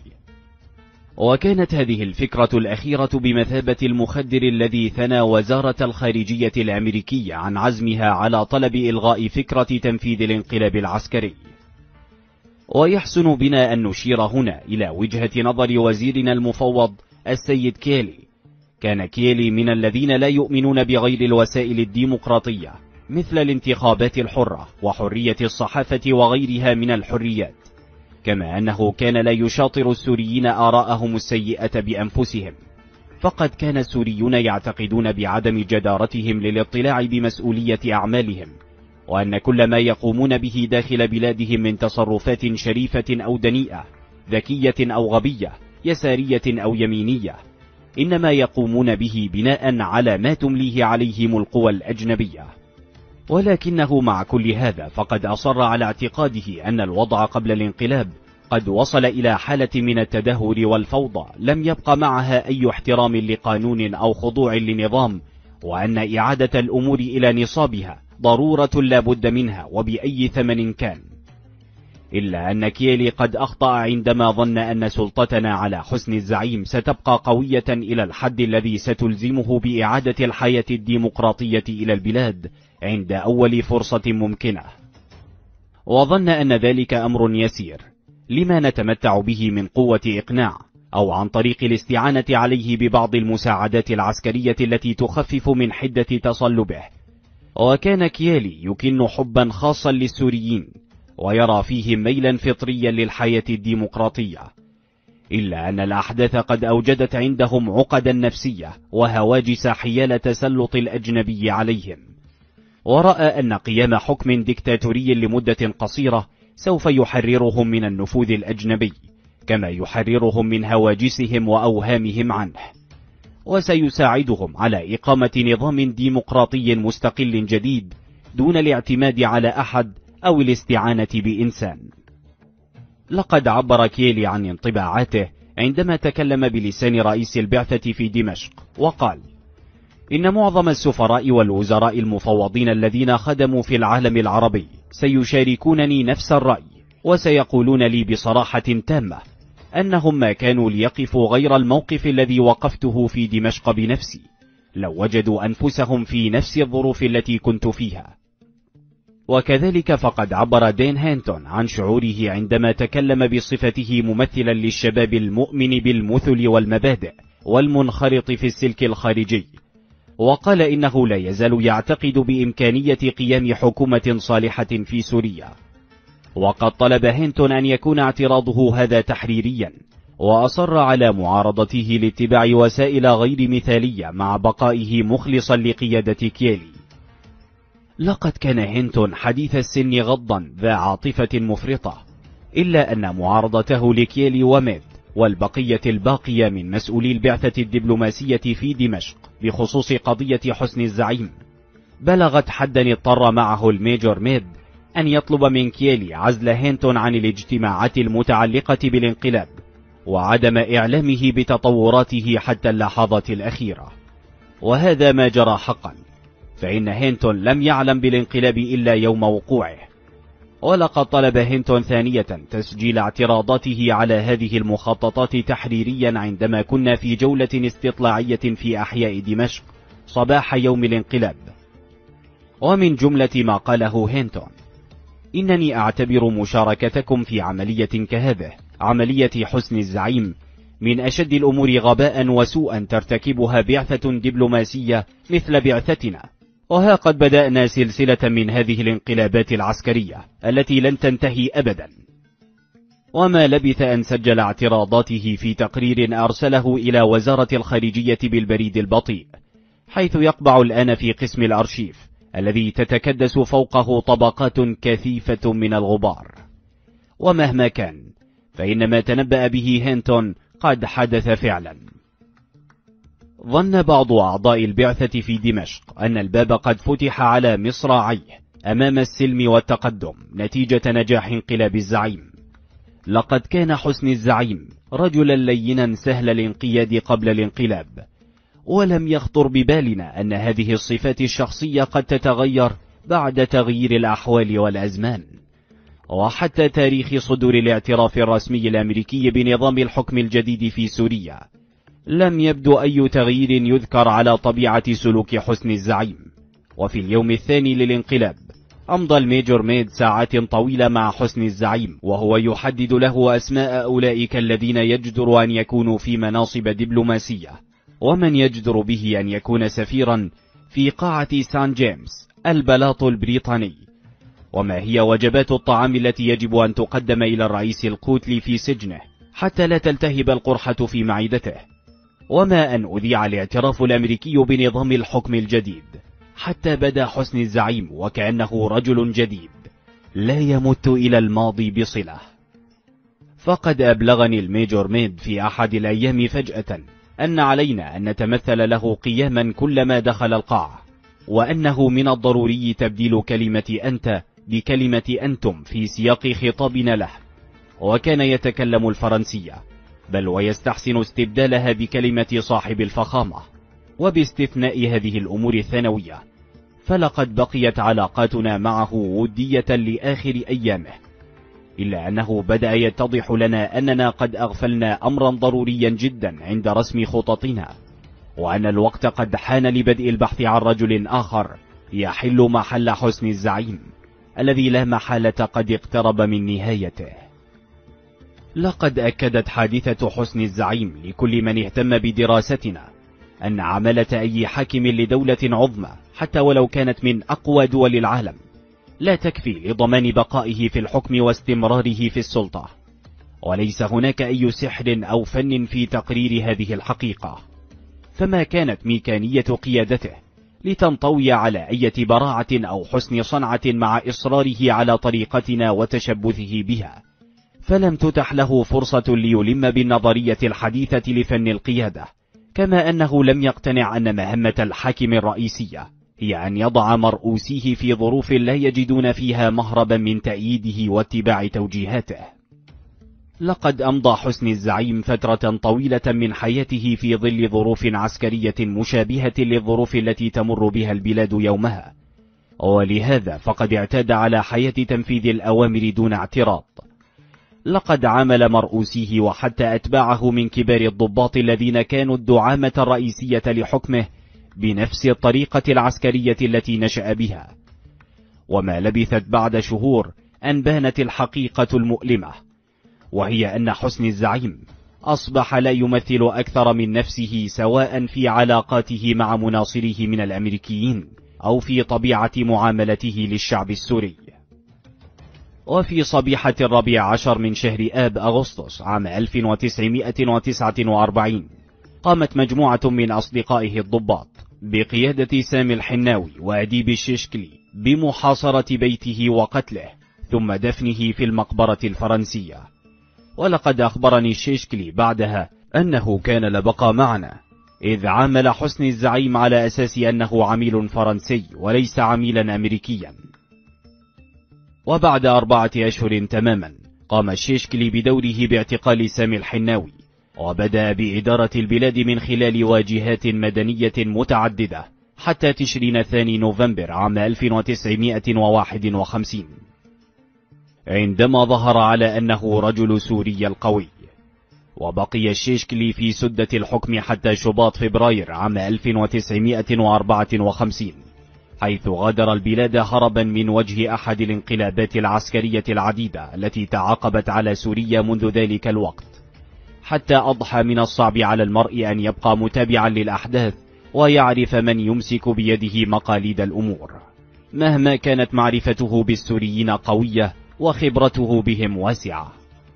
وكانت هذه الفكرة الأخيرة بمثابة المخدر الذي ثنى وزارة الخارجية الأمريكية عن عزمها على طلب إلغاء فكرة تنفيذ الانقلاب العسكري. ويحسن بنا أن نشير هنا إلى وجهة نظر وزيرنا المفوض السيد كيلي. كان كيلي من الذين لا يؤمنون بغير الوسائل الديمقراطية مثل الانتخابات الحرة وحرية الصحافة وغيرها من الحريات، كما أنه كان لا يشاطر السوريين آراءهم السيئة بأنفسهم، فقد كان السوريون يعتقدون بعدم جدارتهم للاطلاع بمسؤولية أعمالهم، وأن كل ما يقومون به داخل بلادهم من تصرفات شريفة أو دنيئة، ذكية أو غبية، يسارية أو يمينية، إنما يقومون به بناء على ما تمليه عليهم القوى الأجنبية. ولكنه مع كل هذا فقد أصر على اعتقاده أن الوضع قبل الانقلاب قد وصل إلى حالة من التدهور والفوضى لم يبق معها أي احترام لقانون أو خضوع لنظام، وأن إعادة الأمور إلى نصابها ضرورة لا بد منها وبأي ثمن كان. إلا أن كيلي قد أخطأ عندما ظن أن سلطتنا على حسن الزعيم ستبقى قوية إلى الحد الذي ستلزمه بإعادة الحياة الديمقراطية إلى البلاد عند أول فرصة ممكنة، وظن أن ذلك أمر يسير لما نتمتع به من قوة إقناع، أو عن طريق الاستعانة عليه ببعض المساعدات العسكرية التي تخفف من حدة تصلبه. وكان كيالي يكن حبا خاصا للسوريين ويرى فيهم ميلا فطريا للحياة الديمقراطية، إلا أن الأحداث قد أوجدت عندهم عقدا نفسية وهواجس حيال تسلط الأجنبي عليهم، ورأى أن قيام حكم ديكتاتوري لمدة قصيرة سوف يحررهم من النفوذ الأجنبي كما يحررهم من هواجسهم وأوهامهم عنه، وسيساعدهم على إقامة نظام ديمقراطي مستقل جديد دون الاعتماد على أحد أو الاستعانة بإنسان. لقد عبر كيلي عن انطباعاته عندما تكلم بلسان رئيس البعثة في دمشق وقال: إن معظم السفراء والوزراء المفوضين الذين خدموا في العالم العربي سيشاركونني نفس الرأي، وسيقولون لي بصراحة تامة أنهم ما كانوا ليقفوا غير الموقف الذي وقفته في دمشق بنفسي لو وجدوا أنفسهم في نفس الظروف التي كنت فيها. وكذلك فقد عبر دين هانتون عن شعوره عندما تكلم بصفته ممثلا للشباب المؤمن بالمثل والمبادئ والمنخرط في السلك الخارجي، وقال إنه لا يزال يعتقد بإمكانية قيام حكومة صالحة في سوريا. وقد طلب هانتون أن يكون اعتراضه هذا تحريريا، وأصر على معارضته لاتباع وسائل غير مثالية مع بقائه مخلصا لقيادة كيالي. لقد كان هانتون حديث السن غضا ذا عاطفة مفرطة، إلا أن معارضته لكيالي وميد والبقية الباقية من مسؤولي البعثة الدبلوماسية في دمشق بخصوص قضية حسن الزعيم بلغت حدا اضطر معه الميجور ميد أن يطلب من كيالي عزل هانتون عن الاجتماعات المتعلقة بالانقلاب وعدم إعلامه بتطوراته حتى اللحظات الأخيرة. وهذا ما جرى حقا، فإن هانتون لم يعلم بالانقلاب إلا يوم وقوعه. ولقد طلب هانتون ثانية تسجيل اعتراضاته على هذه المخططات تحريريا عندما كنا في جولة استطلاعية في أحياء دمشق صباح يوم الانقلاب. ومن جملة ما قاله هانتون: إنني أعتبر مشاركتكم في عملية كهذه عملية حسن الزعيم من أشد الأمور غباء وسوءا ترتكبها بعثة دبلوماسية مثل بعثتنا، وها قد بدأنا سلسلة من هذه الانقلابات العسكرية التي لن تنتهي أبدا. وما لبث أن سجل اعتراضاته في تقرير أرسله إلى وزارة الخارجية بالبريد البطيء، حيث يقبع الآن في قسم الأرشيف الذي تتكدس فوقه طبقات كثيفة من الغبار. ومهما كان فإن ما تنبأ به هانتون قد حدث فعلا. ظن بعض أعضاء البعثة في دمشق أن الباب قد فتح على مصراعيه أمام السلم والتقدم نتيجة نجاح انقلاب الزعيم. لقد كان حسن الزعيم رجلا لينا سهل الانقياد قبل الانقلاب، ولم يخطر ببالنا أن هذه الصفات الشخصية قد تتغير بعد تغيير الأحوال والأزمان. وحتى تاريخ صدور الاعتراف الرسمي الأمريكي بنظام الحكم الجديد في سوريا لم يبدو أي تغيير يذكر على طبيعة سلوك حسن الزعيم. وفي اليوم الثاني للانقلاب أمضى الميجور ميد ساعات طويلة مع حسن الزعيم وهو يحدد له أسماء أولئك الذين يجدر أن يكونوا في مناصب دبلوماسية، ومن يجدر به أن يكون سفيرا في قاعة سان جيمس البلاط البريطاني. وما هي وجبات الطعام التي يجب أن تقدم إلى الرئيس القوتلي في سجنه حتى لا تلتهب القرحة في معدته، وما أن أذيع الاعتراف الأمريكي بنظام الحكم الجديد، حتى بدا حسني الزعيم وكأنه رجل جديد لا يمت إلى الماضي بصلة. فقد أبلغني الميجور ميد في أحد الأيام فجأة أن علينا أن نتمثل له قياما كلما دخل القاعة، وأنه من الضروري تبديل كلمة أنت بكلمة أنتم في سياق خطابنا له، وكان يتكلم الفرنسية، بل ويستحسن استبدالها بكلمة صاحب الفخامة. وباستثناء هذه الأمور الثانوية، فلقد بقيت علاقاتنا معه ودية لآخر أيامه، إلا أنه بدأ يتضح لنا أننا قد أغفلنا أمرا ضروريا جدا عند رسم خططنا، وأن الوقت قد حان لبدء البحث عن رجل آخر يحل محل حسني الزعيم الذي لا محالة قد اقترب من نهايته. لقد أكدت حادثة حسني الزعيم لكل من اهتم بدراستنا أن عملة أي حاكم لدولة عظمى حتى ولو كانت من أقوى دول العالم لا تكفي لضمان بقائه في الحكم واستمراره في السلطة، وليس هناك أي سحر أو فن في تقرير هذه الحقيقة، فما كانت ميكانية قيادته لتنطوي على أي براعة أو حسن صنعة مع إصراره على طريقتنا وتشبثه بها، فلم تتح له فرصة ليلم بالنظرية الحديثة لفن القيادة، كما أنه لم يقتنع أن مهمة الحاكم الرئيسية هي أن يضع مرؤوسيه في ظروف لا يجدون فيها مهربا من تأييده واتباع توجيهاته. لقد أمضى حسني الزعيم فترة طويلة من حياته في ظل ظروف عسكرية مشابهة للظروف التي تمر بها البلاد يومها، ولهذا فقد اعتاد على حياة تنفيذ الأوامر دون اعتراض. لقد عامل مرؤوسيه وحتى أتباعه من كبار الضباط الذين كانوا الدعامة الرئيسية لحكمه بنفس الطريقة العسكرية التي نشأ بها، وما لبثت بعد شهور أن بانت الحقيقة المؤلمة، وهي أن حسني الزعيم أصبح لا يمثل أكثر من نفسه، سواء في علاقاته مع مناصريه من الأمريكيين أو في طبيعة معاملته للشعب السوري. وفي صبيحة الرابع عشر من شهر آب أغسطس عام ألف وتسعمائة وتسعة وأربعين قامت مجموعة من أصدقائه الضباط بقيادة سامي الحناوي وأديب الشيشكلي بمحاصرة بيته وقتله ثم دفنه في المقبرة الفرنسية. ولقد أخبرني الشيشكلي بعدها أنه كان لبقى معنا، إذ عامل حسني الزعيم على أساس أنه عميل فرنسي وليس عميلا أمريكيا. وبعد أربعة أشهر تماما قام الشيشكلي بدوره باعتقال سامي الحناوي، وبدأ بإدارة البلاد من خلال واجهات مدنية متعددة حتى تشرين الثاني نوفمبر عام ألف وتسعمائة وواحد وخمسين، عندما ظهر على أنه رجل سوري القوي. وبقي الشيشكلي في سدة الحكم حتى شباط فبراير عام ألف وتسعمائة وأربعة وخمسين، حيث غادر البلاد هربا من وجه أحد الانقلابات العسكرية العديدة التي تعاقبت على سوريا منذ ذلك الوقت، حتى أضحى من الصعب على المرء أن يبقى متابعا للأحداث ويعرف من يمسك بيده مقاليد الأمور، مهما كانت معرفته بالسوريين قوية وخبرته بهم واسعة.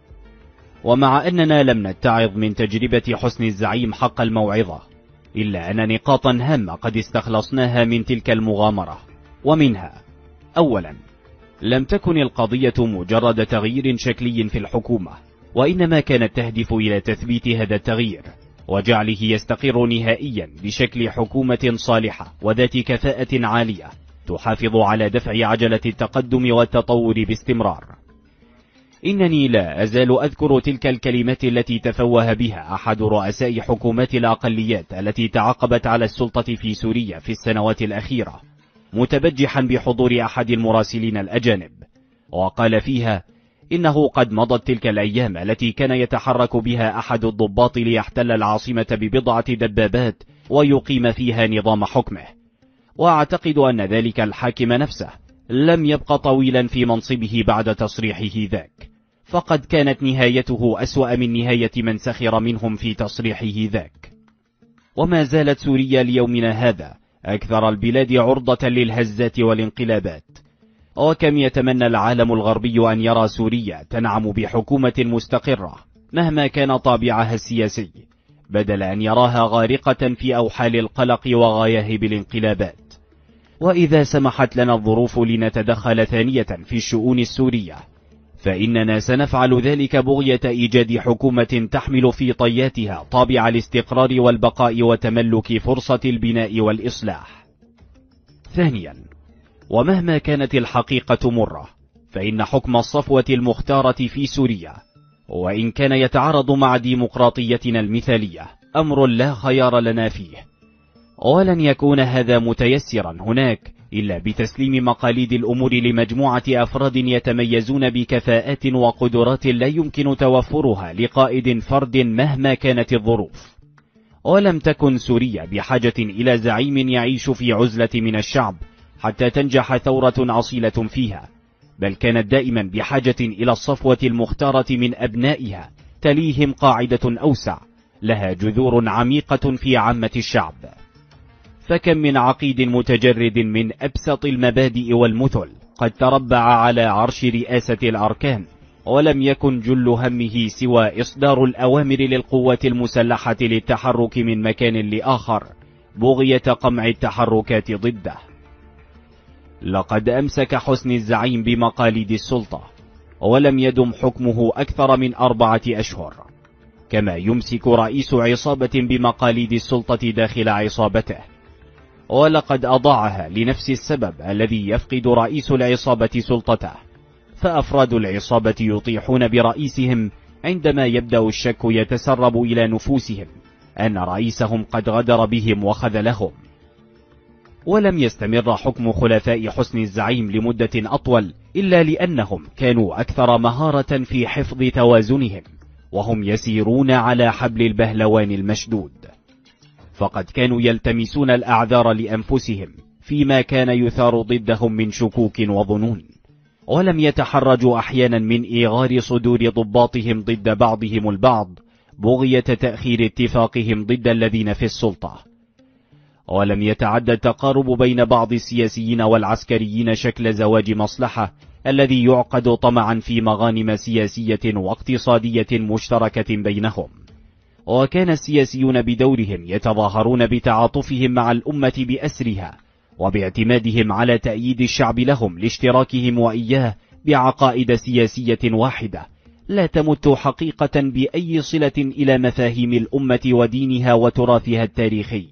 ومع أننا لم نتعظ من تجربة حسني الزعيم حق الموعظة، إلا أن نقاطا هامة قد استخلصناها من تلك المغامرة، ومنها: أولا، لم تكن القضية مجرد تغيير شكلي في الحكومة، وإنما كانت تهدف إلى تثبيت هذا التغيير وجعله يستقر نهائيا بشكل حكومة صالحة وذات كفاءة عالية تحافظ على دفع عجلة التقدم والتطور باستمرار. إنني لا أزال أذكر تلك الكلمات التي تفوه بها أحد رؤساء حكومات الأقليات التي تعاقبت على السلطة في سوريا في السنوات الأخيرة، متبجحا بحضور أحد المراسلين الأجانب، وقال فيها إنه قد مضت تلك الأيام التي كان يتحرك بها أحد الضباط ليحتل العاصمة ببضعة دبابات ويقيم فيها نظام حكمه، وأعتقد أن ذلك الحاكم نفسه لم يبق طويلا في منصبه بعد تصريحه ذاك، فقد كانت نهايته أسوأ من نهاية من سخر منهم في تصريحه ذاك. وما زالت سوريا ليومنا هذا أكثر البلاد عرضة للهزات والانقلابات، وكم يتمنى العالم الغربي أن يرى سوريا تنعم بحكومة مستقرة مهما كان طابعها السياسي، بدل أن يراها غارقة في أوحال القلق وغياهب الانقلابات. وإذا سمحت لنا الظروف لنتدخل ثانية في الشؤون السورية، فإننا سنفعل ذلك بغية إيجاد حكومة تحمل في طياتها طابع الاستقرار والبقاء وتملك فرصة البناء والإصلاح. ثانيا، ومهما كانت الحقيقة مرة، فإن حكم الصفوة المختارة في سوريا، وإن كان يتعارض مع ديمقراطيتنا المثالية، أمر لا خيار لنا فيه، ولن يكون هذا متيسرا هناك إلا بتسليم مقاليد الأمور لمجموعة أفراد يتميزون بكفاءات وقدرات لا يمكن توفرها لقائد فرد مهما كانت الظروف. ولم تكن سوريا بحاجة إلى زعيم يعيش في عزلة من الشعب حتى تنجح ثورة أصيلة فيها، بل كانت دائما بحاجة إلى الصفوة المختارة من أبنائها تليهم قاعدة أوسع لها جذور عميقة في عامة الشعب. فكم من عقيد متجرد من أبسط المبادئ والمثل قد تربع على عرش رئاسة الأركان، ولم يكن جل همه سوى إصدار الأوامر للقوات المسلحة للتحرك من مكان لآخر بغية قمع التحركات ضده. لقد أمسك حسني الزعيم بمقاليد السلطة، ولم يدم حكمه أكثر من أربعة أشهر، كما يمسك رئيس عصابة بمقاليد السلطة داخل عصابته، ولقد أضاعها لنفس السبب الذي يفقد رئيس العصابة سلطته، فأفراد العصابة يطيحون برئيسهم عندما يبدأ الشك يتسرب إلى نفوسهم أن رئيسهم قد غدر بهم وخذلهم. ولم يستمر حكم خلفاء حسني الزعيم لمدة أطول إلا لأنهم كانوا أكثر مهارة في حفظ توازنهم، وهم يسيرون على حبل البهلوان المشدود، فقد كانوا يلتمسون الأعذار لأنفسهم فيما كان يثار ضدهم من شكوك وظنون، ولم يتحرجوا أحيانا من إيغار صدور ضباطهم ضد بعضهم البعض بغية تأخير اتفاقهم ضد الذين في السلطة. ولم يتعدى التقارب بين بعض السياسيين والعسكريين شكل زواج مصلحة الذي يعقد طمعا في مغانم سياسية واقتصادية مشتركة بينهم، وكان السياسيون بدورهم يتظاهرون بتعاطفهم مع الأمة بأسرها وباعتمادهم على تأييد الشعب لهم لاشتراكهم وإياه بعقائد سياسية واحدة لا تمت حقيقة بأي صلة إلى مفاهيم الأمة ودينها وتراثها التاريخي،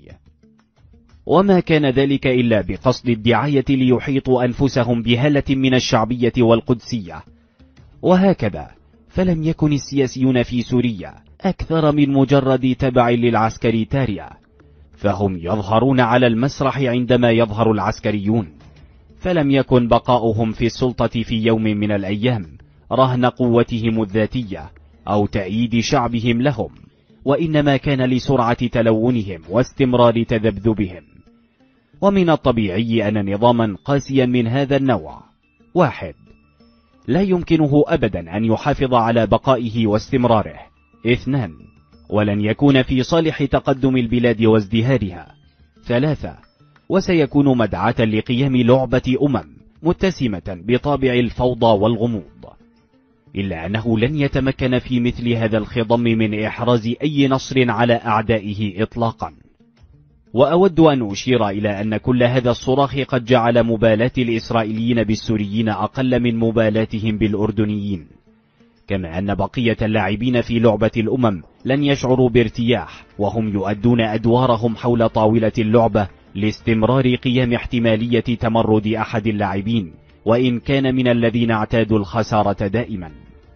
وما كان ذلك إلا بقصد الدعاية ليحيطوا أنفسهم بهالة من الشعبية والقدسية. وهكذا فلم يكن السياسيون في سوريا أكثر من مجرد تبع للعسكريتاريا، فهم يظهرون على المسرح عندما يظهر العسكريون، فلم يكن بقاؤهم في السلطة في يوم من الأيام رهن قوتهم الذاتية أو تأييد شعبهم لهم، وإنما كان لسرعة تلونهم واستمرار تذبذبهم. ومن الطبيعي أن نظاما قاسيا من هذا النوع: واحد، لا يمكنه أبدا أن يحافظ على بقائه واستمراره. اثنان، ولن يكون في صالح تقدم البلاد وازدهارها. ثلاثة، وسيكون مدعاة لقيام لعبة أمم متسمة بطابع الفوضى والغموض، إلا أنه لن يتمكن في مثل هذا الخضم من إحراز أي نصر على أعدائه إطلاقا. وأود أن أشير إلى أن كل هذا الصراخ قد جعل مبالاة الإسرائيليين بالسوريين أقل من مبالاتهم بالأردنيين، كما أن بقية اللاعبين في لعبة الأمم لن يشعروا بارتياح وهم يؤدون أدوارهم حول طاولة اللعبة لاستمرار قيام احتمالية تمرد أحد اللاعبين، وإن كان من الذين اعتادوا الخسارة دائما.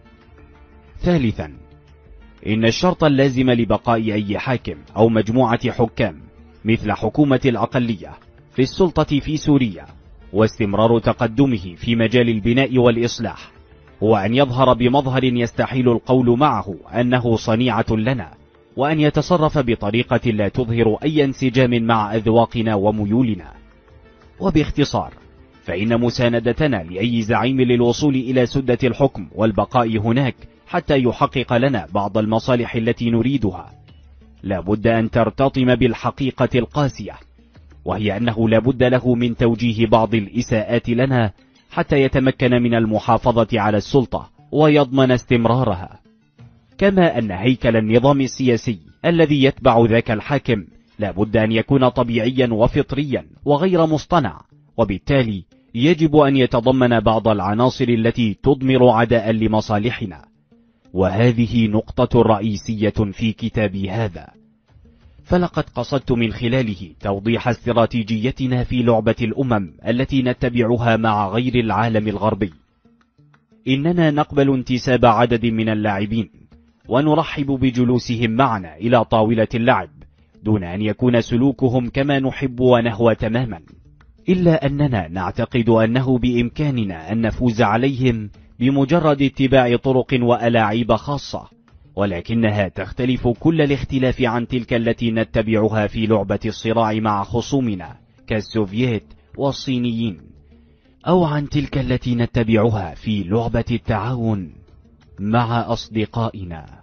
ثالثا، إن الشرط اللازم لبقاء أي حاكم أو مجموعة حكام مثل حكومة الأقلية في السلطة في سوريا واستمرار تقدمه في مجال البناء والإصلاح هو أن يظهر بمظهر يستحيل القول معه أنه صنيعة لنا، وأن يتصرف بطريقة لا تظهر أي انسجام مع أذواقنا وميولنا. وباختصار، فإن مساندتنا لأي زعيم للوصول إلى سدة الحكم والبقاء هناك حتى يحقق لنا بعض المصالح التي نريدها لا بد أن ترتطم بالحقيقة القاسية، وهي أنه لا بد له من توجيه بعض الإساءات لنا حتى يتمكن من المحافظة على السلطة ويضمن استمرارها. كما أن هيكل النظام السياسي الذي يتبع ذاك الحاكم لا بد أن يكون طبيعيا وفطريا وغير مصطنع، وبالتالي يجب أن يتضمن بعض العناصر التي تضمر عداء لمصالحنا، وهذه نقطة رئيسية في كتابي هذا. فلقد قصدت من خلاله توضيح استراتيجيتنا في لعبة الأمم التي نتبعها مع غير العالم الغربي. إننا نقبل انتساب عدد من اللاعبين ونرحب بجلوسهم معنا إلى طاولة اللعب دون أن يكون سلوكهم كما نحب ونهوى تماما، إلا أننا نعتقد أنه بإمكاننا أن نفوز عليهم بمجرد اتباع طرق وألاعيب خاصة، ولكنها تختلف كل الاختلاف عن تلك التي نتبعها في لعبة الصراع مع خصومنا كالسوفييت والصينيين، أو عن تلك التي نتبعها في لعبة التعاون مع أصدقائنا.